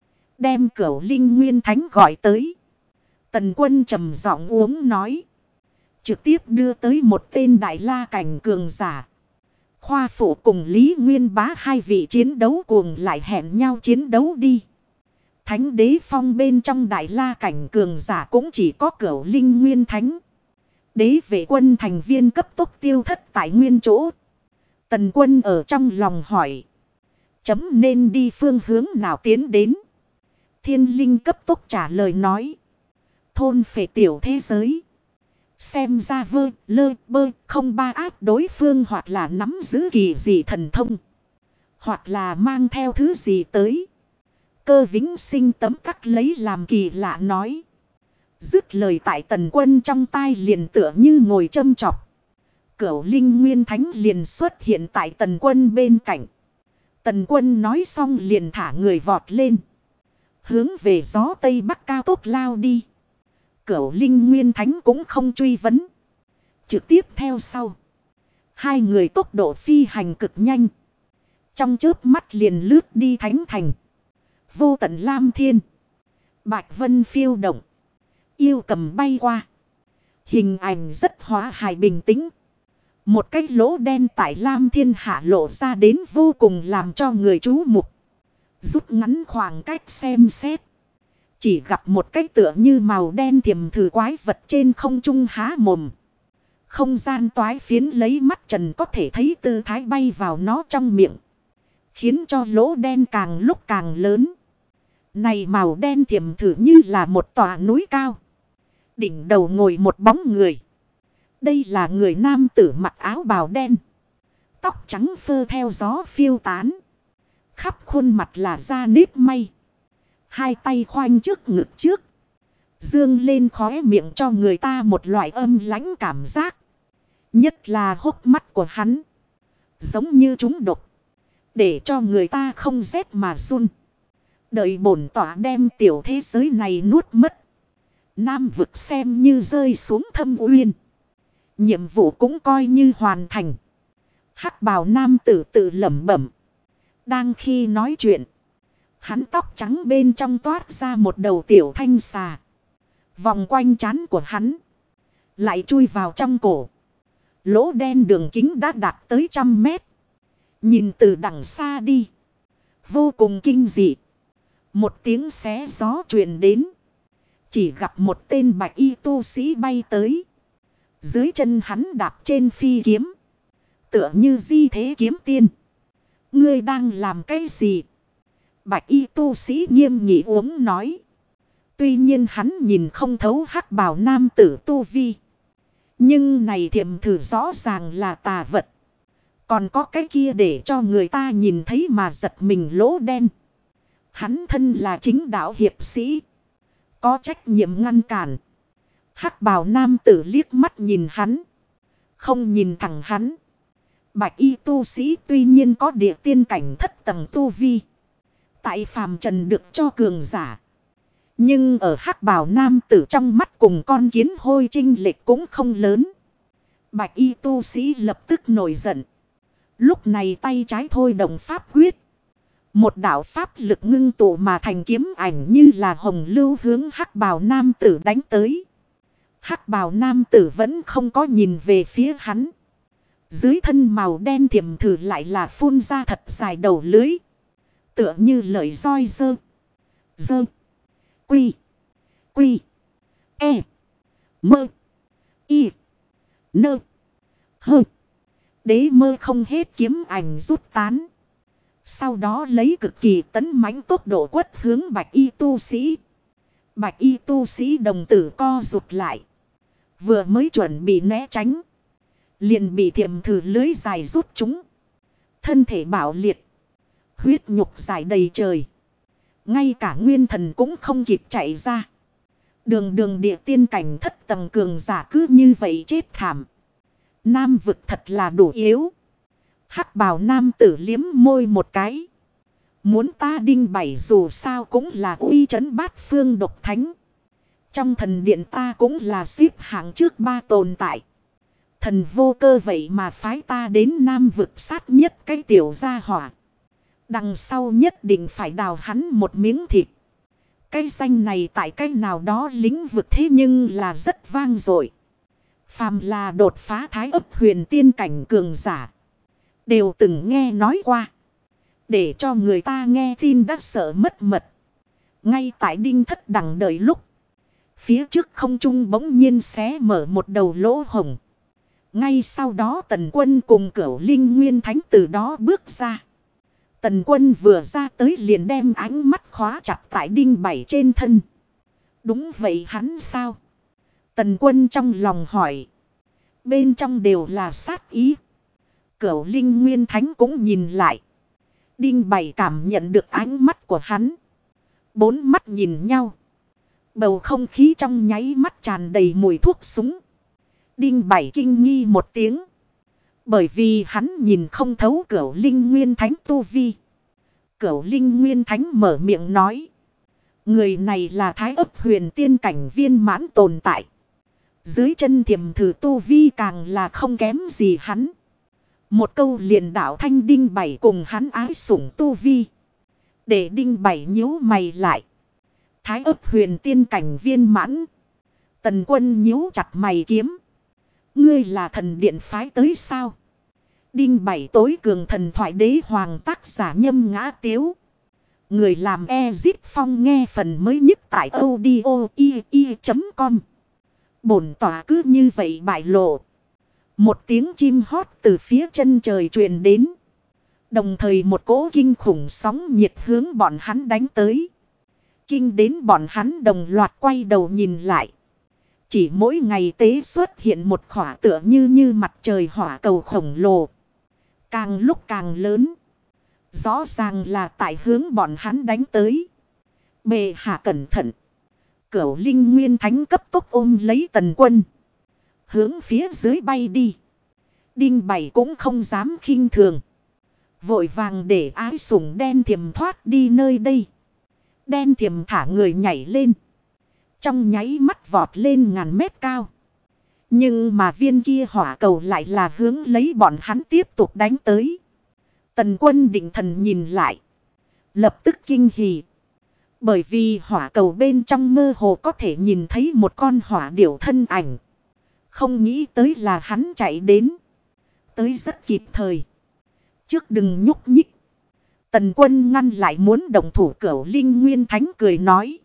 Đem Cửu Linh Nguyên Thánh gọi tới. Tần Quân trầm giọng uống nói. Trực tiếp đưa tới một tên đại la cảnh cường giả. Khoa phụ cùng Lý Nguyên Bá hai vị chiến đấu cuồng lại hẹn nhau chiến đấu đi. Thánh đế phong bên trong đại la cảnh cường giả cũng chỉ có Cửu Linh Nguyên Thánh. Đế vệ quân thành viên cấp tốc tiêu thất tại nguyên chỗ. Tần Quân ở trong lòng hỏi. Chấm nên đi phương hướng nào tiến đến? Thiên linh cấp tốc trả lời nói. Thôn phệ tiểu thế giới. Xem ra vơ, lơ, bơ, không ba áp đối phương hoặc là nắm giữ kỳ gì thần thông. Hoặc là mang theo thứ gì tới. Cơ Vĩnh Sinh tấm tắc lấy làm kỳ lạ nói. Dứt lời tại Tần Quân trong tai liền tựa như ngồi châm chọc. Cửu Linh Nguyên Thánh liền xuất hiện tại Tần Quân bên cạnh. Tần Quân nói xong liền thả người vọt lên. Hướng về gió Tây Bắc cao tốc lao đi. Cửu Linh Nguyên Thánh cũng không truy vấn. Trực tiếp theo sau. Hai người tốc độ phi hành cực nhanh. Trong chớp mắt liền lướt đi thánh thành. Vô tận Lam Thiên. Bạch Vân phiêu động. Yêu cầm bay qua. Hình ảnh rất hóa hài bình tĩnh. Một cái lỗ đen tại Lam Thiên hạ lộ ra đến vô cùng làm cho người chú mục. Rút ngắn khoảng cách xem xét. Chỉ gặp một cái tựa như màu đen thiềm thử quái vật trên không trung há mồm. Không gian toái phiến lấy mắt trần có thể thấy tư thái bay vào nó trong miệng. Khiến cho lỗ đen càng lúc càng lớn. Này màu đen thiềm thử như là một tòa núi cao. Đỉnh đầu ngồi một bóng người. Đây là người nam tử mặc áo bào đen. Tóc trắng phơ theo gió phiêu tán. Khắp khuôn mặt là da nếp may. Hai tay khoanh trước ngực trước. Dương lên khóe miệng cho người ta một loại âm lãnh cảm giác. Nhất là hốc mắt của hắn. Giống như trúng độc. Để cho người ta không rét mà run. Đợi bổn tỏa đem tiểu thế giới này nuốt mất. Nam vực xem như rơi xuống thâm uyên. Nhiệm vụ cũng coi như hoàn thành. Hắc bào nam tử tự lẩm bẩm. Đang khi nói chuyện. Hắn tóc trắng bên trong toát ra một đầu tiểu thanh xà. Vòng quanh trán của hắn. Lại chui vào trong cổ. Lỗ đen đường kính đã đạt tới 100 mét. Nhìn từ đằng xa đi. Vô cùng kinh dị. Một tiếng xé gió truyền đến. Chỉ gặp một tên bạch y tu sĩ bay tới. Dưới chân hắn đạp trên phi kiếm. Tựa như di thế kiếm tiên. Ngươi đang làm cái gì? Bạch y tu sĩ nghiêm nghị uống nói. Tuy nhiên hắn nhìn không thấu hắc bào nam tử tu vi. Nhưng này thiểm thử rõ ràng là tà vật. Còn có cái kia để cho người ta nhìn thấy mà giật mình lỗ đen. Hắn thân là chính đạo hiệp sĩ. Có trách nhiệm ngăn cản. Hắc bào nam tử liếc mắt nhìn hắn. Không nhìn thẳng hắn. Bạch y tu sĩ tuy nhiên có địa tiên cảnh thất tầng tu vi. Tại phàm trần được cho cường giả. Nhưng ở hắc bào nam tử trong mắt cùng con kiến hôi chênh lệch cũng không lớn. Bạch y tu sĩ lập tức nổi giận. Lúc này tay trái thôi động pháp quyết. Một đạo pháp lực ngưng tụ mà thành kiếm ảnh như là hồng lưu hướng hắc bào nam tử đánh tới. Hắc bào nam tử vẫn không có nhìn về phía hắn. Dưới thân màu đen thiểm thử lại là phun ra thật dài đầu lưới. Tựa như lợi roi dơ. Dơ. Quy. Quy. E. Mơ. Y. Nơ. Hơ. Đế mơ không hết kiếm ảnh rút tán. Sau đó lấy cực kỳ tấn mãnh tốc độ quất hướng bạch y tu sĩ. Bạch y tu sĩ đồng tử co rụt lại. Vừa mới chuẩn bị né tránh. Liền bị thiểm thử lưới dài rút chúng. Thân thể bạo liệt. Huyết nhục dài đầy trời. Ngay cả nguyên thần cũng không kịp chạy ra. Đường đường địa tiên cảnh thất tầng cường giả cứ như vậy chết thảm. Nam vực thật là đủ yếu. Hắc bào nam tử liếm môi một cái. Muốn ta Đinh Bảy dù sao cũng là uy trấn bát phương độc thánh. Trong thần điện ta cũng là xếp hạng trước 3 tồn tại. Thần vô cơ vậy mà phái ta đến Nam vực sát nhất cái tiểu gia hỏa. Đằng sau nhất định phải đào hắn một miếng thịt. Cái danh này tại cái nào đó lĩnh vực thế nhưng là rất vang dội. Phàm là đột phá thái ấp huyền tiên cảnh cường giả. Đều từng nghe nói qua. Để cho người ta nghe tin đã sợ mất mật. Ngay tại Đinh Thất đằng đợi lúc. Phía trước không trung bỗng nhiên xé mở một đầu lỗ hổng. Ngay sau đó Tần Quân cùng Cửu Linh Nguyên Thánh từ đó bước ra. Tần Quân vừa ra tới liền đem ánh mắt khóa chặt tại Đinh Bảy trên thân. Đúng vậy hắn sao? Tần Quân trong lòng hỏi. Bên trong đều là sát ý. Cửu Linh Nguyên Thánh cũng nhìn lại. Đinh Bảy cảm nhận được ánh mắt của hắn. 4 mắt nhìn nhau. Bầu không khí trong nháy mắt tràn đầy mùi thuốc súng. Đinh Bảy kinh nghi một tiếng. Bởi vì hắn nhìn không thấu Cửu Linh Nguyên Thánh tu vi. Cửu Linh Nguyên Thánh mở miệng nói. Người này là thái ấp huyền tiên cảnh viên mãn tồn tại. Dưới chân Thiểm Thử tu vi càng là không kém gì hắn. Một câu liền đạo thanh Đinh Bảy cùng hắn ái sủng tu vi. Để Đinh Bảy nhíu mày lại. Thái ấp huyền tiên cảnh viên mãn. Tần Quân nhíu chặt mày kiếm. Ngươi là thần điện phái tới sao? Đinh Bảy tối cường thần thoại đế hoàng tác giả Nhâm Ngã Tiếu. Người làm Ezit Phong nghe phần mới nhất tại audio.com. Bổn tỏa cứ như vậy bại lộ. Một tiếng chim hót từ phía chân trời truyền đến. Đồng thời một cỗ kinh khủng sóng nhiệt hướng bọn hắn đánh tới. Kinh đến bọn hắn đồng loạt quay đầu nhìn lại. Chỉ mỗi ngày tế xuất hiện một khỏa tựa như mặt trời hỏa cầu khổng lồ. Càng lúc càng lớn. Rõ ràng là tại hướng bọn hắn đánh tới. Bệ hạ cẩn thận. Cửu Linh Nguyên Thánh cấp tốc ôm lấy Tần Quân. Hướng phía dưới bay đi. Đinh Bảy cũng không dám khinh thường. Vội vàng để ái sủng đen thiềm thoát đi nơi đây. Đen thiềm thả người nhảy lên. Trong nháy mắt vọt lên ngàn mét cao. Nhưng mà viên kia hỏa cầu lại là hướng lấy bọn hắn tiếp tục đánh tới. Tần Quân định thần nhìn lại. Lập tức kinh hỉ. Bởi vì hỏa cầu bên trong mơ hồ có thể nhìn thấy một con hỏa điểu thân ảnh. Không nghĩ tới là hắn chạy đến. Tới rất kịp thời. Trước đừng nhúc nhích. Tần Quân ngăn lại muốn động thủ. Cửu Linh Nguyên Thánh cười nói.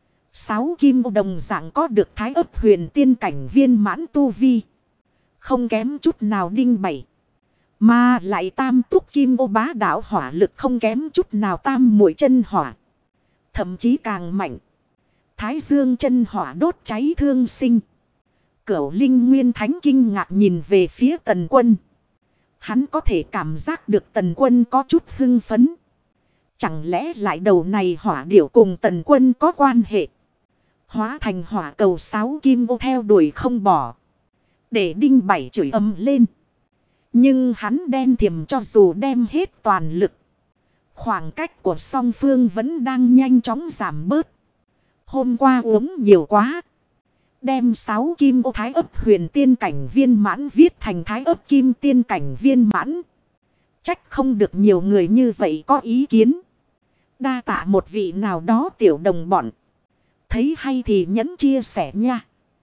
6 kim ô đồng dạng có được thái ấp huyền tiên cảnh viên mãn tu vi. Không kém chút nào Đinh Bảy. Mà lại tam túc kim ô bá đạo hỏa lực không kém chút nào tam muội chân hỏa. Thậm chí càng mạnh. Thái dương chân hỏa đốt cháy thương sinh. Cửu Linh Nguyên Thánh kinh ngạc nhìn về phía Tần Quân. Hắn có thể cảm giác được Tần Quân có chút hưng phấn. Chẳng lẽ lại đầu này hỏa điểu cùng Tần Quân có quan hệ? Hóa thành hỏa cầu 6 kim ô theo đuổi không bỏ. Để Đinh Bảy chửi ầm lên. Nhưng hắn đen thiềm cho dù đem hết toàn lực. Khoảng cách của song phương vẫn đang nhanh chóng giảm bớt. Hôm qua uống nhiều quá. Đem 6 kim ô thái ấp huyền tiên cảnh viên mãn viết thành thái ấp kim tiên cảnh viên mãn. Trách không được nhiều người như vậy có ý kiến. Đa tạ một vị nào đó tiểu đồng bọn. Thấy hay thì nhấn chia sẻ nha.